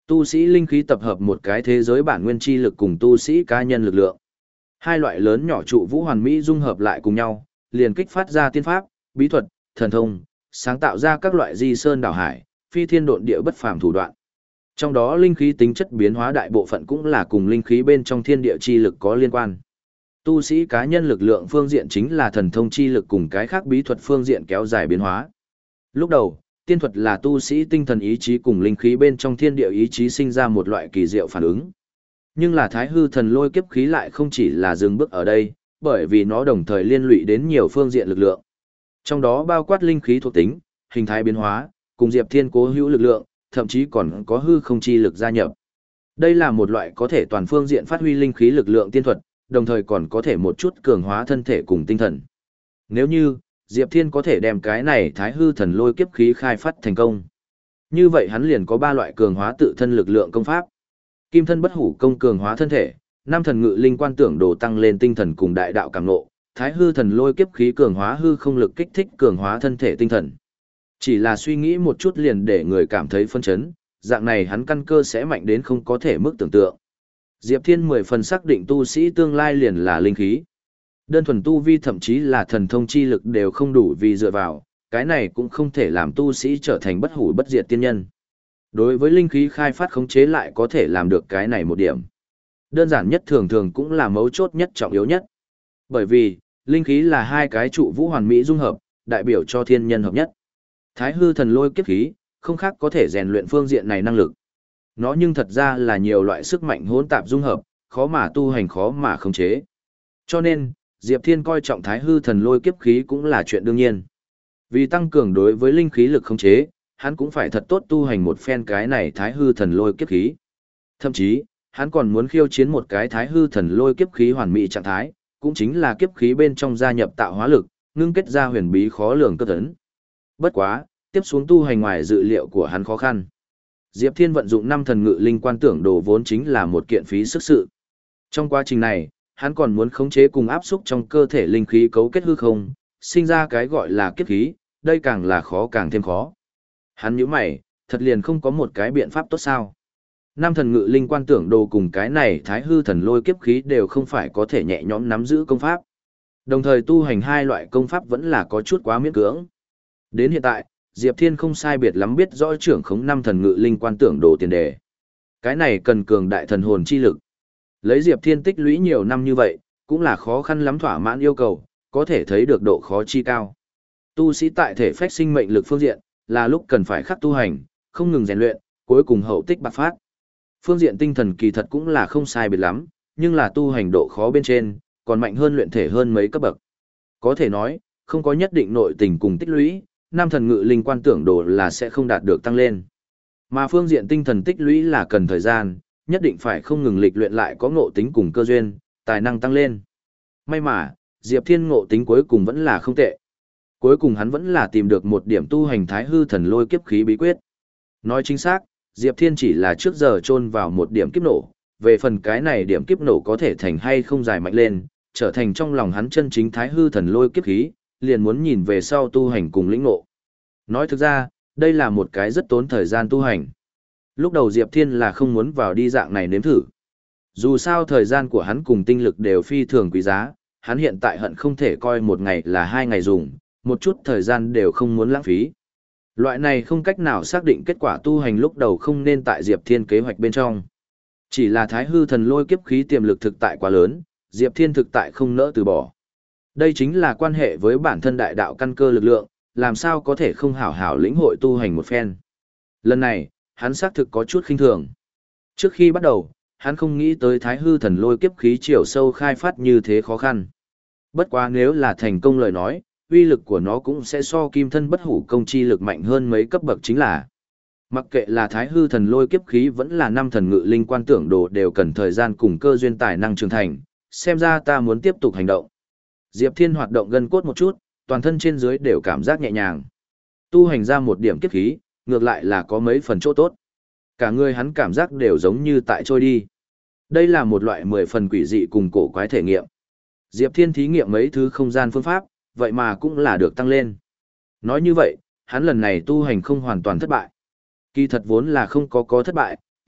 Tu sĩ linh khí tập hợp một cái thế giới bản nguyên chi lực cùng tu sĩ cá nhân lực lượng. Hai loại lớn nhỏ trụ vũ hoàn mỹ dung hợp lại cùng nhau, liền kích phát ra tiên pháp, bí thuật, thần thông, sáng tạo ra các loại di sơn đảo hải, phi thiên độn địa bất phàm thủ đoạn. Trong đó linh khí tính chất biến hóa đại bộ phận cũng là cùng linh khí bên trong thiên địa chi lực có liên quan. Tu sĩ cá nhân lực lượng phương diện chính là thần thông chi lực cùng cái khác bí thuật phương diện kéo dài biến hóa. Lúc đầu, tiên thuật là tu sĩ tinh thần ý chí cùng linh khí bên trong thiên địa ý chí sinh ra một loại kỳ diệu phản ứng. Nhưng là thái hư thần lôi kiếp khí lại không chỉ là dừng bước ở đây, bởi vì nó đồng thời liên lụy đến nhiều phương diện lực lượng. Trong đó bao quát linh khí thuộc tính, hình thái biến hóa, cùng Diệp Thiên cố hữu lực lượng, thậm chí còn có hư không chi lực gia nhập. Đây là một loại có thể toàn phương diện phát huy linh khí lực lượng tiên thuật, đồng thời còn có thể một chút cường hóa thân thể cùng tinh thần. Nếu như, Diệp Thiên có thể đem cái này thái hư thần lôi kiếp khí khai phát thành công. Như vậy hắn liền có ba loại cường hóa tự thân lực lượng công pháp. Kim thân bất hủ công cường hóa thân thể, nam thần ngự linh quan tưởng đồ tăng lên tinh thần cùng đại đạo cảm ngộ, thái hư thần lôi kiếp khí cường hóa hư không lực kích thích cường hóa thân thể tinh thần. Chỉ là suy nghĩ một chút liền để người cảm thấy phân chấn, dạng này hắn căn cơ sẽ mạnh đến không có thể mức tưởng tượng. Diệp Thiên mười phần xác định tu sĩ tương lai liền là linh khí. Đơn thuần tu vi thậm chí là thần thông chi lực đều không đủ vì dựa vào, cái này cũng không thể làm tu sĩ trở thành bất hủ bất diệt tiên nhân. Đối với linh khí khai phát khống chế lại có thể làm được cái này một điểm. Đơn giản nhất thường thường cũng là mấu chốt nhất trọng yếu nhất. Bởi vì, linh khí là hai cái trụ vũ hoàn mỹ dung hợp, đại biểu cho thiên nhân hợp nhất. Thái hư thần lôi kiếp khí, không khác có thể rèn luyện phương diện này năng lực. Nó nhưng thật ra là nhiều loại sức mạnh hỗn tạp dung hợp, khó mà tu hành khó mà khống chế. Cho nên, Diệp Thiên coi trọng thái hư thần lôi kiếp khí cũng là chuyện đương nhiên. Vì tăng cường đối với linh khí lực khống chế, hắn cũng phải thật tốt tu hành một phen cái này thái hư thần lôi kiếp khí. Thậm chí, hắn còn muốn khiêu chiến một cái thái hư thần lôi kiếp khí hoàn mỹ trạng thái, cũng chính là kiếp khí bên trong gia nhập tạo hóa lực, ngưng kết ra huyền bí khó lường cấp tấn. Bất quá, tiếp xuống tu hành ngoài dự liệu của hắn khó khăn. Diệp Thiên vận dụng năm thần ngự linh quan tưởng đồ vốn chính là một kiện phí sức sự. Trong quá trình này, hắn còn muốn khống chế cùng áp xúc trong cơ thể linh khí cấu kết hư không, sinh ra cái gọi là kiếp khí, đây càng là khó càng thêm khó. Hắn nhíu mày, thật liền không có một cái biện pháp tốt sao? Năm thần ngự linh quan tưởng đồ cùng cái này thái hư thần lôi kiếp khí đều không phải có thể nhẹ nhõm nắm giữ công pháp. Đồng thời tu hành hai loại công pháp vẫn là có chút quá miễn cưỡng. Đến hiện tại, Diệp Thiên không sai biệt lắm biết rõ trưởng khống năm thần ngự linh quan tưởng đồ tiền đề. Cái này cần cường đại thần hồn chi lực. Lấy Diệp Thiên tích lũy nhiều năm như vậy, cũng là khó khăn lắm thỏa mãn yêu cầu, có thể thấy được độ khó chi cao. Tu sĩ tại thể phách sinh mệnh lực phương diện, là lúc cần phải khắc tu hành, không ngừng rèn luyện, cuối cùng hậu tích bạc phát. Phương diện tinh thần kỳ thật cũng là không sai biệt lắm, nhưng là tu hành độ khó bên trên, còn mạnh hơn luyện thể hơn mấy cấp bậc. Có thể nói, không có nhất định nội tình cùng tích lũy, năm thần ngự linh quan tưởng đồ là sẽ không đạt được tăng lên. Mà phương diện tinh thần tích lũy là cần thời gian, nhất định phải không ngừng lịch luyện lại có ngộ tính cùng cơ duyên, tài năng tăng lên. May mà, Diệp Thiên ngộ tính cuối cùng vẫn là không tệ. Cuối cùng hắn vẫn là tìm được một điểm tu hành thái hư thần lôi kiếp khí bí quyết. Nói chính xác, Diệp Thiên chỉ là trước giờ chôn vào một điểm kiếp nổ, về phần cái này điểm kiếp nổ có thể thành hay không dài mạnh lên, trở thành trong lòng hắn chân chính thái hư thần lôi kiếp khí, liền muốn nhìn về sau tu hành cùng lĩnh ngộ. Nói thực ra, đây là một cái rất tốn thời gian tu hành. Lúc đầu Diệp Thiên là không muốn vào đi dạng này nếm thử. Dù sao thời gian của hắn cùng tinh lực đều phi thường quý giá, hắn hiện tại hận không thể coi một ngày là hai ngày dùng, một chút thời gian đều không muốn lãng phí. Loại này không cách nào xác định kết quả tu hành lúc đầu không nên tại Diệp Thiên kế hoạch bên trong. Chỉ là thái hư thần lôi kiếp khí tiềm lực thực tại quá lớn, Diệp Thiên thực tại không nỡ từ bỏ. Đây chính là quan hệ với bản thân đại đạo căn cơ lực lượng, làm sao có thể không hảo hảo lĩnh hội tu hành một phen. Lần này, hắn xác thực có chút khinh thường. Trước khi bắt đầu, hắn không nghĩ tới thái hư thần lôi kiếp khí chiều sâu khai phát như thế khó khăn. Bất quá nếu là thành công lời nói, uy lực của nó cũng sẽ so kim thân bất hủ công chi lực mạnh hơn mấy cấp bậc chính là. Mặc kệ là thái hư thần lôi kiếp khí vẫn là năm thần ngự linh quan tưởng đồ đều cần thời gian cùng cơ duyên tài năng trưởng thành, xem ra ta muốn tiếp tục hành động. Diệp Thiên hoạt động gân cốt một chút, toàn thân trên dưới đều cảm giác nhẹ nhàng. Tu hành ra một điểm kiếp khí, ngược lại là có mấy phần chỗ tốt. Cả người hắn cảm giác đều giống như tại trôi đi. Đây là một loại mười phần quỷ dị cùng cổ quái thể nghiệm. Diệp Thiên thí nghiệm mấy thứ không gian phương pháp, vậy mà cũng là được tăng lên. Nói như vậy, hắn lần này tu hành không hoàn toàn thất bại. Kỳ thật vốn là không có có thất bại,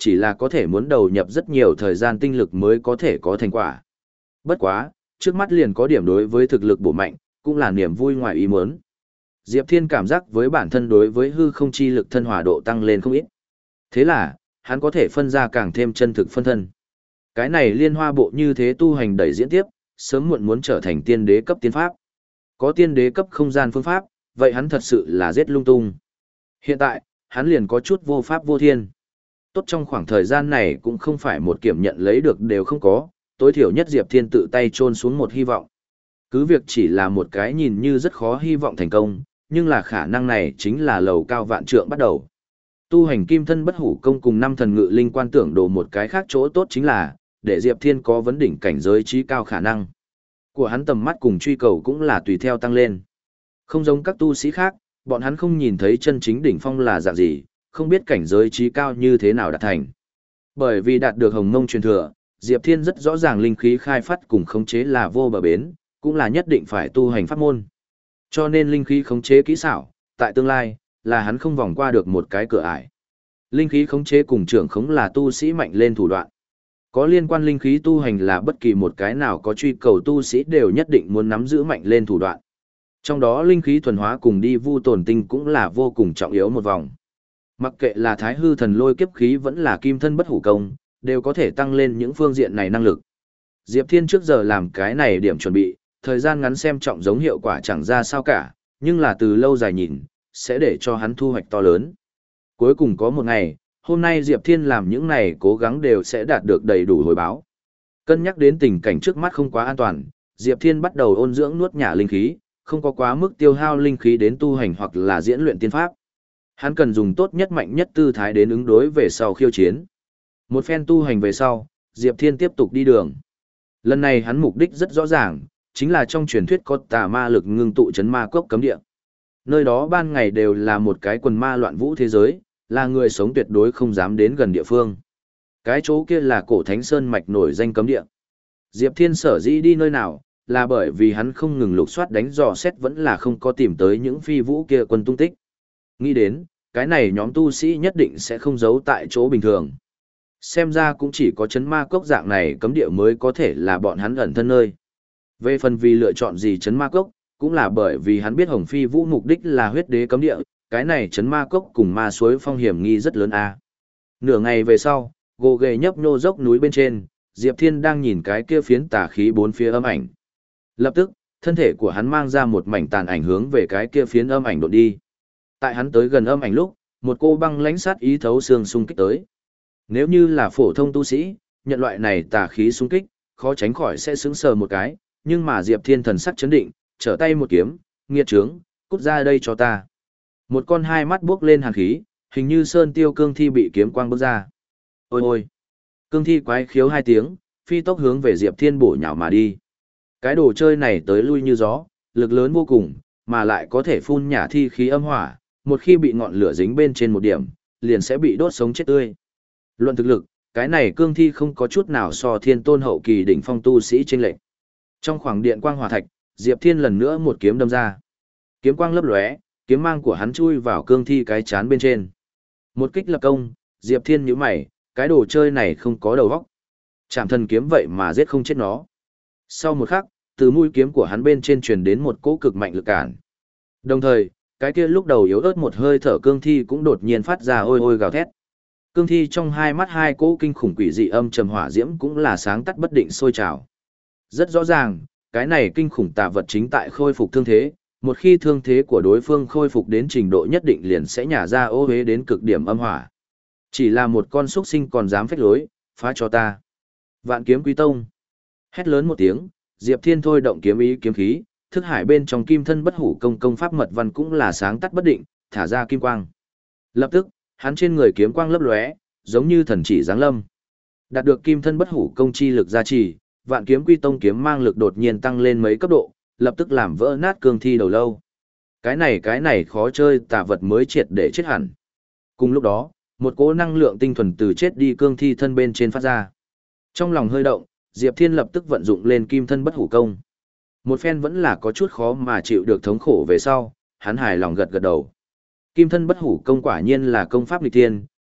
chỉ là có thể muốn đầu nhập rất nhiều thời gian tinh lực mới có thể có thành quả. Bất quá, trước mắt liền có điểm đối với thực lực bổ mạnh, cũng là niềm vui ngoài ý muốn. Diệp Thiên cảm giác với bản thân đối với hư không chi lực thân hòa độ tăng lên không ít. Thế là, hắn có thể phân ra càng thêm chân thực phân thân. Cái này liên hoa bộ như thế tu hành đẩy diễn tiếp, sớm muộn muốn trở thành tiên đế cấp tiên pháp. Có tiên đế cấp không gian phương pháp, vậy hắn thật sự là giết lung tung. Hiện tại, hắn liền có chút vô pháp vô thiên. Tốt trong khoảng thời gian này cũng không phải một kiểm nhận lấy được đều không có, tối thiểu nhất Diệp Thiên tự tay chôn xuống một hy vọng. Cứ việc chỉ là một cái nhìn như rất khó hy vọng thành công, nhưng là khả năng này chính là lầu cao vạn trượng bắt đầu. Tu hành kim thân bất hủ công cùng năm thần ngự linh quan tưởng đồ một cái khác chỗ tốt chính là, để Diệp Thiên có vấn đỉnh cảnh giới trí cao khả năng. Của hắn tầm mắt cùng truy cầu cũng là tùy theo tăng lên. Không giống các tu sĩ khác, bọn hắn không nhìn thấy chân chính đỉnh phong là dạng gì, không biết cảnh giới trí cao như thế nào đạt thành. Bởi vì đạt được hồng mông truyền thừa, Diệp Thiên rất rõ ràng linh khí khai phát cùng khống chế là vô bờ bến, cũng là nhất định phải tu hành pháp môn. Cho nên linh khí khống chế kỹ xảo, tại tương lai, là hắn không vòng qua được một cái cửa ải. Linh khí khống chế cùng trưởng khống là tu sĩ mạnh lên thủ đoạn. Có liên quan linh khí tu hành là bất kỳ một cái nào có truy cầu tu sĩ đều nhất định muốn nắm giữ mạnh lên thủ đoạn. Trong đó linh khí thuần hóa cùng đi vu tồn tinh cũng là vô cùng trọng yếu một vòng. Mặc kệ là thái hư thần lôi kiếp khí vẫn là kim thân bất hủ công, đều có thể tăng lên những phương diện này năng lực. Diệp Thiên trước giờ làm cái này điểm chuẩn bị, thời gian ngắn xem trọng giống hiệu quả chẳng ra sao cả, nhưng là từ lâu dài nhìn, sẽ để cho hắn thu hoạch to lớn. Cuối cùng có một ngày, hôm nay Diệp Thiên làm những này cố gắng đều sẽ đạt được đầy đủ hồi báo. Cân nhắc đến tình cảnh trước mắt không quá an toàn, Diệp Thiên bắt đầu ôn dưỡng nuốt nhả linh khí, không có quá mức tiêu hao linh khí đến tu hành hoặc là diễn luyện tiên pháp. Hắn cần dùng tốt nhất mạnh nhất tư thái đến ứng đối về sau khiêu chiến. Một phen tu hành về sau, Diệp Thiên tiếp tục đi đường. Lần này hắn mục đích rất rõ ràng, chính là trong truyền thuyết có tà ma lực ngưng tụ chấn ma cốc cấm địa. Nơi đó ban ngày đều là một cái quần ma loạn vũ thế giới, là người sống tuyệt đối không dám đến gần địa phương. Cái chỗ kia là cổ thánh sơn mạch nổi danh cấm địa. Diệp Thiên sở dĩ đi nơi nào, là bởi vì hắn không ngừng lục soát đánh dò xét vẫn là không có tìm tới những phi vũ kia quân tung tích. Nghĩ đến, cái này nhóm tu sĩ nhất định sẽ không giấu tại chỗ bình thường. Xem ra cũng chỉ có chấn ma cốc dạng này cấm địa mới có thể là bọn hắn ẩn thân nơi. Về phần vì lựa chọn gì chấn ma cốc, cũng là bởi vì hắn biết Hồng Phi Vũ mục đích là huyết đế cấm địa, cái này chấn ma cốc cùng ma suối phong hiểm nghi rất lớn a. Nửa ngày về sau, gồ ghề nhấp nhô dốc núi bên trên, Diệp Thiên đang nhìn cái kia phiến tà khí bốn phía âm ảnh. Lập tức, thân thể của hắn mang ra một mảnh tàn ảnh hướng về cái kia phiến âm ảnh đột đi. Tại hắn tới gần âm ảnh lúc, một cô băng lãnh sát ý thấu xương xung kích tới. Nếu như là phổ thông tu sĩ, nhận loại này tà khí xung kích, khó tránh khỏi sẽ sững sờ một cái, nhưng mà Diệp Thiên thần sắc chấn định, trở tay một kiếm, nghiệt trướng, cút ra đây cho ta. Một con hai mắt buốc lên hàn khí, hình như sơn tiêu cương thi bị kiếm quang bước ra. Ôi ôi! Cương thi quái khiếu hai tiếng, phi tốc hướng về Diệp Thiên bổ nhào mà đi. Cái đồ chơi này tới lui như gió, lực lớn vô cùng, mà lại có thể phun nhả thi khí âm hỏa, một khi bị ngọn lửa dính bên trên một điểm, liền sẽ bị đốt sống chết tươi. Luận thực lực, cái này cương thi không có chút nào so thiên tôn hậu kỳ đỉnh phong tu sĩ chênh lệch. Trong khoảng điện quang hỏa thạch, Diệp Thiên lần nữa một kiếm đâm ra. Kiếm quang lấp lóe, kiếm mang của hắn chui vào cương thi cái chán bên trên. Một kích lập công, Diệp Thiên nhíu mày, cái đồ chơi này không có đầu óc. Chạm thần kiếm vậy mà giết không chết nó. Sau một khắc, từ mũi kiếm của hắn bên trên truyền đến một cỗ cực mạnh lực cản. Đồng thời, cái kia lúc đầu yếu ớt một hơi thở cương thi cũng đột nhiên phát ra ôi ôi gào thét. Cương thi trong hai mắt hai cỗ kinh khủng quỷ dị âm trầm hỏa diễm cũng là sáng tắt bất định sôi trào. Rất rõ ràng, cái này kinh khủng tà vật chính tại khôi phục thương thế, một khi thương thế của đối phương khôi phục đến trình độ nhất định liền sẽ nhả ra ô hế đến cực điểm âm hỏa. Chỉ là một con xuất sinh còn dám phách lối, phá cho ta. Vạn kiếm quý tông. Hét lớn một tiếng, Diệp Thiên thôi động kiếm ý kiếm khí, thức hải bên trong kim thân bất hủ công công pháp mật văn cũng là sáng tắt bất định, thả ra kim quang. Lập tức, hắn trên người kiếm quang lấp lóe, giống như thần chỉ giáng lâm. Đạt được kim thân bất hủ công chi lực gia trì, Vạn kiếm quy tông kiếm mang lực đột nhiên tăng lên mấy cấp độ, lập tức làm vỡ nát cương thi đầu lâu. Cái này cái này khó chơi tà vật mới triệt để chết hẳn. Cùng lúc đó, một cỗ năng lượng tinh thuần từ chết đi cương thi thân bên trên phát ra. Trong lòng hơi động, Diệp Thiên lập tức vận dụng lên kim thân bất hủ công. Một phen vẫn là có chút khó mà chịu được thống khổ về sau, hắn hài lòng gật gật đầu. Kim thân bất hủ công quả nhiên là công pháp nghịch tiên,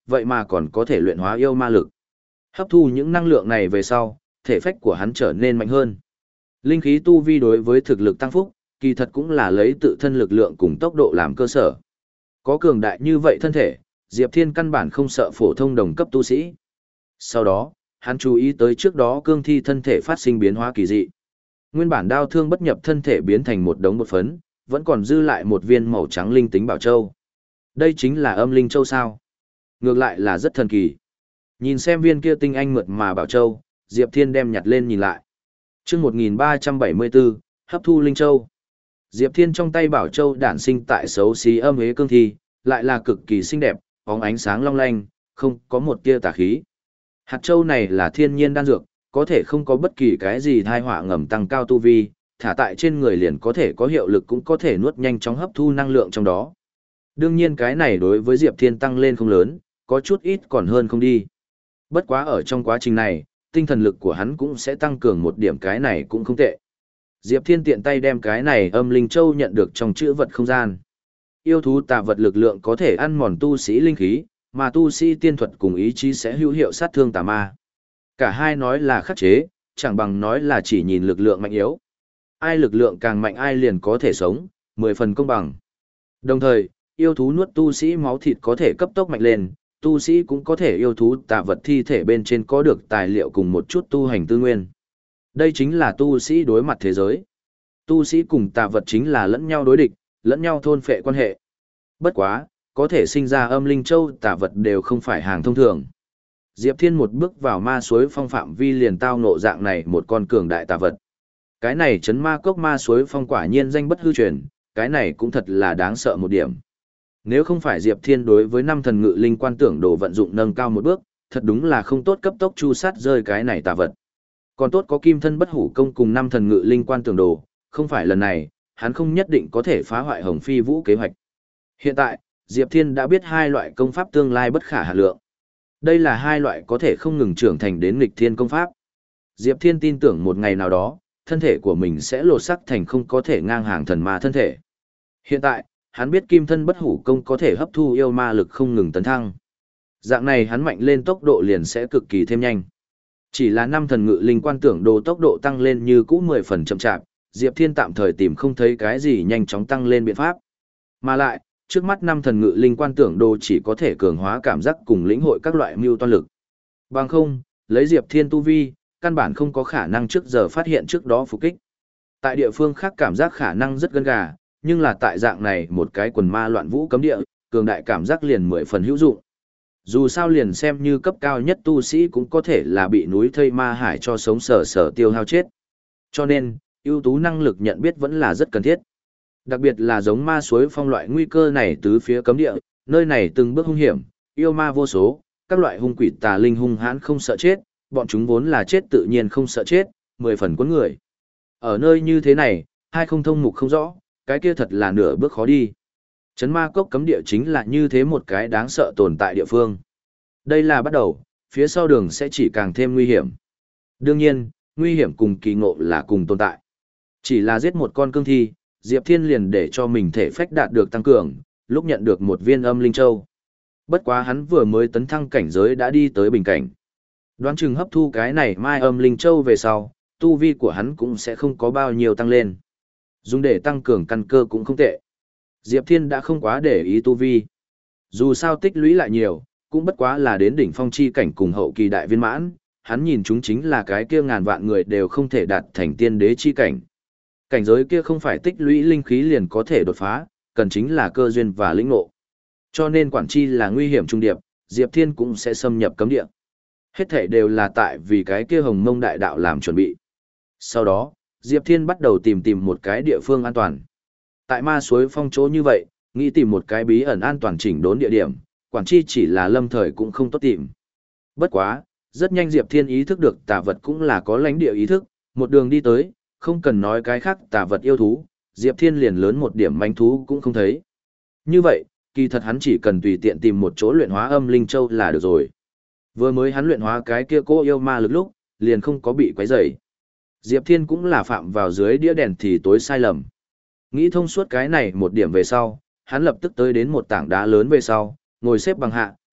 vậy mà còn có thể luyện hóa yêu ma lực. Hấp thu những năng lượng này về sau, thể phách của hắn trở nên mạnh hơn. Linh khí tu vi đối với thực lực tăng phúc, kỳ thật cũng là lấy tự thân lực lượng cùng tốc độ làm cơ sở. Có cường đại như vậy thân thể, Diệp Thiên căn bản không sợ phổ thông đồng cấp tu sĩ. Sau đó, hắn chú ý tới trước đó cương thi thân thể phát sinh biến hóa kỳ dị. Nguyên bản đao thương bất nhập thân thể biến thành một đống bột phấn, vẫn còn dư lại một viên màu trắng linh tính bảo châu. Đây chính là âm linh châu sao? Ngược lại là rất thần kỳ. Nhìn xem viên kia tinh anh mượt mà bảo châu, Diệp Thiên đem nhặt lên nhìn lại. Chương một nghìn ba trăm bảy mươi bốn, hấp thu linh châu. Diệp Thiên trong tay bảo châu đản sinh tại xấu xí âm hế cương thi, lại là cực kỳ xinh đẹp, bóng ánh sáng long lanh, không có một tia tà khí. Hạt châu này là thiên nhiên đan dược, có thể không có bất kỳ cái gì thai họa ngầm tăng cao tu vi, thả tại trên người liền có thể có hiệu lực cũng có thể nuốt nhanh chóng hấp thu năng lượng trong đó. Đương nhiên cái này đối với Diệp Thiên tăng lên không lớn, có chút ít còn hơn không đi. Bất quá ở trong quá trình này, tinh thần lực của hắn cũng sẽ tăng cường một điểm, cái này cũng không tệ. Diệp Thiên tiện tay đem cái này âm linh châu nhận được trong chữ vật không gian. Yêu thú tà vật lực lượng có thể ăn mòn tu sĩ linh khí, mà tu sĩ tiên thuật cùng ý chí sẽ hữu hiệu sát thương tà ma. Cả hai nói là khắc chế, chẳng bằng nói là chỉ nhìn lực lượng mạnh yếu. Ai lực lượng càng mạnh ai liền có thể sống, mười phần công bằng. Đồng thời, yêu thú nuốt tu sĩ máu thịt có thể cấp tốc mạnh lên, tu sĩ cũng có thể yêu thú tà vật thi thể bên trên có được tài liệu cùng một chút tu hành tư nguyên. Đây chính là tu sĩ đối mặt thế giới. Tu sĩ cùng tà vật chính là lẫn nhau đối địch, lẫn nhau thôn phệ quan hệ. Bất quá, có thể sinh ra âm linh châu tà vật đều không phải hàng thông thường. Diệp Thiên một bước vào ma suối phong phạm vi liền tao ngộ dạng này một con cường đại tà vật. Cái này chấn ma cốc ma suối phong quả nhiên danh bất hư truyền, cái này cũng thật là đáng sợ một điểm. Nếu không phải Diệp Thiên đối với năm thần ngự linh quan tưởng đồ vận dụng nâng cao một bước, thật đúng là không tốt cấp tốc chu sát rơi cái này tà vật. Còn tốt có kim thân bất hủ công cùng năm thần ngự linh quan tưởng đồ, không phải lần này, hắn không nhất định có thể phá hoại Hồng Phi Vũ kế hoạch. Hiện tại, Diệp Thiên đã biết hai loại công pháp tương lai bất khả hạn lượng. Đây là hai loại có thể không ngừng trưởng thành đến nghịch thiên công pháp. Diệp Thiên tin tưởng một ngày nào đó, thân thể của mình sẽ lột sắc thành không có thể ngang hàng thần ma thân thể. Hiện tại, hắn biết kim thân bất hủ công có thể hấp thu yêu ma lực không ngừng tấn thăng. Dạng này hắn mạnh lên tốc độ liền sẽ cực kỳ thêm nhanh. Chỉ là năm thần ngự linh quan tưởng đồ tốc độ tăng lên như cũ mười phần chậm chạp, Diệp Thiên tạm thời tìm không thấy cái gì nhanh chóng tăng lên biện pháp. Mà lại, trước mắt năm thần ngự linh quan tưởng đồ chỉ có thể cường hóa cảm giác cùng lĩnh hội các loại mưu toan lực. Bằng không, lấy Diệp Thiên tu vi, căn bản không có khả năng trước giờ phát hiện trước đó phục kích. Tại địa phương khác cảm giác khả năng rất gân gà, nhưng là tại dạng này một cái quần ma loạn vũ cấm địa, cường đại cảm giác liền mười phần hữu dụng. Dù sao liền xem như cấp cao nhất tu sĩ cũng có thể là bị núi thây ma hải cho sống sờ sờ tiêu hao chết. Cho nên, ưu tú năng lực nhận biết vẫn là rất cần thiết. Đặc biệt là giống ma suối phong loại nguy cơ này tứ phía cấm địa, nơi này từng bước hung hiểm, yêu ma vô số, các loại hung quỷ tà linh hung hãn không sợ chết, bọn chúng vốn là chết tự nhiên không sợ chết, mười phần cuốn người. Ở nơi như thế này, hai không thông mục không rõ, cái kia thật là nửa bước khó đi. Chấn ma cốc cấm địa chính là như thế một cái đáng sợ tồn tại địa phương. Đây là bắt đầu, phía sau đường sẽ chỉ càng thêm nguy hiểm. Đương nhiên, nguy hiểm cùng kỳ ngộ là cùng tồn tại. Chỉ là giết một con cương thi, Diệp Thiên liền để cho mình thể phách đạt được tăng cường, lúc nhận được một viên âm linh châu. Bất quá hắn vừa mới tấn thăng cảnh giới đã đi tới bình cảnh. Đoán chừng hấp thu cái này mai âm linh châu về sau, tu vi của hắn cũng sẽ không có bao nhiêu tăng lên. Dùng để tăng cường căn cơ cũng không tệ. Diệp Thiên đã không quá để ý tu vi. Dù sao tích lũy lại nhiều, cũng bất quá là đến đỉnh phong chi cảnh cùng hậu kỳ đại viên mãn, hắn nhìn chúng chính là cái kia ngàn vạn người đều không thể đạt thành tiên đế chi cảnh. Cảnh giới kia không phải tích lũy linh khí liền có thể đột phá, cần chính là cơ duyên và lĩnh ngộ. Cho nên quản chi là nguy hiểm trung điệp, Diệp Thiên cũng sẽ xâm nhập cấm địa. Hết thảy đều là tại vì cái kia Hồng Mông đại đạo làm chuẩn bị. Sau đó, Diệp Thiên bắt đầu tìm tìm một cái địa phương an toàn. Tại ma suối phong chỗ như vậy, nghĩ tìm một cái bí ẩn an toàn chỉnh đốn địa điểm, quản chi chỉ là lâm thời cũng không tốt tìm. Bất quá, rất nhanh Diệp Thiên ý thức được tà vật cũng là có lãnh địa ý thức, một đường đi tới, không cần nói cái khác tà vật yêu thú, Diệp Thiên liền lớn một điểm manh thú cũng không thấy. Như vậy, kỳ thật hắn chỉ cần tùy tiện tìm một chỗ luyện hóa âm linh châu là được rồi. Vừa mới hắn luyện hóa cái kia cô yêu ma lực lúc, liền không có bị quấy rầy. Diệp Thiên cũng là phạm vào dưới đĩa đèn thì tối sai lầm. Nghĩ thông suốt cái này một điểm về sau, hắn lập tức tới đến một tảng đá lớn về sau, ngồi xếp bằng hạ,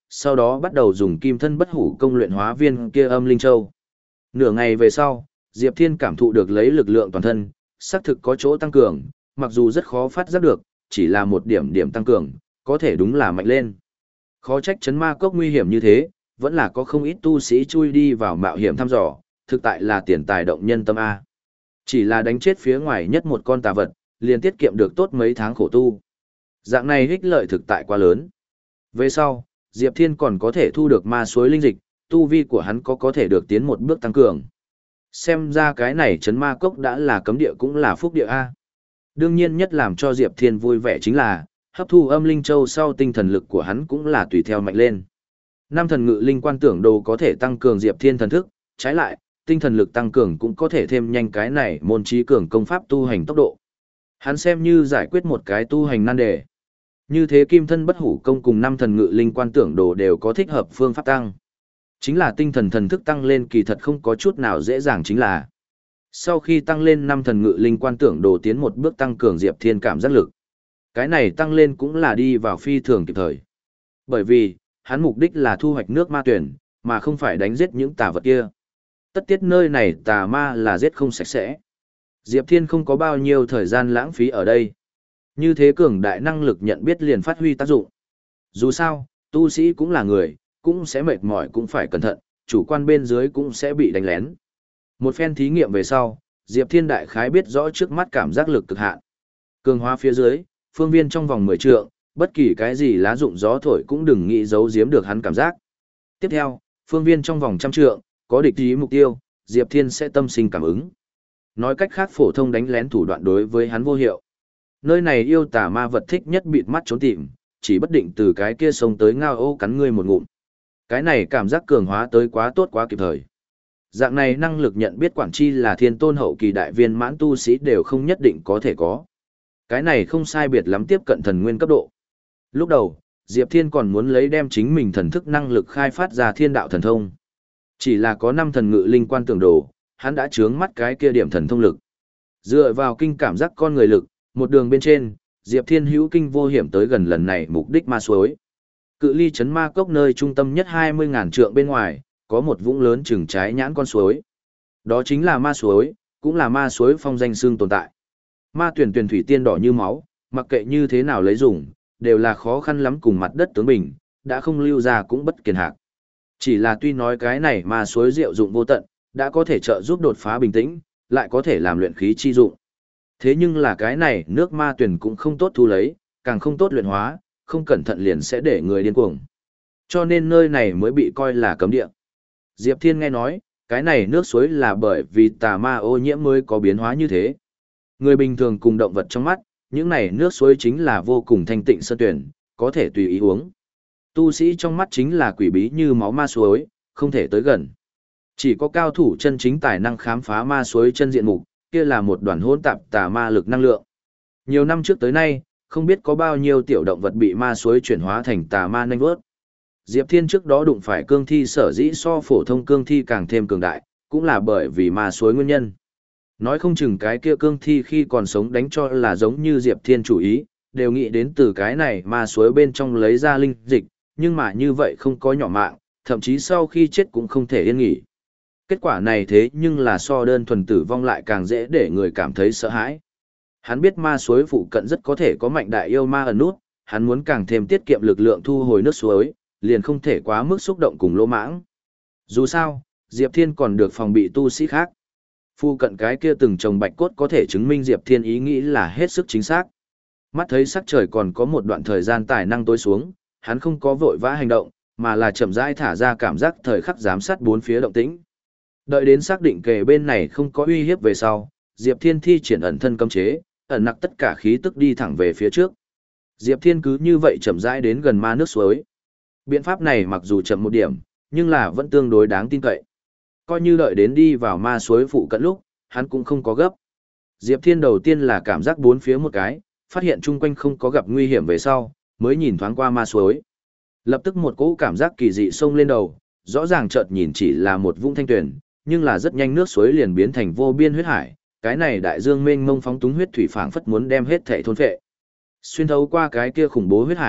sau đó bắt đầu dùng kim thân bất hủ công luyện hóa viên kia âm linh châu. Nửa ngày về sau, Diệp Thiên cảm thụ được lấy lực lượng toàn thân, xác thực có chỗ tăng cường, mặc dù rất khó phát giác được, chỉ là một điểm điểm tăng cường, có thể đúng là mạnh lên. Khó trách chấn ma cốc nguy hiểm như thế, vẫn là có không ít tu sĩ chui đi vào mạo hiểm thăm dò, thực tại là tiền tài động nhân tâm A. Chỉ là đánh chết phía ngoài nhất một con tà vật, liền tiết kiệm được tốt mấy tháng khổ tu. Dạng này ích lợi thực tại quá lớn. Về sau, Diệp Thiên còn có thể thu được ma suối linh dịch, tu vi của hắn có có thể được tiến một bước tăng cường. Xem ra cái này chấn ma cốc đã là cấm địa cũng là phúc địa A. Đương nhiên nhất làm cho Diệp Thiên vui vẻ chính là, hấp thu âm linh châu sau tinh thần lực của hắn cũng là tùy theo mạnh lên. Năm thần ngự linh quan tưởng đồ có thể tăng cường Diệp Thiên thần thức, trái lại, tinh thần lực tăng cường cũng có thể thêm nhanh cái này môn trí cường công pháp tu hành tốc độ. Hắn xem như giải quyết một cái tu hành nan đề. Như thế kim thân bất hủ công cùng năm thần ngự linh quan tưởng đồ đều có thích hợp phương pháp tăng. Chính là tinh thần thần thức tăng lên kỳ thật không có chút nào dễ dàng chính là. Sau khi tăng lên năm thần ngự linh quan tưởng đồ tiến một bước tăng cường Diệp Thiên cảm giác lực. Cái này tăng lên cũng là đi vào phi thường kịp thời. Bởi vì, hắn mục đích là thu hoạch nước ma tuyển, mà không phải đánh giết những tà vật kia. Tất tiết nơi này tà ma là giết không sạch sẽ. Diệp Thiên không có bao nhiêu thời gian lãng phí ở đây. Như thế cường đại năng lực nhận biết liền phát huy tác dụng. Dù sao, tu sĩ cũng là người, cũng sẽ mệt mỏi cũng phải cẩn thận, chủ quan bên dưới cũng sẽ bị đánh lén. Một phen thí nghiệm về sau, Diệp Thiên đại khái biết rõ trước mắt cảm giác lực cực hạn. Cường hóa phía dưới, phương viên trong vòng mười trượng, bất kỳ cái gì lá dụng gió thổi cũng đừng nghĩ giấu giếm được hắn cảm giác. Tiếp theo, phương viên trong vòng trăm trượng, có địch ý mục tiêu, Diệp Thiên sẽ tâm sinh cảm ứng. Nói cách khác phổ thông đánh lén thủ đoạn đối với hắn vô hiệu. Nơi này yêu tà ma vật thích nhất bịt mắt trốn tìm, chỉ bất định từ cái kia sông tới ngao ô cắn ngươi một ngụm. Cái này cảm giác cường hóa tới quá tốt quá kịp thời. Dạng này năng lực nhận biết quản chi là thiên tôn hậu kỳ đại viên mãn tu sĩ đều không nhất định có thể có. Cái này không sai biệt lắm tiếp cận thần nguyên cấp độ. Lúc đầu, Diệp Thiên còn muốn lấy đem chính mình thần thức năng lực khai phát ra thiên đạo thần thông. Chỉ là có năm thần ngự linh quan tưởng đồ, hắn đã chướng mắt cái kia điểm thần thông lực. Dựa vào kinh cảm giác con người lực, một đường bên trên, Diệp Thiên hữu kinh vô hiểm tới gần lần này mục đích ma suối. Cự ly chấn ma cốc nơi trung tâm nhất hai mươi ngàn trượng bên ngoài, có một vũng lớn chừng trái nhãn con suối. Đó chính là ma suối, cũng là ma suối phong danh xương tồn tại. Ma tuyển tuyển thủy tiên đỏ như máu, mặc kệ như thế nào lấy dùng, đều là khó khăn lắm cùng mặt đất tướng bình, đã không lưu ra cũng bất kiền hạc. Chỉ là tuy nói cái này ma suối diệu dụng vô tận, đã có thể trợ giúp đột phá bình tĩnh, lại có thể làm luyện khí chi dụng. Thế nhưng là cái này nước ma tuyển cũng không tốt thu lấy, càng không tốt luyện hóa, không cẩn thận liền sẽ để người điên cuồng. Cho nên nơi này mới bị coi là cấm địa. Diệp Thiên nghe nói, cái này nước suối là bởi vì tà ma ô nhiễm mới có biến hóa như thế. Người bình thường cùng động vật trong mắt, những này nước suối chính là vô cùng thanh tịnh sơn tuyển, có thể tùy ý uống. Tu sĩ trong mắt chính là quỷ bí như máu ma suối, không thể tới gần. Chỉ có cao thủ chân chính tài năng khám phá ma suối chân diện mục, kia là một đoàn hỗn tạp tà ma lực năng lượng. Nhiều năm trước tới nay, không biết có bao nhiêu tiểu động vật bị ma suối chuyển hóa thành tà ma nanh vớt. Diệp Thiên trước đó đụng phải cương thi sở dĩ so phổ thông cương thi càng thêm cường đại, cũng là bởi vì ma suối nguyên nhân. Nói không chừng cái kia cương thi khi còn sống đánh cho là giống như Diệp Thiên chủ ý, đều nghĩ đến từ cái này ma suối bên trong lấy ra linh dịch, nhưng mà như vậy không có nhỏ mạng, thậm chí sau khi chết cũng không thể yên nghỉ. Kết quả này thế nhưng là so đơn thuần tử vong lại càng dễ để người cảm thấy sợ hãi. Hắn biết ma suối phụ cận rất có thể có mạnh đại yêu ma ẩn nút, hắn muốn càng thêm tiết kiệm lực lượng thu hồi nước suối, liền không thể quá mức xúc động cùng lỗ mãng. Dù sao, Diệp Thiên còn được phòng bị tu sĩ khác. Phu cận cái kia từng trồng bạch cốt có thể chứng minh Diệp Thiên ý nghĩ là hết sức chính xác. Mắt thấy sắc trời còn có một đoạn thời gian tài năng tối xuống, hắn không có vội vã hành động, mà là chậm rãi thả ra cảm giác thời khắc giám sát bốn phía động tĩnh. Đợi đến xác định kề bên này không có uy hiếp về sau, Diệp Thiên thi triển ẩn thân cấm chế, ẩn nặc tất cả khí tức đi thẳng về phía trước. Diệp Thiên cứ như vậy chậm rãi đến gần ma nước suối. Biện pháp này mặc dù chậm một điểm, nhưng là vẫn tương đối đáng tin cậy. Coi như đợi đến đi vào ma suối phụ cận lúc, hắn cũng không có gấp. Diệp Thiên đầu tiên là cảm giác bốn phía một cái, phát hiện chung quanh không có gặp nguy hiểm về sau, mới nhìn thoáng qua ma suối. Lập tức một cỗ cảm giác kỳ dị xông lên đầu, rõ ràng chợt nhìn chỉ là một vũng thanh tuyển, nhưng là rất nhanh nước suối liền biến thành vô biên huyết hải, cái này đại dương mênh mông phóng túng huyết thủy phảng phất muốn đem hết thể thôn phệ. Xuyên thấu qua cái kia khủng bố huyết hải,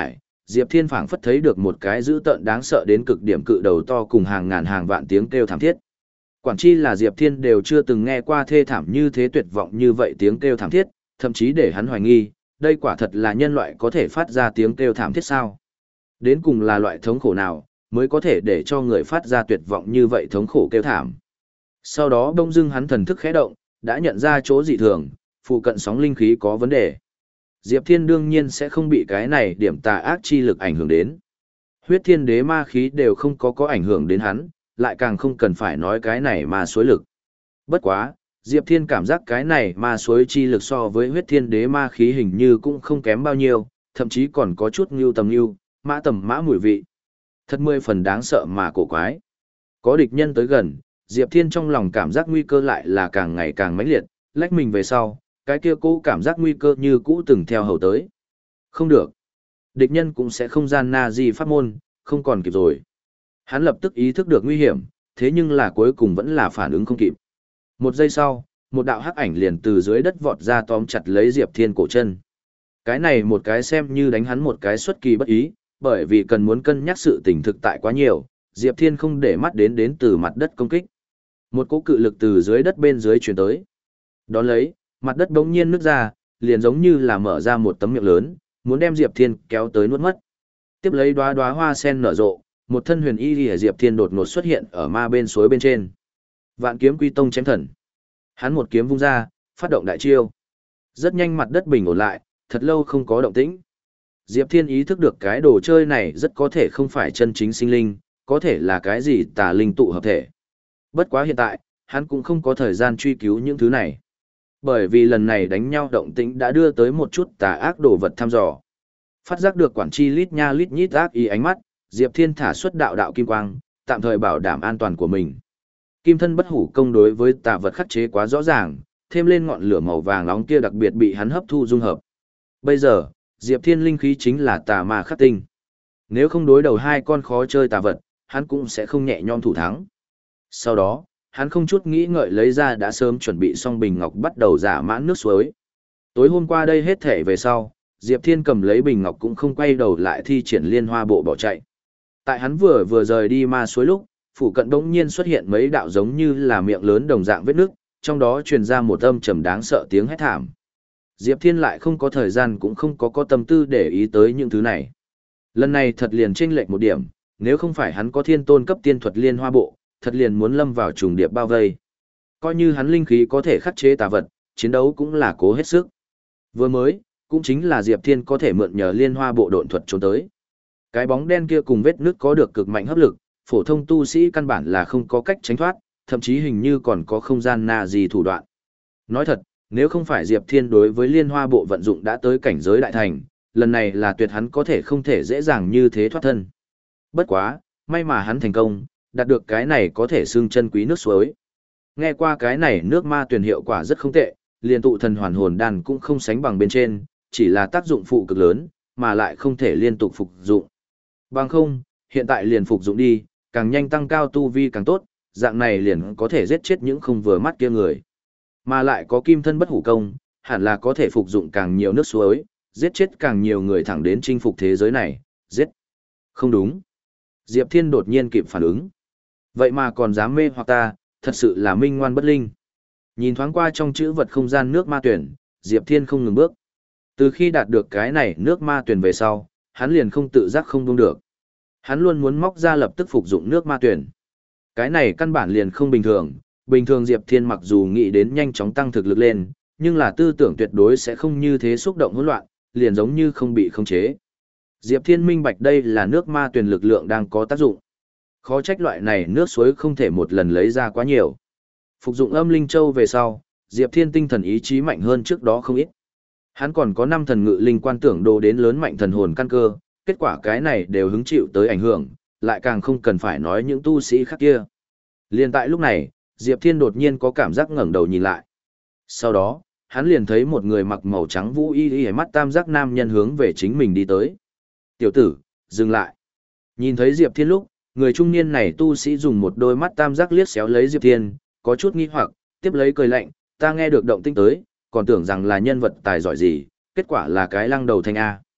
Diệp Thiên phảng phất thấy được một cái dữ tợn đáng sợ đến cực điểm cự đầu to cùng hàng ngàn hàng vạn tiếng kêu thảm thiết. Quản chi là Diệp Thiên đều chưa từng nghe qua thê thảm như thế, tuyệt vọng như vậy tiếng kêu thảm thiết, thậm chí để hắn hoài nghi, đây quả thật là nhân loại có thể phát ra tiếng kêu thảm thiết sao? Đến cùng là loại thống khổ nào, mới có thể để cho người phát ra tuyệt vọng như vậy thống khổ kêu thảm? Sau đó bỗng dưng hắn thần thức khẽ động, đã nhận ra chỗ dị thường, phụ cận sóng linh khí có vấn đề. Diệp Thiên đương nhiên sẽ không bị cái này điểm tà ác chi lực ảnh hưởng đến. Huyết thiên đế ma khí đều không có có ảnh hưởng đến hắn, lại càng không cần phải nói cái này ma suối lực. Bất quá, Diệp Thiên cảm giác cái này ma suối chi lực so với huyết thiên đế ma khí hình như cũng không kém bao nhiêu, thậm chí còn có chút ngưu tầm ngưu, mã tầm mã mùi vị. Thật mười phần đáng sợ mà cổ quái. Có địch nhân tới gần, Diệp Thiên trong lòng cảm giác nguy cơ lại là càng ngày càng mãnh liệt, lách mình về sau, cái kia cũ cảm giác nguy cơ như cũ từng theo hầu tới. Không được. Địch nhân cũng sẽ không gian na gì pháp môn, không còn kịp rồi. Hắn lập tức ý thức được nguy hiểm, thế nhưng là cuối cùng vẫn là phản ứng không kịp. Một giây sau, một đạo hắc ảnh liền từ dưới đất vọt ra tóm chặt lấy Diệp Thiên cổ chân. Cái này một cái xem như đánh hắn một cái xuất kỳ bất ý, bởi vì cần muốn cân nhắc sự tình thực tại quá nhiều, Diệp Thiên không để mắt đến đến từ mặt đất công kích. Một cỗ cự lực từ dưới đất bên dưới truyền tới. Đón lấy, mặt đất bỗng nhiên nứt ra, liền giống như là mở ra một tấm miệng lớn, muốn đem Diệp Thiên kéo tới nuốt mất. Tiếp lấy đóa đóa hoa sen nở rộ, một thân huyền y liễu Diệp Thiên đột ngột xuất hiện ở ma bên suối bên trên. Vạn kiếm quy tông chém thần. Hắn một kiếm vung ra, phát động đại chiêu. Rất nhanh mặt đất bình ổn lại, thật lâu không có động tĩnh. Diệp Thiên ý thức được cái đồ chơi này rất có thể không phải chân chính sinh linh, có thể là cái gì tà linh tụ hợp thể. Bất quá hiện tại, hắn cũng không có thời gian truy cứu những thứ này. Bởi vì lần này đánh nhau động tĩnh đã đưa tới một chút tà ác đồ vật thăm dò. Phát giác được quản chi lít nha lít nhít ác ý ánh mắt, Diệp Thiên thả xuất đạo đạo kim quang, tạm thời bảo đảm an toàn của mình. Kim thân bất hủ công đối với tà vật khắc chế quá rõ ràng, thêm lên ngọn lửa màu vàng nóng kia đặc biệt bị hắn hấp thu dung hợp. Bây giờ, Diệp Thiên linh khí chính là tà ma khắc tinh. Nếu không đối đầu hai con khó chơi tà vật, hắn cũng sẽ không nhẹ nhõm thủ thắng. Sau đó, hắn không chút nghĩ ngợi lấy ra đã sớm chuẩn bị xong bình ngọc bắt đầu giả mãn nước suối. Tối hôm qua đây hết thể về sau, Diệp Thiên cầm lấy bình ngọc cũng không quay đầu lại thi triển liên hoa bộ bỏ chạy. Tại hắn vừa vừa rời đi ma suối lúc, phụ cận đống nhiên xuất hiện mấy đạo giống như là miệng lớn đồng dạng vết nước, trong đó truyền ra một âm trầm đáng sợ tiếng hét thảm. Diệp Thiên lại không có thời gian cũng không có có tâm tư để ý tới những thứ này. Lần này thật liền chênh lệch một điểm, nếu không phải hắn có thiên tôn cấp tiên thuật liên hoa bộ, thật liền muốn lâm vào trùng điệp bao vây. Coi như hắn linh khí có thể khắc chế tà vật, chiến đấu cũng là cố hết sức. Vừa mới, cũng chính là Diệp Thiên có thể mượn nhờ liên hoa bộ độn thuật trốn tới. Cái bóng đen kia cùng vết nước có được cực mạnh hấp lực, phổ thông tu sĩ căn bản là không có cách tránh thoát, thậm chí hình như còn có không gian na gì thủ đoạn. Nói thật, nếu không phải Diệp Thiên đối với liên hoa bộ vận dụng đã tới cảnh giới đại thành, lần này là tuyệt hắn có thể không thể dễ dàng như thế thoát thân. Bất quá, may mà hắn thành công, đạt được cái này có thể xưng chân quý nước suối. Nghe qua cái này nước ma tuyển hiệu quả rất không tệ, liền tụ thần hoàn hồn đan cũng không sánh bằng bên trên, chỉ là tác dụng phụ cực lớn, mà lại không thể liên tục phục dụng. Bằng không, hiện tại liền phục dụng đi, càng nhanh tăng cao tu vi càng tốt, dạng này liền có thể giết chết những không vừa mắt kia người. Mà lại có kim thân bất hủ công, hẳn là có thể phục dụng càng nhiều nước suối, giết chết càng nhiều người thẳng đến chinh phục thế giới này, giết. Không đúng. Diệp Thiên đột nhiên kịp phản ứng. Vậy mà còn dám mê hoặc ta, thật sự là minh ngoan bất linh. Nhìn thoáng qua trong chữ vật không gian nước ma tuyển, Diệp Thiên không ngừng bước. Từ khi đạt được cái này nước ma tuyển về sau, hắn liền không tự giác không buông được. Hắn luôn muốn móc ra lập tức phục dụng nước ma tuyển. Cái này căn bản liền không bình thường, bình thường Diệp Thiên mặc dù nghĩ đến nhanh chóng tăng thực lực lên, nhưng là tư tưởng tuyệt đối sẽ không như thế xúc động hỗn loạn, liền giống như không bị khống chế. Diệp Thiên minh bạch đây là nước ma tuyển lực lượng đang có tác dụng. Khó trách loại này nước suối không thể một lần lấy ra quá nhiều. Phục dụng âm linh châu về sau, Diệp Thiên tinh thần ý chí mạnh hơn trước đó không ít. Hắn còn có năm thần ngự linh quan tưởng đồ đến lớn mạnh thần hồn căn cơ, kết quả cái này đều hứng chịu tới ảnh hưởng, lại càng không cần phải nói những tu sĩ khác kia. Liên tại lúc này, Diệp Thiên đột nhiên có cảm giác ngẩng đầu nhìn lại. Sau đó, hắn liền thấy một người mặc màu trắng vũ y y mắt tam giác nam nhân hướng về chính mình đi tới. Tiểu tử, dừng lại. Nhìn thấy Diệp Thiên lúc, người trung niên này tu sĩ dùng một đôi mắt tam giác liếc xéo lấy Diệp Thiên, có chút nghi hoặc, tiếp lấy cười lạnh, ta nghe được động tĩnh tới, còn tưởng rằng là nhân vật tài giỏi gì, kết quả là cái lăng đầu thanh A.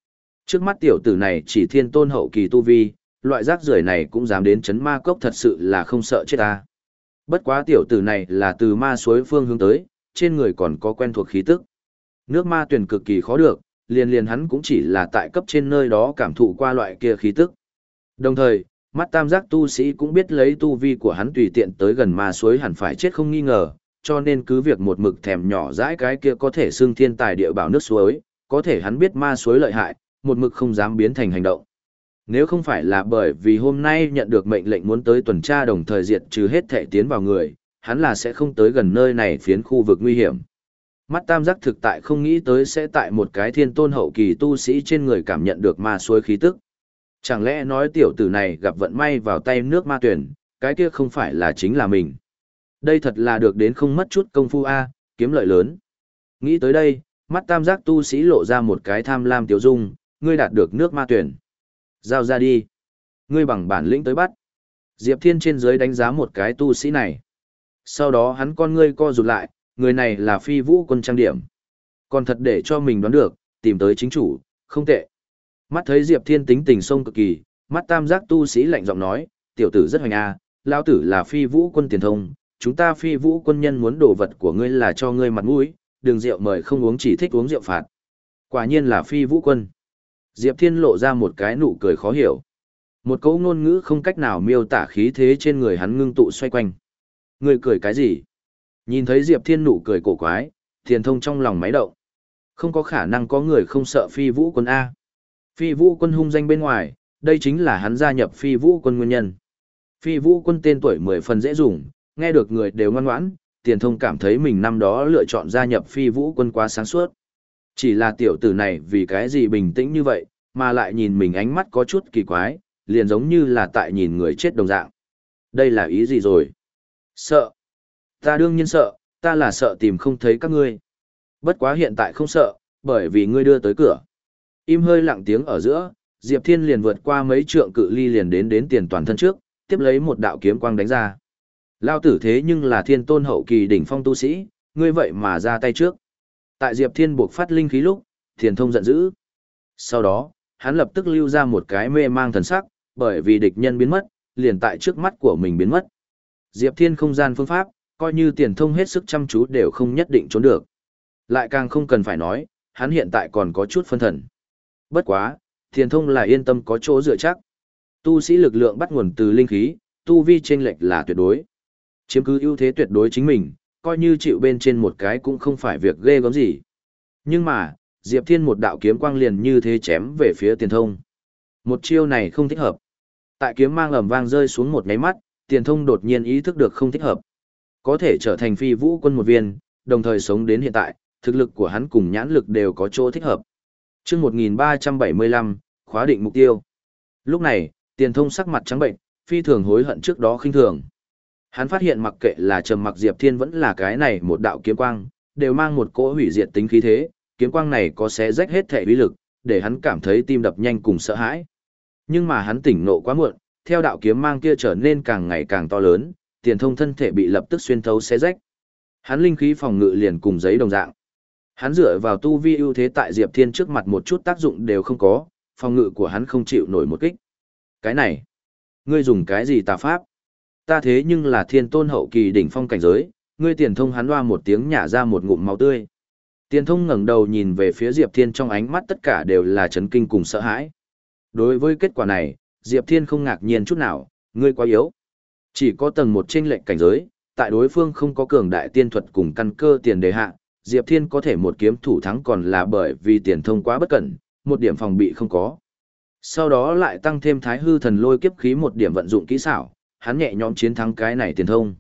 Trước mắt tiểu tử này chỉ thiên tôn hậu kỳ tu vi, loại rác rưởi này cũng dám đến chấn ma cốc, thật sự là không sợ chết ta. Bất quá tiểu tử này là từ ma suối phương hướng tới, trên người còn có quen thuộc khí tức. Nước ma tuyển cực kỳ khó được, liền liền hắn cũng chỉ là tại cấp trên nơi đó cảm thụ qua loại kia khí tức. Đồng thời, mắt tam giác tu sĩ cũng biết lấy tu vi của hắn tùy tiện tới gần ma suối hẳn phải chết không nghi ngờ, cho nên cứ việc một mực thèm nhỏ dãi cái kia có thể xưng thiên tài địa bảo nước suối, có thể hắn biết ma suối lợi hại, một mực không dám biến thành hành động. Nếu không phải là bởi vì hôm nay nhận được mệnh lệnh muốn tới tuần tra đồng thời diệt trừ hết thể tiến vào người, hắn là sẽ không tới gần nơi này phiến khu vực nguy hiểm. Mắt tam giác thực tại không nghĩ tới sẽ tại một cái thiên tôn hậu kỳ tu sĩ trên người cảm nhận được ma suối khí tức. Chẳng lẽ nói tiểu tử này gặp vận may vào tay nước ma tuyển, cái kia không phải là chính là mình. Đây thật là được đến không mất chút công phu a, kiếm lợi lớn. Nghĩ tới đây, mắt tam giác tu sĩ lộ ra một cái tham lam tiểu dung, ngươi đạt được nước ma tuyển. Giao ra đi. Ngươi bằng bản lĩnh tới bắt. Diệp Thiên trên dưới đánh giá một cái tu sĩ này. Sau đó hắn con ngươi co rụt lại, người này là Phi Vũ Quân trang điểm. Còn thật để cho mình đoán được, tìm tới chính chủ, không tệ. Mắt thấy Diệp Thiên tính tình sông cực kỳ, mắt tam giác tu sĩ lạnh giọng nói, tiểu tử rất hoành a, lão tử là Phi Vũ Quân tiền thông, chúng ta Phi Vũ Quân nhân muốn đồ vật của ngươi là cho ngươi mặt mũi, đường rượu mời không uống chỉ thích uống rượu phạt. Quả nhiên là Phi Vũ Quân. Diệp Thiên lộ ra một cái nụ cười khó hiểu. Một câu ngôn ngữ không cách nào miêu tả khí thế trên người hắn ngưng tụ xoay quanh. Ngươi cười cái gì? Nhìn thấy Diệp Thiên nụ cười cổ quái, Tiền Thông trong lòng máy động. Không có khả năng có người không sợ Phi Vũ Quân A. Phi Vũ Quân hung danh bên ngoài, đây chính là hắn gia nhập Phi Vũ Quân nguyên nhân. Phi Vũ Quân tên tuổi mười phần dễ dùng, nghe được người đều ngoan ngoãn, Tiền Thông cảm thấy mình năm đó lựa chọn gia nhập Phi Vũ Quân quá sáng suốt. Chỉ là tiểu tử này vì cái gì bình tĩnh như vậy, mà lại nhìn mình ánh mắt có chút kỳ quái, liền giống như là tại nhìn người chết đồng dạng. Đây là ý gì rồi? Sợ. Ta đương nhiên sợ, ta là sợ tìm không thấy các ngươi. Bất quá hiện tại không sợ, bởi vì ngươi đưa tới cửa. Im hơi lặng tiếng ở giữa, Diệp Thiên liền vượt qua mấy trượng cự ly liền đến đến Tiền Toàn thân trước, tiếp lấy một đạo kiếm quang đánh ra. Lao tử thế nhưng là thiên tôn hậu kỳ đỉnh phong tu sĩ, ngươi vậy mà ra tay trước. Tại Diệp Thiên buộc phát linh khí lúc, Tiền Thông giận dữ. Sau đó, hắn lập tức lưu ra một cái mê mang thần sắc, bởi vì địch nhân biến mất, liền tại trước mắt của mình biến mất. Diệp Thiên không gian phương pháp, coi như Tiền Thông hết sức chăm chú đều không nhất định trốn được. Lại càng không cần phải nói, hắn hiện tại còn có chút phân thần. Bất quá, Tiền Thông là yên tâm có chỗ dựa chắc. Tu sĩ lực lượng bắt nguồn từ linh khí, tu vi chênh lệch là tuyệt đối. Chiếm cứ ưu thế tuyệt đối chính mình, coi như chịu bên trên một cái cũng không phải việc ghê gớm gì. Nhưng mà, Diệp Thiên một đạo kiếm quang liền như thế chém về phía Tiền Thông. Một chiêu này không thích hợp. Tại kiếm mang ầm vang rơi xuống một nháy mắt, Tiền Thông đột nhiên ý thức được không thích hợp. Có thể trở thành Phi Vũ Quân một viên, đồng thời sống đến hiện tại, thực lực của hắn cùng nhãn lực đều có chỗ thích hợp. Chương một nghìn ba trăm bảy mươi lăm, khóa định mục tiêu. Lúc này, Tiền Thông sắc mặt trắng bệnh, phi thường hối hận trước đó khinh thường. Hắn phát hiện mặc kệ là Trầm Mặc Diệp Thiên vẫn là cái này một đạo kiếm quang, đều mang một cỗ hủy diệt tính khí thế, kiếm quang này có xé rách hết thể uy lực, để hắn cảm thấy tim đập nhanh cùng sợ hãi. Nhưng mà hắn tỉnh nộ quá muộn, theo đạo kiếm mang kia trở nên càng ngày càng to lớn, Tiền Thông thân thể bị lập tức xuyên thấu xé rách. Hắn linh khí phòng ngự liền cùng giấy đồng dạng. Hắn dựa vào tu vi ưu thế tại Diệp Thiên trước mặt một chút tác dụng đều không có, phòng ngự của hắn không chịu nổi một kích. Cái này, ngươi dùng cái gì tà pháp? Ta thế nhưng là thiên tôn hậu kỳ đỉnh phong cảnh giới, ngươi Tiền Thông hắn hoa một tiếng nhả ra một ngụm máu tươi. Tiền Thông ngẩng đầu nhìn về phía Diệp Thiên, trong ánh mắt tất cả đều là chấn kinh cùng sợ hãi. Đối với kết quả này, Diệp Thiên không ngạc nhiên chút nào, ngươi quá yếu. Chỉ có tầng một chênh lệnh cảnh giới, tại đối phương không có cường đại tiên thuật cùng căn cơ tiền đề hạ, Diệp Thiên có thể một kiếm thủ thắng còn là bởi vì Tiền Thông quá bất cẩn, một điểm phòng bị không có. Sau đó lại tăng thêm Thái Hư Thần Lôi kiếp khí một điểm vận dụng kỹ xảo, hắn nhẹ nhõm chiến thắng cái này Tiền Thông.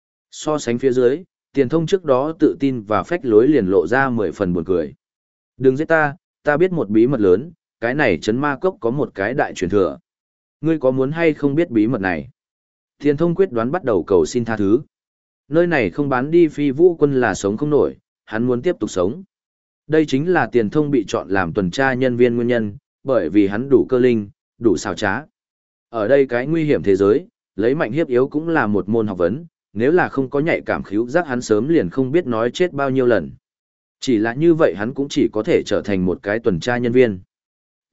So sánh phía dưới, Tiền Thông trước đó tự tin và phách lối liền lộ ra mười phần buồn cười. Đừng giết ta, ta biết một bí mật lớn, cái này Trấn Ma Cốc có một cái đại truyền thừa. Ngươi có muốn hay không biết bí mật này? Tiền Thông quyết đoán bắt đầu cầu xin tha thứ. Nơi này không bán đi Phi Vũ Quân là sống không nổi, hắn muốn tiếp tục sống. Đây chính là Tiền Thông bị chọn làm tuần tra nhân viên nguyên nhân, bởi vì hắn đủ cơ linh, đủ xảo trá. Ở đây cái nguy hiểm thế giới, lấy mạnh hiếp yếu cũng là một môn học vấn, nếu là không có nhạy cảm khíu giác hắn sớm liền không biết nói chết bao nhiêu lần. Chỉ là như vậy hắn cũng chỉ có thể trở thành một cái tuần tra nhân viên.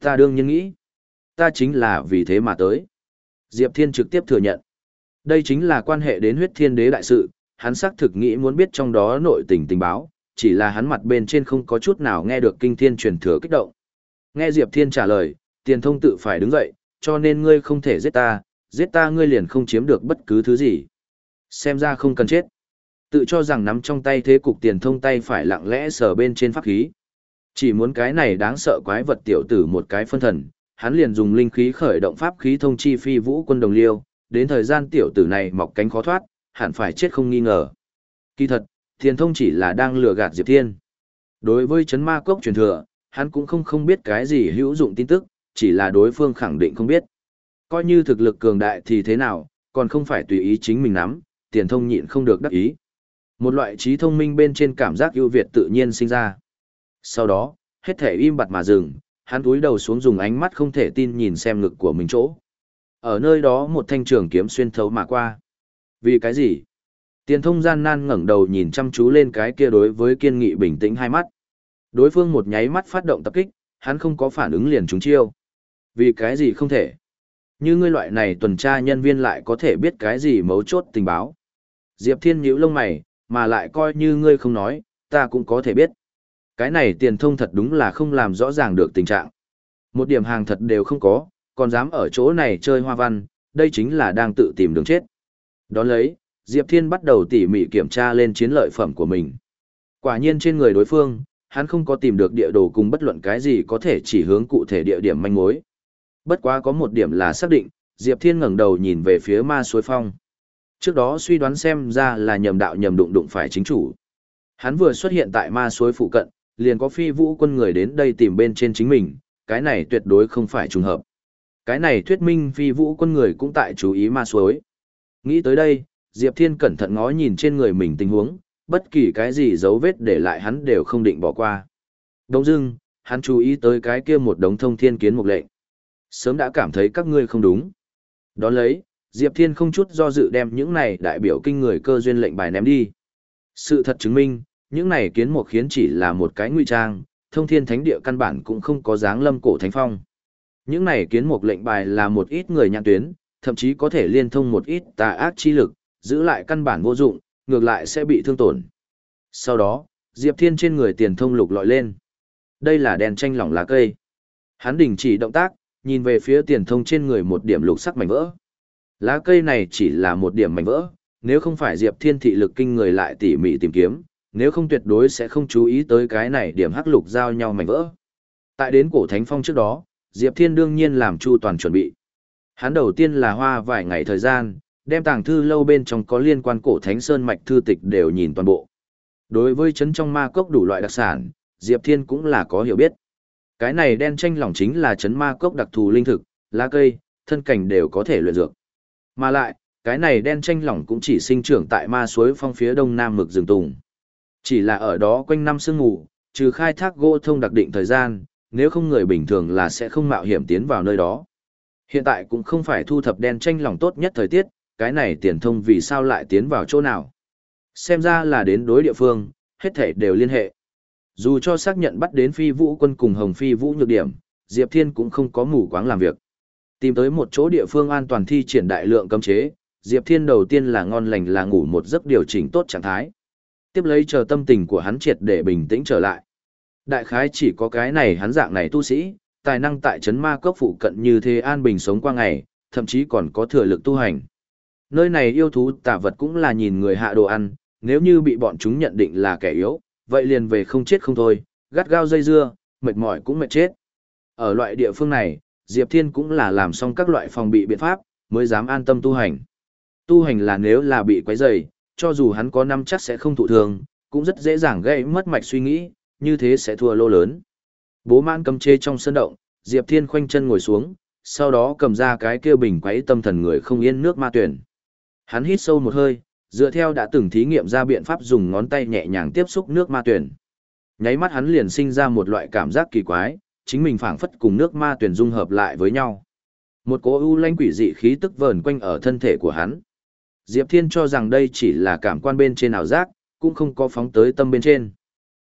Ta đương nhiên nghĩ. Ta chính là vì thế mà tới. Diệp Thiên trực tiếp thừa nhận. Đây chính là quan hệ đến huyết thiên đế đại sự, hắn xác thực nghĩ muốn biết trong đó nội tình tình báo, chỉ là hắn mặt bên trên không có chút nào nghe được kinh thiên truyền thừa kích động. Nghe Diệp Thiên trả lời, Tiền Thông tự phải đứng dậy, cho nên ngươi không thể giết ta, giết ta ngươi liền không chiếm được bất cứ thứ gì. Xem ra không cần chết. Tự cho rằng nắm trong tay thế cục Tiền Thông tay phải lặng lẽ sờ bên trên pháp khí. Chỉ muốn cái này đáng sợ quái vật tiểu tử một cái phân thần, hắn liền dùng linh khí khởi động pháp khí thông chi phi vũ quân đồng liêu, đến thời gian tiểu tử này mọc cánh khó thoát, hẳn phải chết không nghi ngờ. Kỳ thật, Tiền Thông chỉ là đang lừa gạt Diệp Thiên. Đối với chấn ma cốc truyền thừa, hắn cũng không không biết cái gì hữu dụng tin tức, chỉ là đối phương khẳng định không biết. Coi như thực lực cường đại thì thế nào, còn không phải tùy ý chính mình nắm, Tiền Thông nhịn không được đắc ý. Một loại trí thông minh bên trên cảm giác ưu việt tự nhiên sinh ra. Sau đó, hết thể im bặt mà dừng, hắn cúi đầu xuống dùng ánh mắt không thể tin nhìn xem ngực của mình chỗ. Ở nơi đó một thanh trường kiếm xuyên thấu mà qua. Vì cái gì? Tiền Thông gian nan ngẩng đầu nhìn chăm chú lên cái kia đối với kiên nghị bình tĩnh hai mắt. Đối phương một nháy mắt phát động tập kích, hắn không có phản ứng liền trúng chiêu. Vì cái gì không thể? Như ngươi loại này tuần tra nhân viên lại có thể biết cái gì mấu chốt tình báo. Diệp Thiên nhíu lông mày, mà lại coi như ngươi không nói, ta cũng có thể biết. Cái này Tiền Thông thật đúng là không làm rõ ràng được tình trạng. Một điểm hàng thật đều không có, còn dám ở chỗ này chơi hoa văn, đây chính là đang tự tìm đường chết. Đón lấy, Diệp Thiên bắt đầu tỉ mỉ kiểm tra lên chiến lợi phẩm của mình. Quả nhiên trên người đối phương, hắn không có tìm được địa đồ cùng bất luận cái gì có thể chỉ hướng cụ thể địa điểm manh mối. Bất quá có một điểm là xác định, Diệp Thiên ngẩng đầu nhìn về phía ma suối phong. Trước đó suy đoán xem ra là nhầm đạo nhầm đụng đụng phải chính chủ. Hắn vừa xuất hiện tại ma suối phụ cận, liền có phi vũ quân người đến đây tìm bên trên chính mình, cái này tuyệt đối không phải trùng hợp. Cái này thuyết minh phi vũ quân người cũng tại chú ý ma suối. Nghĩ tới đây, Diệp Thiên cẩn thận ngó nhìn trên người mình tình huống, bất kỳ cái gì dấu vết để lại hắn đều không định bỏ qua. Đông dưng, hắn chú ý tới cái kia một đống thông thiên kiến mục lệnh. Sớm đã cảm thấy các ngươi không đúng. Đón lấy, Diệp Thiên không chút do dự đem những này đại biểu kinh người cơ duyên lệnh bài ném đi. Sự thật chứng minh, những này kiến mục khiến chỉ là một cái ngụy trang, thông thiên thánh địa căn bản cũng không có dáng lâm cổ thánh phong. Những này kiến mục lệnh bài là một ít người nhãn tuyến, thậm chí có thể liên thông một ít tà ác chi lực, giữ lại căn bản vô dụng, ngược lại sẽ bị thương tổn. Sau đó, Diệp Thiên trên người Tiền Thông lục lọi lên. Đây là đèn tranh lỏng lá cây. Hắn đình chỉ động tác, nhìn về phía Tiền Thông trên người một điểm lục sắc mảnh vỡ. Lá cây này chỉ là một điểm mảnh vỡ, nếu không phải Diệp Thiên thị lực kinh người lại tỉ mỉ tìm kiếm, nếu không tuyệt đối sẽ không chú ý tới cái này điểm hắc lục giao nhau mảnh vỡ. Tại đến cổ thánh phong trước đó, Diệp Thiên đương nhiên làm chu toàn chuẩn bị. Hắn đầu tiên là hoa vài ngày thời gian, đem tàng thư lâu bên trong có liên quan cổ thánh sơn mạch thư tịch đều nhìn toàn bộ. Đối với chấn trong ma cốc đủ loại đặc sản, Diệp Thiên cũng là có hiểu biết. Cái này đen tranh lỏng chính là chấn ma cốc đặc thù linh thực, lá cây, thân cảnh đều có thể luyện dược. Mà lại, cái này đen tranh lỏng cũng chỉ sinh trưởng tại ma suối phong phía đông nam mực rừng tùng. Chỉ là ở đó quanh năm sương ngủ, trừ khai thác gỗ thông đặc định thời gian, nếu không người bình thường là sẽ không mạo hiểm tiến vào nơi đó. Hiện tại cũng không phải thu thập đen tranh lỏng tốt nhất thời tiết, cái này Tiền Thông vì sao lại tiến vào chỗ nào. Xem ra là đến đối địa phương, hết thể đều liên hệ. Dù cho xác nhận bắt đến phi vũ quân cùng hồng phi vũ nhược điểm, Diệp Thiên cũng không có mù quáng làm việc. Tìm tới một chỗ địa phương an toàn thi triển đại lượng cấm chế, Diệp Thiên đầu tiên là ngon lành là ngủ một giấc điều chỉnh tốt trạng thái. Tiếp lấy chờ tâm tình của hắn triệt để bình tĩnh trở lại. Đại khái chỉ có cái này hắn dạng này tu sĩ, tài năng tại trấn ma cốc phụ cận như thế an bình sống qua ngày, thậm chí còn có thừa lực tu hành. Nơi này yêu thú tà vật cũng là nhìn người hạ đồ ăn, nếu như bị bọn chúng nhận định là kẻ yếu, vậy liền về không chết không thôi, gắt gao dây dưa, mệt mỏi cũng mệt chết. Ở loại địa phương này, Diệp Thiên cũng là làm xong các loại phòng bị biện pháp, mới dám an tâm tu hành. Tu hành là nếu là bị quấy rầy, cho dù hắn có năm chắc sẽ không thụ thương, cũng rất dễ dàng gây mất mạch suy nghĩ, như thế sẽ thua lô lớn. Bố mãn cấm chế trong sân động, Diệp Thiên khoanh chân ngồi xuống, sau đó cầm ra cái kia bình quấy tâm thần người không yên nước ma tuyển. Hắn hít sâu một hơi, dựa theo đã từng thí nghiệm ra biện pháp dùng ngón tay nhẹ nhàng tiếp xúc nước ma tuyển. Nháy mắt hắn liền sinh ra một loại cảm giác kỳ quái, chính mình phảng phất cùng nước ma tuyển dung hợp lại với nhau. Một cỗ u lãnh quỷ dị khí tức vờn quanh ở thân thể của hắn. Diệp Thiên cho rằng đây chỉ là cảm quan bên trên ảo giác, cũng không có phóng tới tâm bên trên.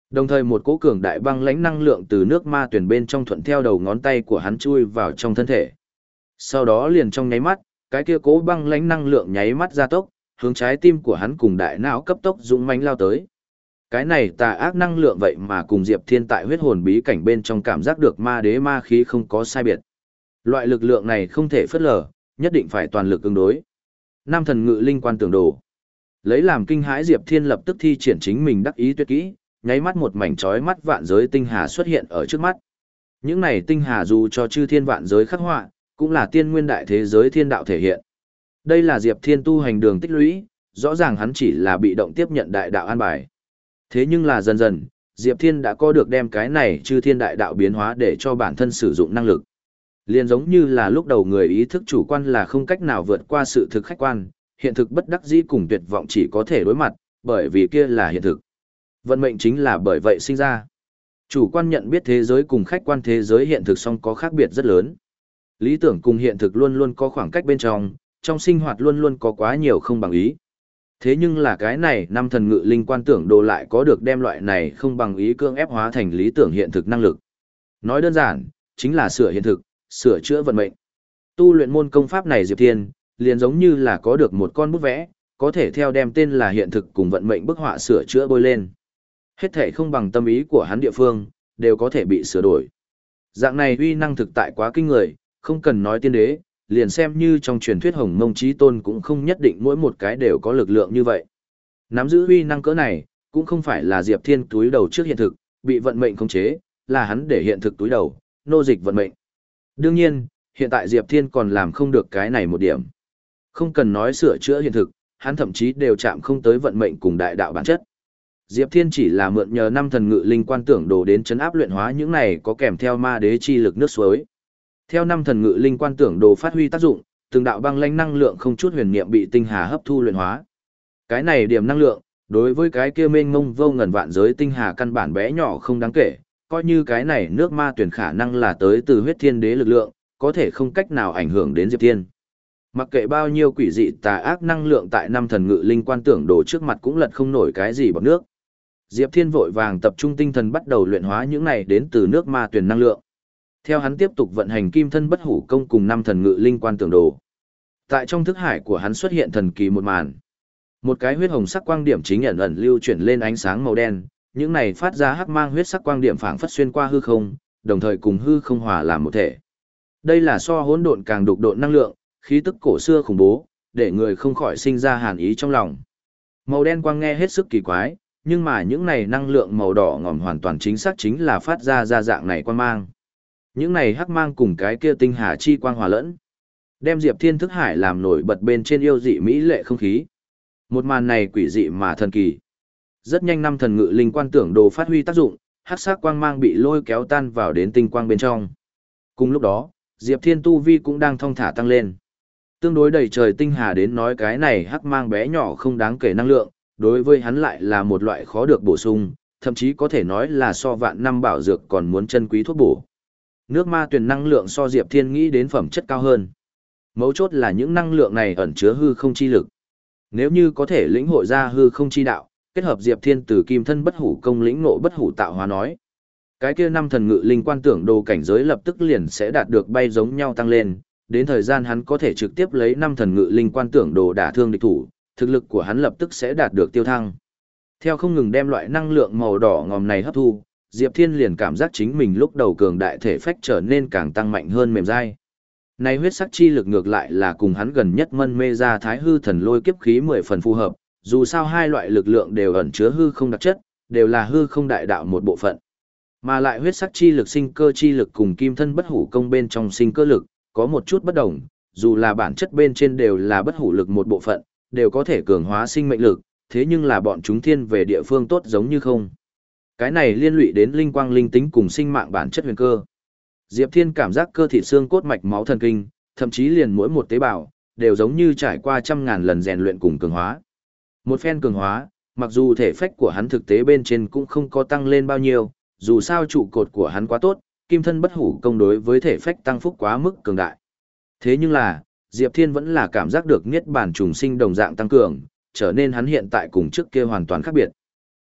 Đồng thời một cỗ cường đại băng lãnh năng lượng từ nước ma tuyển bên trong thuận theo đầu ngón tay của hắn chui vào trong thân thể. Sau đó liền trong nháy mắt, cái kia cỗ băng lãnh năng lượng nháy mắt gia tốc, hướng trái tim của hắn cùng đại não cấp tốc dũng mãnh lao tới. Cái này tà ác năng lượng vậy mà cùng Diệp Thiên tại huyết hồn bí cảnh bên trong cảm giác được ma đế ma khí không có sai biệt. Loại lực lượng này không thể phớt lờ, nhất định phải toàn lực ứng đối. Nam thần ngự linh quan tưởng đồ. Lấy làm kinh hãi Diệp Thiên lập tức thi triển chính mình đắc ý tuyệt kỹ, nháy mắt một mảnh chói mắt vạn giới tinh hà xuất hiện ở trước mắt. Những này tinh hà dù cho chư thiên vạn giới khắc họa, cũng là tiên nguyên đại thế giới thiên đạo thể hiện. Đây là Diệp Thiên tu hành đường tích lũy, rõ ràng hắn chỉ là bị động tiếp nhận đại đạo an bài. Thế nhưng là dần dần, Diệp Thiên đã có được đem cái này chư thiên đại đạo biến hóa để cho bản thân sử dụng năng lực. Liên giống như là lúc đầu người ý thức chủ quan là không cách nào vượt qua sự thực khách quan, hiện thực bất đắc dĩ cùng tuyệt vọng chỉ có thể đối mặt, bởi vì kia là hiện thực. Vận mệnh chính là bởi vậy sinh ra. Chủ quan nhận biết thế giới cùng khách quan thế giới hiện thực song có khác biệt rất lớn. Lý tưởng cùng hiện thực luôn luôn có khoảng cách bên trong, trong sinh hoạt luôn luôn có quá nhiều không bằng ý. Thế nhưng là cái này năm thần ngự linh quan tưởng đồ lại có được đem loại này không bằng ý cưỡng ép hóa thành lý tưởng hiện thực năng lực. Nói đơn giản, chính là sửa hiện thực, sửa chữa vận mệnh. Tu luyện môn công pháp này Diệp Thiên, liền giống như là có được một con bút vẽ, có thể theo đem tên là hiện thực cùng vận mệnh bức họa sửa chữa bôi lên. Hết thể không bằng tâm ý của hắn địa phương, đều có thể bị sửa đổi. Dạng này uy năng thực tại quá kinh người, không cần nói tiên đế, liền xem như trong truyền thuyết Hồng Mông Chí Tôn cũng không nhất định mỗi một cái đều có lực lượng như vậy. Nắm giữ uy năng cỡ này, cũng không phải là Diệp Thiên túi đầu trước hiện thực, bị vận mệnh khống chế, là hắn để hiện thực túi đầu, nô dịch vận mệnh. Đương nhiên, hiện tại Diệp Thiên còn làm không được cái này một điểm. Không cần nói sửa chữa hiện thực, hắn thậm chí đều chạm không tới vận mệnh cùng đại đạo bản chất. Diệp Thiên chỉ là mượn nhờ năm thần ngự linh quan tưởng đồ đến chấn áp luyện hóa những này có kèm theo ma đế chi lực nước suối. Theo năm thần ngự linh quan tưởng đồ phát huy tác dụng, từng đạo băng lãnh năng lượng không chút huyền niệm bị tinh hà hấp thu luyện hóa. Cái này điểm năng lượng, đối với cái kia mênh mông vô ngần vạn giới tinh hà căn bản bé nhỏ không đáng kể, coi như cái này nước ma tuyển khả năng là tới từ huyết thiên đế lực lượng, có thể không cách nào ảnh hưởng đến Diệp Thiên. Mặc kệ bao nhiêu quỷ dị tà ác năng lượng tại năm thần ngự linh quan tưởng đồ trước mặt cũng lật không nổi cái gì bọt nước. Diệp Thiên vội vàng tập trung tinh thần bắt đầu luyện hóa những này đến từ nước ma tuyển năng lượng. Theo hắn tiếp tục vận hành kim thân bất hủ công cùng năm thần ngự linh quan tưởng đồ. Tại trong thức hải của hắn xuất hiện thần kỳ một màn. Một cái huyết hồng sắc quang điểm chính ẩn ẩn lưu chuyển lên ánh sáng màu đen, những này phát ra hắc mang huyết sắc quang điểm phảng phất xuyên qua hư không, đồng thời cùng hư không hòa làm một thể. Đây là so hỗn độn càng đục độn năng lượng, khí tức cổ xưa khủng bố, để người không khỏi sinh ra hàn ý trong lòng. Màu đen quang nghe hết sức kỳ quái, nhưng mà những này năng lượng màu đỏ ngòm hoàn toàn chính xác chính là phát ra ra dạng này quang mang. Những này hắc mang cùng cái kia tinh hà chi quang hòa lẫn, đem Diệp Thiên thức hải làm nổi bật bên trên yêu dị mỹ lệ không khí. Một màn này quỷ dị mà thần kỳ. Rất nhanh năm thần ngự linh quan tưởng đồ phát huy tác dụng, hắc sắc quang mang bị lôi kéo tan vào đến tinh quang bên trong. Cùng lúc đó, Diệp Thiên tu vi cũng đang thong thả tăng lên. Tương đối đầy trời tinh hà đến nói cái này hắc mang bé nhỏ không đáng kể năng lượng, đối với hắn lại là một loại khó được bổ sung, thậm chí có thể nói là so vạn năm bảo dược còn muốn chân quý thuốc bổ. Nước ma tuyển năng lượng so Diệp Thiên nghĩ đến phẩm chất cao hơn. Mấu chốt là những năng lượng này ẩn chứa hư không chi lực. Nếu như có thể lĩnh hội ra hư không chi đạo, kết hợp Diệp Thiên từ kim thân bất hủ công lĩnh ngộ bất hủ tạo hóa nói, cái kia năm thần ngự linh quan tưởng đồ cảnh giới lập tức liền sẽ đạt được bay giống nhau tăng lên, đến thời gian hắn có thể trực tiếp lấy năm thần ngự linh quan tưởng đồ đả thương địch thủ, thực lực của hắn lập tức sẽ đạt được tiêu thăng. Theo không ngừng đem loại năng lượng màu đỏ ngòm này hấp thu, Diệp Thiên liền cảm giác chính mình lúc đầu cường đại thể phách trở nên càng tăng mạnh hơn mềm dai. Này huyết sắc chi lực ngược lại là cùng hắn gần nhất mân mê ra thái hư thần lôi kiếp khí mười phần phù hợp, dù sao hai loại lực lượng đều ẩn chứa hư không đặc chất, đều là hư không đại đạo một bộ phận. Mà lại huyết sắc chi lực sinh cơ chi lực cùng kim thân bất hủ công bên trong sinh cơ lực, có một chút bất đồng, dù là bản chất bên trên đều là bất hủ lực một bộ phận, đều có thể cường hóa sinh mệnh lực, thế nhưng là bọn chúng thiên về địa phương tốt giống như không. Cái này liên lụy đến linh quang linh tính cùng sinh mạng bản chất huyền cơ. Diệp Thiên cảm giác cơ thịt xương cốt mạch máu thần kinh, thậm chí liền mỗi một tế bào, đều giống như trải qua trăm ngàn lần rèn luyện cùng cường hóa. Một phen cường hóa, mặc dù thể phách của hắn thực tế bên trên cũng không có tăng lên bao nhiêu, dù sao trụ cột của hắn quá tốt, kim thân bất hủ công đối với thể phách tăng phúc quá mức cường đại. Thế nhưng là, Diệp Thiên vẫn là cảm giác được niết bàn trùng sinh đồng dạng tăng cường, trở nên hắn hiện tại cùng trước kia hoàn toàn khác biệt.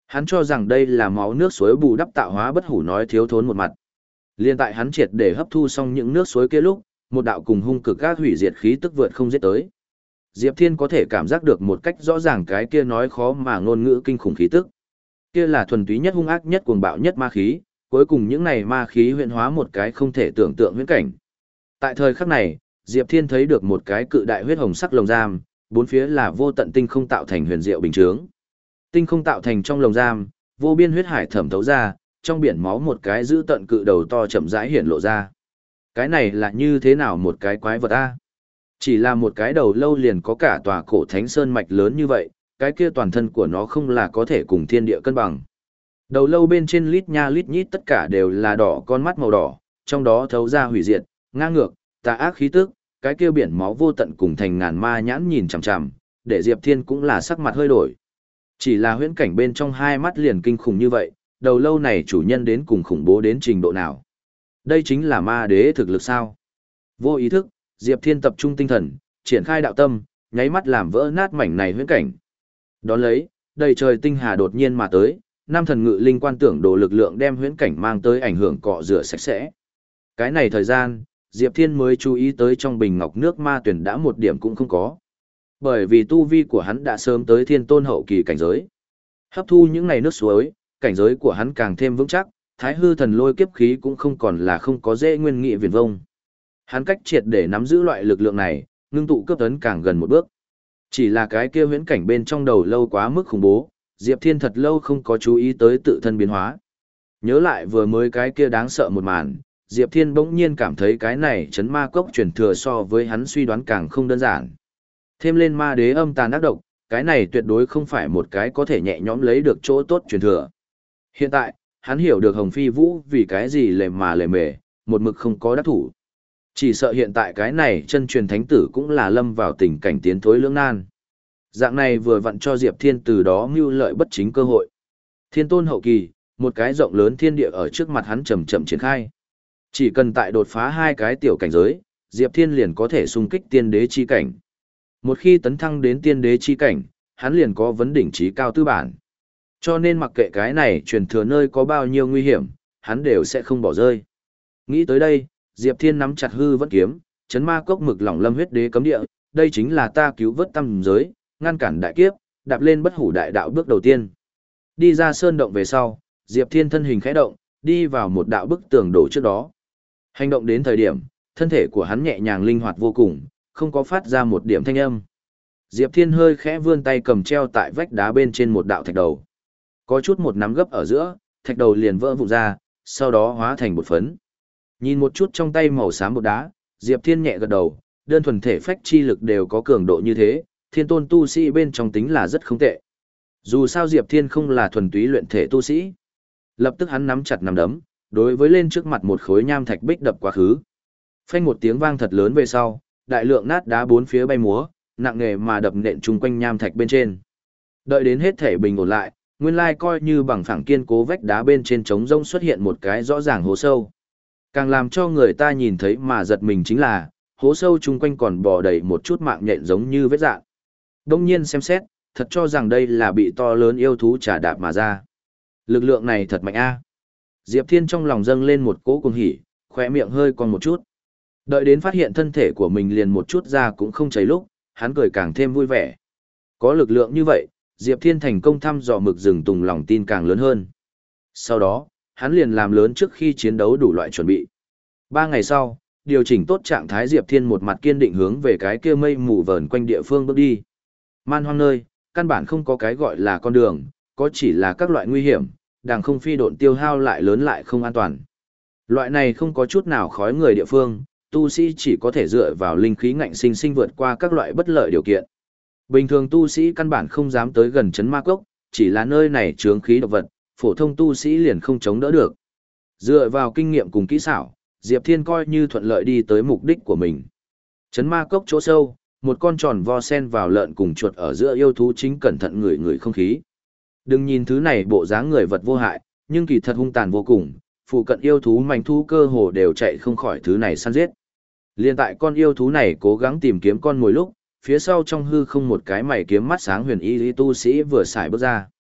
Hắn cho rằng đây là máu nước suối bù đắp tạo hóa bất hủ nói thiếu thốn một mặt. Liên tại hắn triệt để hấp thu xong những nước suối kia lúc, một đạo cùng hung cực các hủy diệt khí tức vượt không giết tới. Diệp Thiên có thể cảm giác được một cách rõ ràng cái kia nói khó mà ngôn ngữ kinh khủng khí tức. Kia là thuần túy nhất hung ác nhất cuồng bạo nhất ma khí, cuối cùng những này ma khí huyễn hóa một cái không thể tưởng tượng huyễn cảnh. Tại thời khắc này, Diệp Thiên thấy được một cái cự đại huyết hồng sắc lồng giam, bốn phía là vô tận tinh không tạo thành huyền diệu bình chướng. Tinh không tạo thành trong lồng giam, vô biên huyết hải thẩm thấu ra, trong biển máu một cái giữ tận cự đầu to chậm rãi hiện lộ ra. Cái này là như thế nào một cái quái vật a? Chỉ là một cái đầu lâu liền có cả tòa cổ thánh sơn mạch lớn như vậy, cái kia toàn thân của nó không là có thể cùng thiên địa cân bằng. Đầu lâu bên trên lít nha lít nhít tất cả đều là đỏ con mắt màu đỏ, trong đó thấu ra hủy diệt, ngang ngược, tà ác khí tức, cái kia biển máu vô tận cùng thành ngàn ma nhãn nhìn chằm chằm, để Diệp Thiên cũng là sắc mặt hơi đổi. Chỉ là huyễn cảnh bên trong hai mắt liền kinh khủng như vậy, đầu lâu này chủ nhân đến cùng khủng bố đến trình độ nào? Đây chính là ma đế thực lực sao? Vô ý thức, Diệp Thiên tập trung tinh thần, triển khai đạo tâm, nháy mắt làm vỡ nát mảnh này huyễn cảnh. Đón lấy, đầy trời tinh hà đột nhiên mà tới, năm thần ngự linh quan tưởng đồ lực lượng đem huyễn cảnh mang tới ảnh hưởng cọ rửa sạch sẽ. Cái này thời gian, Diệp Thiên mới chú ý tới trong bình ngọc nước ma tuyển đã một điểm cũng không có. Bởi vì tu vi của hắn đã sớm tới thiên tôn hậu kỳ cảnh giới. Hấp thu những này nước suối, cảnh giới của hắn càng thêm vững chắc, thái hư thần lôi kiếp khí cũng không còn là không có dễ nguyên nghị viển vông. Hắn cách triệt để nắm giữ loại lực lượng này, ngưng tụ cấp tấn càng gần một bước. Chỉ là cái kia huyễn cảnh bên trong đầu lâu quá mức khủng bố, Diệp Thiên thật lâu không có chú ý tới tự thân biến hóa. Nhớ lại vừa mới cái kia đáng sợ một màn, Diệp Thiên bỗng nhiên cảm thấy cái này chấn ma cốc truyền thừa so với hắn suy đoán càng không đơn giản. Thêm lên ma đế âm tàn ác độc, cái này tuyệt đối không phải một cái có thể nhẹ nhõm lấy được chỗ tốt truyền thừa. Hiện tại, hắn hiểu được Hồng Phi Vũ vì cái gì lề mà lề mề, một mực không có đắc thủ. Chỉ sợ hiện tại cái này chân truyền thánh tử cũng là lâm vào tình cảnh tiến thối lưỡng nan. Dạng này vừa vặn cho Diệp Thiên từ đó mưu lợi bất chính cơ hội. Thiên tôn hậu kỳ, một cái rộng lớn thiên địa ở trước mặt hắn chậm chậm triển khai. Chỉ cần tại đột phá hai cái tiểu cảnh giới, Diệp Thiên liền có thể xung kích tiên đế chi cảnh. Một khi tấn thăng đến tiên đế chi cảnh, hắn liền có vấn đỉnh trí cao tư bản. Cho nên mặc kệ cái này truyền thừa nơi có bao nhiêu nguy hiểm, hắn đều sẽ không bỏ rơi. Nghĩ tới đây, Diệp Thiên nắm chặt hư vẫn kiếm, chấn ma cốc mực lỏng lâm huyết đế cấm địa, đây chính là ta cứu vớt tâm giới, ngăn cản đại kiếp, đạp lên bất hủ đại đạo bước đầu tiên. Đi ra sơn động về sau, Diệp Thiên thân hình khẽ động, đi vào một đạo bức tường đổ trước đó. Hành động đến thời điểm, thân thể của hắn nhẹ nhàng linh hoạt vô cùng, không có phát ra một điểm thanh âm. Diệp Thiên hơi khẽ vươn tay cầm treo tại vách đá bên trên một đạo thạch đầu. Có chút một nắm gấp ở giữa, thạch đầu liền vỡ vụn ra, sau đó hóa thành bột phấn. Nhìn một chút trong tay màu xám bột đá, Diệp Thiên nhẹ gật đầu, đơn thuần thể phách chi lực đều có cường độ như thế, thiên tôn tu sĩ bên trong tính là rất không tệ. Dù sao Diệp Thiên không là thuần túy luyện thể tu sĩ. Lập tức hắn nắm chặt nắm đấm, đối với lên trước mặt một khối nham thạch bích đập quá khứ. Phanh một tiếng vang thật lớn về sau, đại lượng nát đá bốn phía bay múa, nặng nề mà đập nện chung quanh nham thạch bên trên. Đợi đến hết thể bình ổn lại, nguyên lai coi như bằng phẳng kiên cố vách đá bên trên trống rông xuất hiện một cái rõ ràng hố sâu. Càng làm cho người ta nhìn thấy mà giật mình chính là, hố sâu chung quanh còn bò đầy một chút mạng nhện giống như vết dạn. Đông nhiên xem xét, thật cho rằng đây là bị to lớn yêu thú trả đạp mà ra. Lực lượng này thật mạnh a. Diệp Thiên trong lòng dâng lên một cỗ cuồng hỉ, khóe miệng hơi còn một chút. Đợi đến phát hiện thân thể của mình liền một chút ra cũng không chảy lúc, hắn cười càng thêm vui vẻ. Có lực lượng như vậy, Diệp Thiên thành công thăm dò mực rừng tùng lòng tin càng lớn hơn. Sau đó, hắn liền làm lớn trước khi chiến đấu đủ loại chuẩn bị. Ba ngày sau, điều chỉnh tốt trạng thái Diệp Thiên một mặt kiên định hướng về cái kia mây mù vờn quanh địa phương bước đi. Man hoang nơi, căn bản không có cái gọi là con đường, có chỉ là các loại nguy hiểm, đàng không phi độn tiêu hao lại lớn lại không an toàn. Loại này không có chút nào khói người địa phương, tu sĩ chỉ có thể dựa vào linh khí ngạnh sinh sinh vượt qua các loại bất lợi điều kiện. Bình thường tu sĩ căn bản không dám tới gần chấn ma cốc, chỉ là nơi này chướng khí độc vật, phổ thông tu sĩ liền không chống đỡ được. Dựa vào kinh nghiệm cùng kỹ xảo, Diệp Thiên coi như thuận lợi đi tới mục đích của mình. Chấn ma cốc chỗ sâu, một con tròn vo sen vào lợn cùng chuột ở giữa yêu thú chính cẩn thận ngửi ngửi không khí. Đừng nhìn thứ này bộ dáng người vật vô hại, nhưng kỳ thật hung tàn vô cùng, phụ cận yêu thú manh thú cơ hồ đều chạy không khỏi thứ này săn giết. Liên tại con yêu thú này cố gắng tìm kiếm con mồi lúc, phía sau trong hư không một cái mày kiếm mắt sáng huyền y lý tu sĩ vừa xài bước ra.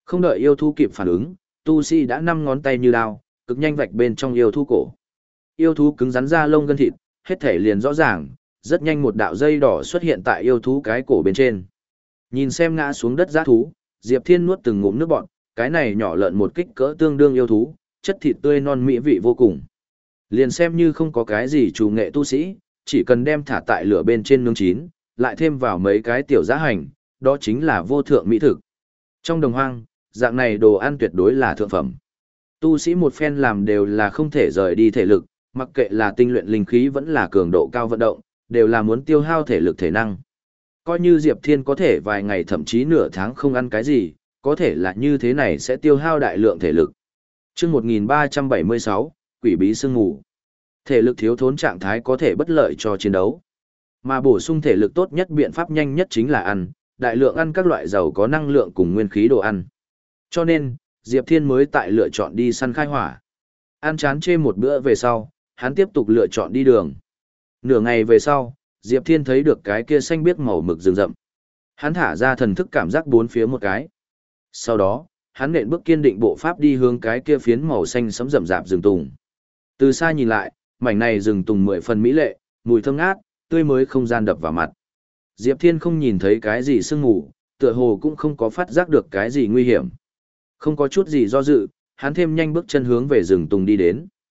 Không đợi yêu thú kịp phản ứng, tu sĩ đã năm ngón tay như đao, cực nhanh vạch bên trong yêu thú cổ. Yêu thú cứng rắn ra lông gân thịt, hết thể liền rõ ràng, rất nhanh một đạo dây đỏ xuất hiện tại yêu thú cái cổ bên trên. Nhìn xem ngã xuống đất giã thú, Diệp Thiên nuốt từng ngụm nước bọt, cái này nhỏ lợn một kích cỡ tương đương yêu thú, chất thịt tươi non mỹ vị vô cùng. Liền xem như không có cái gì chủ nghệ tu sĩ, chỉ cần đem thả tại lửa bên trên nướng chín, lại thêm vào mấy cái tiểu giá hành, đó chính là vô thượng mỹ thực. Trong đồng hoang, dạng này đồ ăn tuyệt đối là thượng phẩm. Tu sĩ một phen làm đều là không thể rời đi thể lực, mặc kệ là tinh luyện linh khí vẫn là cường độ cao vận động, đều là muốn tiêu hao thể lực thể năng. Coi như Diệp Thiên có thể vài ngày thậm chí nửa tháng không ăn cái gì, có thể là như thế này sẽ tiêu hao đại lượng thể lực. Chương một nghìn ba trăm bảy mươi sáu, Quỷ bí sương mù. Thể lực thiếu thốn trạng thái có thể bất lợi cho chiến đấu. Mà bổ sung thể lực tốt nhất biện pháp nhanh nhất chính là ăn, đại lượng ăn các loại giàu có năng lượng cùng nguyên khí đồ ăn. Cho nên, Diệp Thiên mới tại lựa chọn đi săn khai hỏa. Ăn chán chê một bữa về sau, hắn tiếp tục lựa chọn đi đường. Nửa ngày về sau, Diệp Thiên thấy được cái kia xanh biếc màu mực rừng rậm. Hắn thả ra thần thức cảm giác bốn phía một cái. Sau đó, hắn nện bước kiên định bộ pháp đi hướng cái kia phiến màu xanh sẫm rậm rạp rừng tùng. Từ xa nhìn lại, mảnh này rừng tùng mười phần mỹ lệ, mùi thơm ngát, tươi mới không gian đập vào mặt. Diệp Thiên không nhìn thấy cái gì sương mù, tựa hồ cũng không có phát giác được cái gì nguy hiểm. Không có chút gì do dự, hắn thêm nhanh bước chân hướng về rừng tùng đi đến.